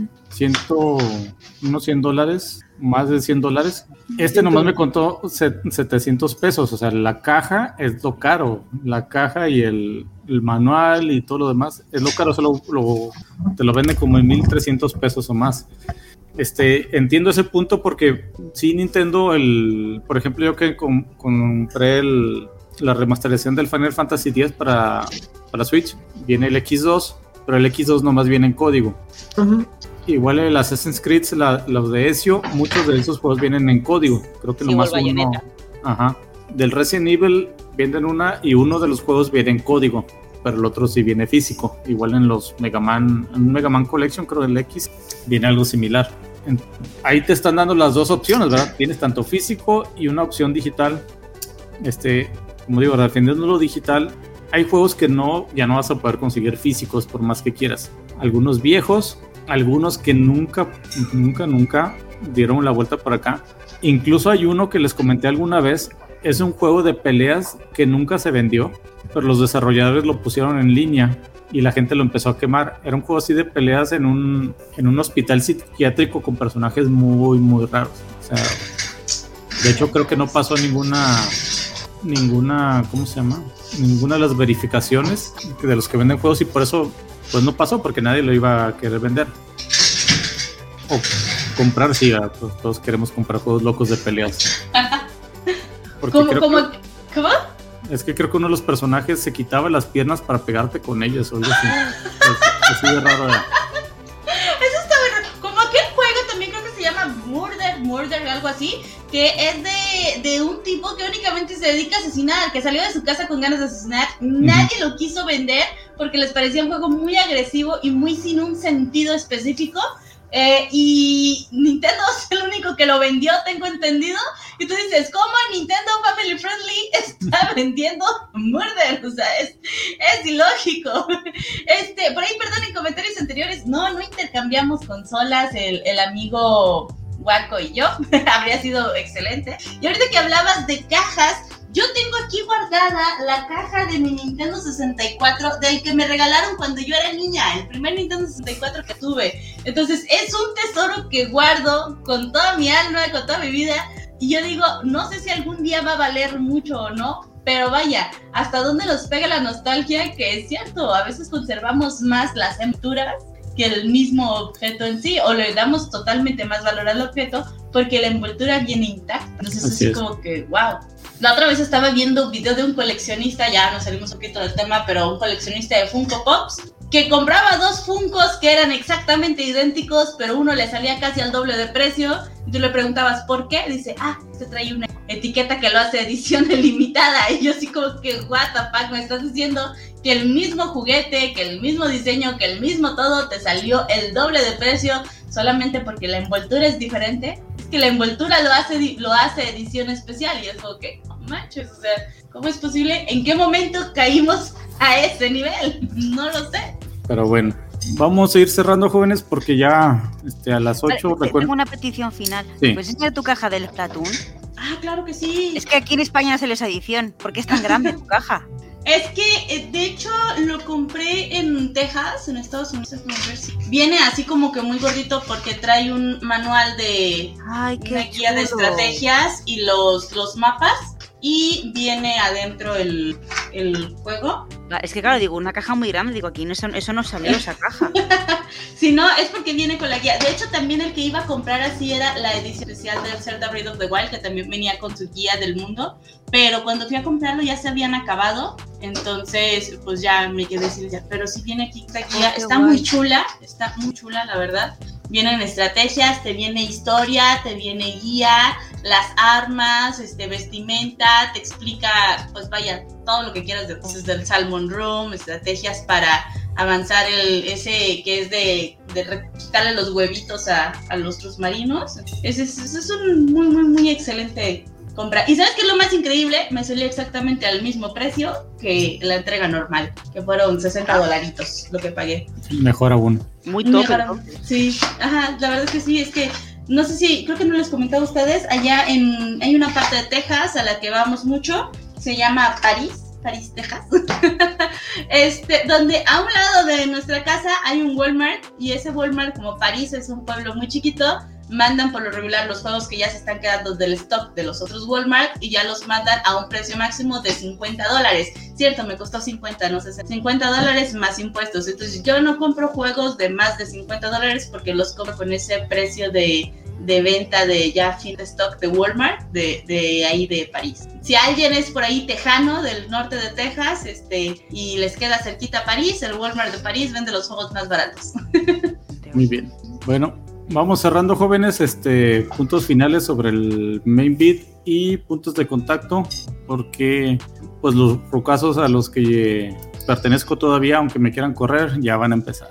Unos $100, más de $100. Nomás me contó 700 pesos. O sea, la caja es lo caro. La caja y el manual y todo lo demás es lo caro. Solo te lo venden como en 1,300 pesos o más. Entiendo ese punto porque sí, Nintendo, por ejemplo, yo que compré la remasterización del Final Fantasy X para Switch, viene el X2, pero el X2 nomás viene en código. Igual el Assassin's Creed, los de Ezio, muchos de esos juegos vienen en código, creo que nomás uno. Del Resident Evil venden una y uno de los juegos viene en código, pero el otro sí viene físico. Igual en los Mega Man Collection, creo el X, viene algo similar. Ahí te están dando las dos opciones, ¿verdad? Tienes tanto físico y una opción digital. Como digo, defendiendo lo digital, hay juegos que ya no vas a poder conseguir físicos por más que quieras. Algunos viejos, algunos que nunca dieron la vuelta por acá. Incluso hay uno que les comenté alguna vez, es un juego de peleas que nunca se vendió, pero los desarrolladores lo pusieron en línea y la gente lo empezó a quemar. Era un juego así de peleas en un hospital psiquiátrico con personajes muy, muy raros. O sea, de hecho creo que no pasó ninguna, ¿cómo se llama? Ninguna de las verificaciones de los que venden juegos, y por eso pues no pasó, porque nadie lo iba a querer vender. O comprar, sí, pues todos queremos comprar juegos locos de peleas.
¿Cómo?
Es que creo que uno de los personajes se quitaba las piernas para pegarte con ellas o algo así. Así de raro era.
Eso está bueno. Como aquel juego también creo que se llama Murder, algo así, que es de un tipo que únicamente se dedica a asesinar, que salió de su casa con ganas de asesinar. Nadie lo quiso vender porque les parecía un juego muy agresivo y muy sin un sentido específico. Y Nintendo es el único que lo vendió, tengo entendido. Y tú dices, ¿cómo Nintendo Family Friendly está vendiendo Murder? O sea, es ilógico. Por ahí, perdón, en comentarios anteriores, no intercambiamos consolas, el amigo Waco y yo. Habría sido excelente. Y ahorita que hablabas de cajas, yo tengo aquí guardada la caja de mi Nintendo 64, del que me regalaron cuando yo era niña, el primer Nintendo 64 que tuve. Entonces es un tesoro que guardo con toda mi alma, con toda mi vida, y yo digo, no sé si algún día va a valer mucho o no, pero vaya, hasta dónde nos pega la nostalgia, que es cierto, a veces conservamos más las envolturas que el mismo objeto en sí, o le damos totalmente más valor al objeto porque la envoltura viene intacta. Entonces así es como que, wow. La otra vez estaba viendo un video de un coleccionista, ya nos salimos un poquito del tema, pero un coleccionista de Funko Pops, que compraba dos Funkos que eran exactamente idénticos, pero uno le salía casi al doble de precio, y tú le preguntabas ¿por qué? Dice, se trae una etiqueta que lo hace edición limitada, y yo así como que, what the fuck, me estás diciendo que el mismo juguete, que el mismo diseño, que el mismo todo, te salió el doble de precio, solamente porque la envoltura es diferente. Es que la envoltura lo hace edición especial, y es como que, no manches, o sea, ¿cómo es posible? ¿En qué momento caímos a ese nivel? No lo sé.
Pero bueno, vamos a ir cerrando, jóvenes, porque ya a las 8...
Tengo una petición final.
Sí.
¿Puedes enseñar tu caja del Splatoon?
Claro que sí.
Es que aquí en España no se les edición. ¿Por qué es tan grande tu caja?
Es que, de hecho, lo compré en Texas, en Estados Unidos. Viene así como que muy gordito porque trae un manual de una guía de estrategias y los mapas. Y viene adentro el juego.
Es que claro, digo, una caja muy grande, digo, aquí eso no salió, esa caja.
Si no, es porque viene con la guía. De hecho, también el que iba a comprar así era la edición especial del Zelda Breath of the Wild, que también venía con su guía del mundo. Pero cuando fui a comprarlo ya se habían acabado. Entonces, pues ya me quedé sin ella. Pero sí viene aquí esta guía. Está muy chula, la verdad. Vienen estrategias, te viene historia, te viene guía, las armas, vestimenta, te explica, pues vaya, todo lo que quieras desde el Salmon Room, estrategias para avanzar ese que es de quitarle los huevitos a los otros marinos. Es un muy, muy, muy excelente compra. ¿Y sabes qué es lo más increíble? Me salió exactamente al mismo precio que la entrega normal, que fueron $60 lo que pagué.
Mejor aún.
Muy top.
Sí, ajá, la verdad es que sí, es que no sé si, creo que no les comentaba a ustedes, allá hay una parte de Texas a la que vamos mucho, se llama París, Texas, donde a un lado de nuestra casa hay un Walmart, y ese Walmart, como París es un pueblo muy chiquito, mandan por lo regular los juegos que ya se están quedando del stock de los otros Walmart y ya los mandan a un precio máximo de $50. Cierto, me costó 50, no sé, $50 más impuestos. Entonces yo no compro juegos de más de $50 porque los compro con ese precio de venta de ya fin de stock de Walmart de ahí de París. Si alguien es por ahí tejano del norte de Texas y les queda cerquita a París, el Walmart de París vende los juegos más baratos.
Muy bien, bueno, vamos cerrando, jóvenes, puntos finales sobre el main beat y puntos de contacto, porque pues los rucazos a los que pertenezco todavía, aunque me quieran correr, ya van a empezar.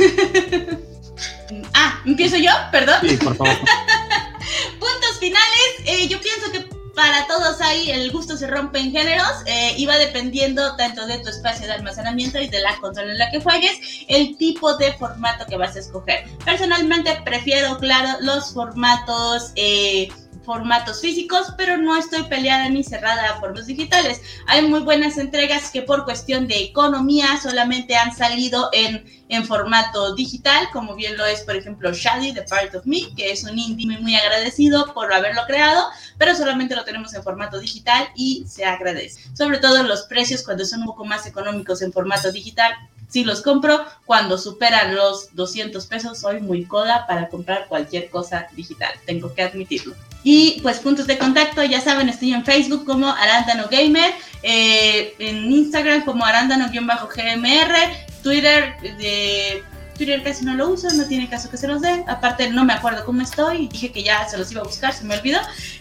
¿Empiezo yo? Perdón.
Sí, por favor.
Puntos finales. Yo pienso que para todos ahí el gusto se rompe en géneros y va dependiendo tanto de tu espacio de almacenamiento y de la consola en la que juegues, el tipo de formato que vas a escoger. Personalmente prefiero, claro, los formatos físicos, pero no estoy peleada ni cerrada por los digitales. Hay muy buenas entregas que por cuestión de economía solamente han salido en formato digital, como bien lo es, por ejemplo, Shady, The Part of Me, que es un indie muy, muy agradecido por haberlo creado, pero solamente lo tenemos en formato digital y se agradece. Sobre todo los precios, cuando son un poco más económicos en formato digital, sí los compro. Cuando superan los $200, soy muy coda para comprar cualquier cosa digital, tengo que admitirlo. Y pues puntos de contacto, ya saben, estoy en Facebook como Arándano Gamer, en Instagram como Arándano-GMR, Twitter casi no lo uso, no tiene caso que se los dé, aparte no me acuerdo cómo estoy, dije que ya se los iba a buscar, se me olvidó,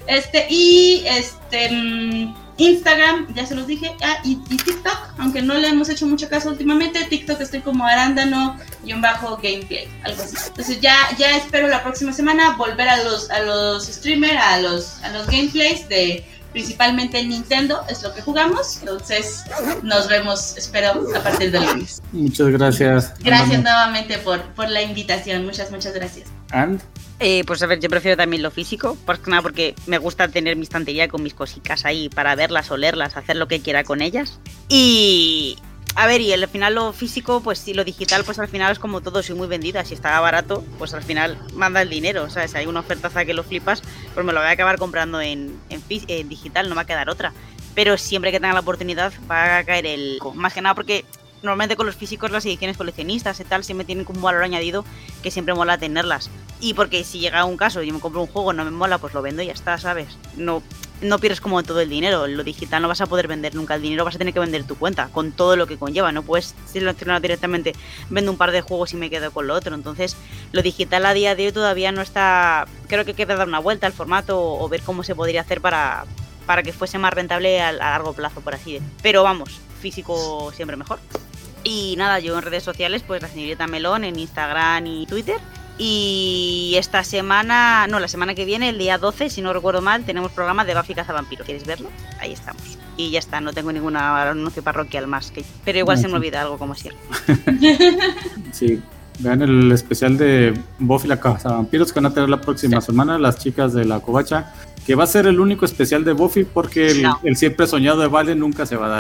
Instagram, ya se los dije, y TikTok, aunque no le hemos hecho mucho caso últimamente, TikTok estoy como Arándano-Gameplay, algo así. Entonces ya espero la próxima semana volver a los streamers, a los gameplays de principalmente Nintendo, es lo que jugamos. Entonces nos vemos, espero, a partir del lunes.
Muchas gracias.
Gracias nuevamente por la invitación, muchas gracias.
¿And?
Pues a ver, yo prefiero también lo físico, más que nada porque me gusta tener mi estantería con mis cositas ahí para verlas, olerlas, hacer lo que quiera con ellas. Y a ver, y al final lo físico, pues sí, lo digital, pues al final es como todo, soy muy vendida. Si está barato, pues al final manda el dinero, o sea, si hay una ofertaza que lo flipas, pues me lo voy a acabar comprando en digital, no me va a quedar otra. Pero siempre que tenga la oportunidad va a caer más que nada porque normalmente con los físicos las ediciones coleccionistas y tal siempre tienen como un valor añadido que siempre mola tenerlas. Y porque si llega un caso y yo me compro un juego, no me mola, pues lo vendo y ya está, ¿sabes? No pierdes como todo el dinero. Lo digital no vas a poder vender nunca el dinero, vas a tener que vender tu cuenta con todo lo que conlleva. No puedes seleccionar directamente, vendo un par de juegos y me quedo con lo otro. Entonces, lo digital a día de hoy todavía no está. Creo que queda dar una vuelta al formato o ver cómo se podría hacer para que fuese más rentable a largo plazo, por así decirlo. Pero vamos, físico siempre mejor. Y nada, yo en redes sociales, pues la señorita Melón en Instagram y Twitter. Y la semana que viene, el día 12, si no recuerdo mal, tenemos programa de Buffy Cazavampiros. ¿Quieres verlo? Ahí estamos. Y ya está, no tengo ninguna anuncio parroquial más. Pero igual se me olvida algo como siempre.
Sí, vean el especial de Buffy la Cazavampiros que van a tener la próxima semana las chicas de la Covacha, que va a ser el único especial de Buffy porque el siempre soñado de Vale nunca se va a dar.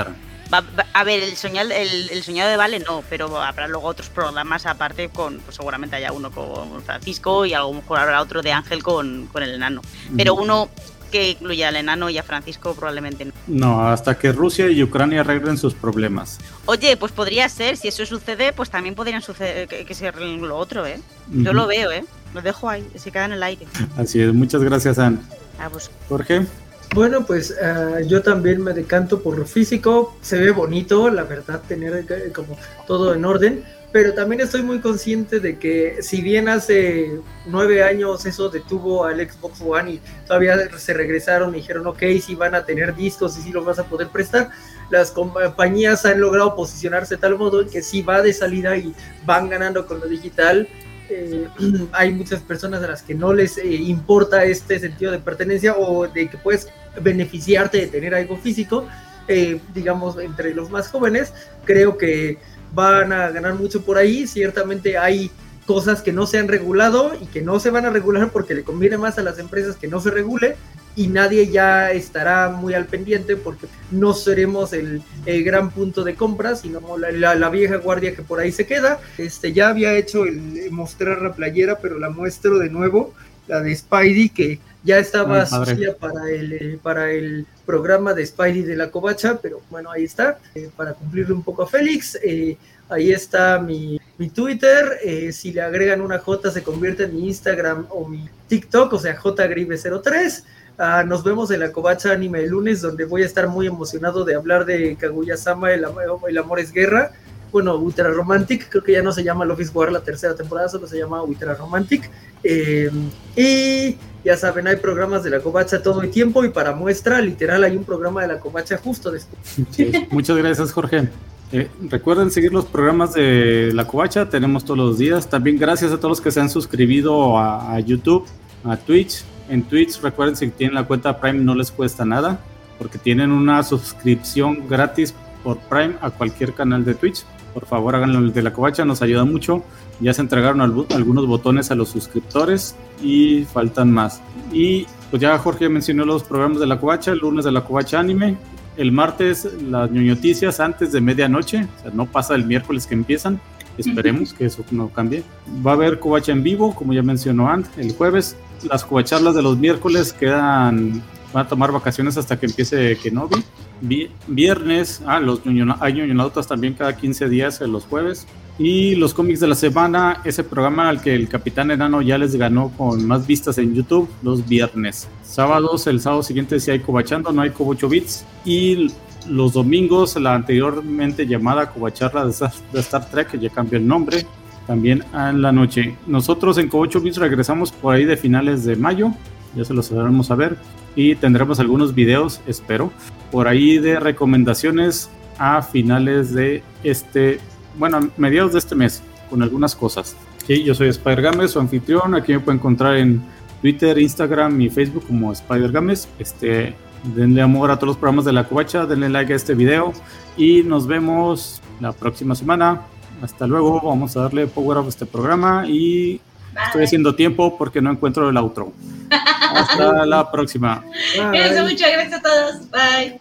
A ver, el soñado de Vale no, pero habrá luego otros programas aparte con, pues seguramente haya uno con Francisco y a lo mejor habrá otro de Ángel con el enano. Pero uno que incluya al enano y a Francisco probablemente no.
No, hasta que Rusia y Ucrania arreglen sus problemas.
Oye, pues podría ser, si eso sucede, pues también podrían suceder que se arreglen lo otro, ¿eh? Yo lo veo, ¿eh? Lo dejo ahí, se queda en el aire.
Así es, muchas gracias, Ann.
Pues.
Jorge.
Bueno, pues yo también me decanto por lo físico. Se ve bonito, la verdad, tener como todo en orden. Pero también estoy muy consciente de que si bien hace 9 años eso detuvo al Xbox One y todavía se regresaron y dijeron, ok, sí van a tener discos y sí los vas a poder prestar, las compañías han logrado posicionarse de tal modo en que sí va de salida y van ganando con lo digital. Hay muchas personas a las que no les importa este sentido de pertenencia o de que puedes beneficiarte de tener algo físico, digamos, entre los más jóvenes. Creo que van a ganar mucho por ahí. Ciertamente hay cosas que no se han regulado y que no se van a regular porque le conviene más a las empresas que no se regule, y nadie ya estará muy al pendiente porque no seremos el gran punto de compra, sino la vieja guardia que por ahí se queda. Ya había hecho el mostrar la playera, pero la muestro de nuevo, la de Spidey, que ya estaba sucia para el programa de Spidey de la Covacha, pero bueno, ahí está, para cumplirle un poco a Félix. Ahí está mi Twitter. Si le agregan una J se convierte en mi Instagram o mi TikTok, o sea, jgribe03. Nos vemos en la Covacha Anime el lunes, donde voy a estar muy emocionado de hablar de Kaguya-sama, el amor es guerra. Bueno, Ultra Romantic, creo que ya no se llama Love is War la tercera temporada, solo se llama Ultra Romantic. Y ya saben, hay programas de la Covacha todo el tiempo, y para muestra, literal, hay un programa de la Covacha justo después.
Sí, muchas gracias, Jorge. Recuerden seguir los programas de la Covacha, tenemos todos los días. También gracias a todos los que se han suscribido a YouTube, a Twitch. En Twitch, recuerden, si tienen la cuenta Prime no les cuesta nada, porque tienen una suscripción gratis por Prime a cualquier canal de Twitch. Por favor, háganlo el de la Covacha, nos ayuda mucho. Ya se entregaron algunos botones a los suscriptores y faltan más. Y pues ya Jorge mencionó los programas de la Covacha. El lunes de la Covacha Anime, el martes las ñoñoticias antes de medianoche, o sea, no pasa el miércoles que empiezan. Esperemos que eso no cambie. Va a haber Covacha en vivo, como ya mencionó Ant, el jueves. Las Covacharlas de los miércoles van a tomar vacaciones hasta que empiece Kenobi. Viernes, hay ñoñonautas también cada 15 días los jueves. Y los cómics de la semana, ese programa al que el Capitán Enano ya les ganó con más vistas en YouTube, los viernes. Sábados, el sábado siguiente sí hay Covachando, no hay Covo 8 Bits. Y los domingos, la anteriormente llamada Covacharla de Star Trek, que ya cambió el nombre, también en la noche. Nosotros en Covo 8 Bits regresamos por ahí de finales de mayo, ya se los daremos a ver, y tendremos algunos videos, espero, por ahí de recomendaciones a finales de mediados de este mes, con algunas cosas. Sí, yo soy Spider Games, su anfitrión. Aquí me pueden encontrar en Twitter, Instagram y Facebook como Spider Games. Denle amor a todos los programas de la Covacha, denle like a este video y nos vemos la próxima semana. Hasta luego, vamos a darle power up a este programa y estoy haciendo tiempo porque no encuentro el outro. Hasta la próxima.
Cuídense mucho, gracias a todos. Bye.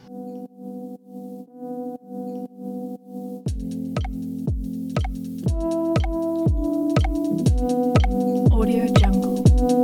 Audio Jungle.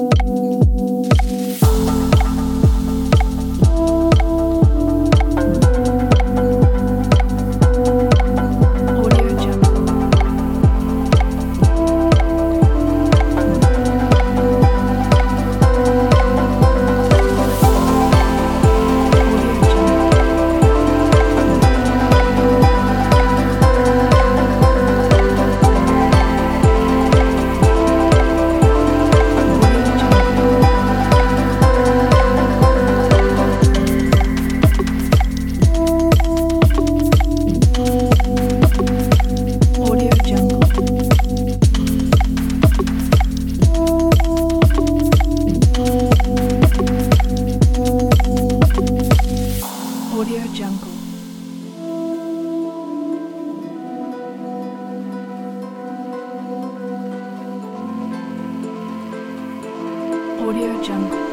Audio Jungle.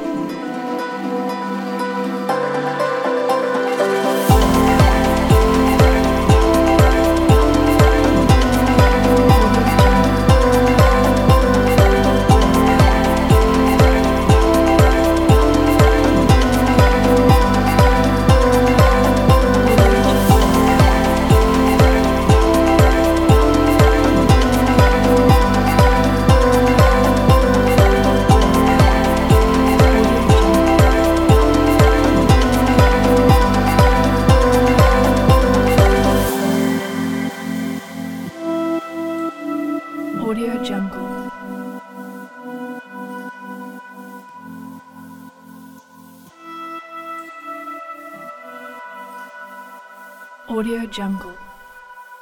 Audio Jungle.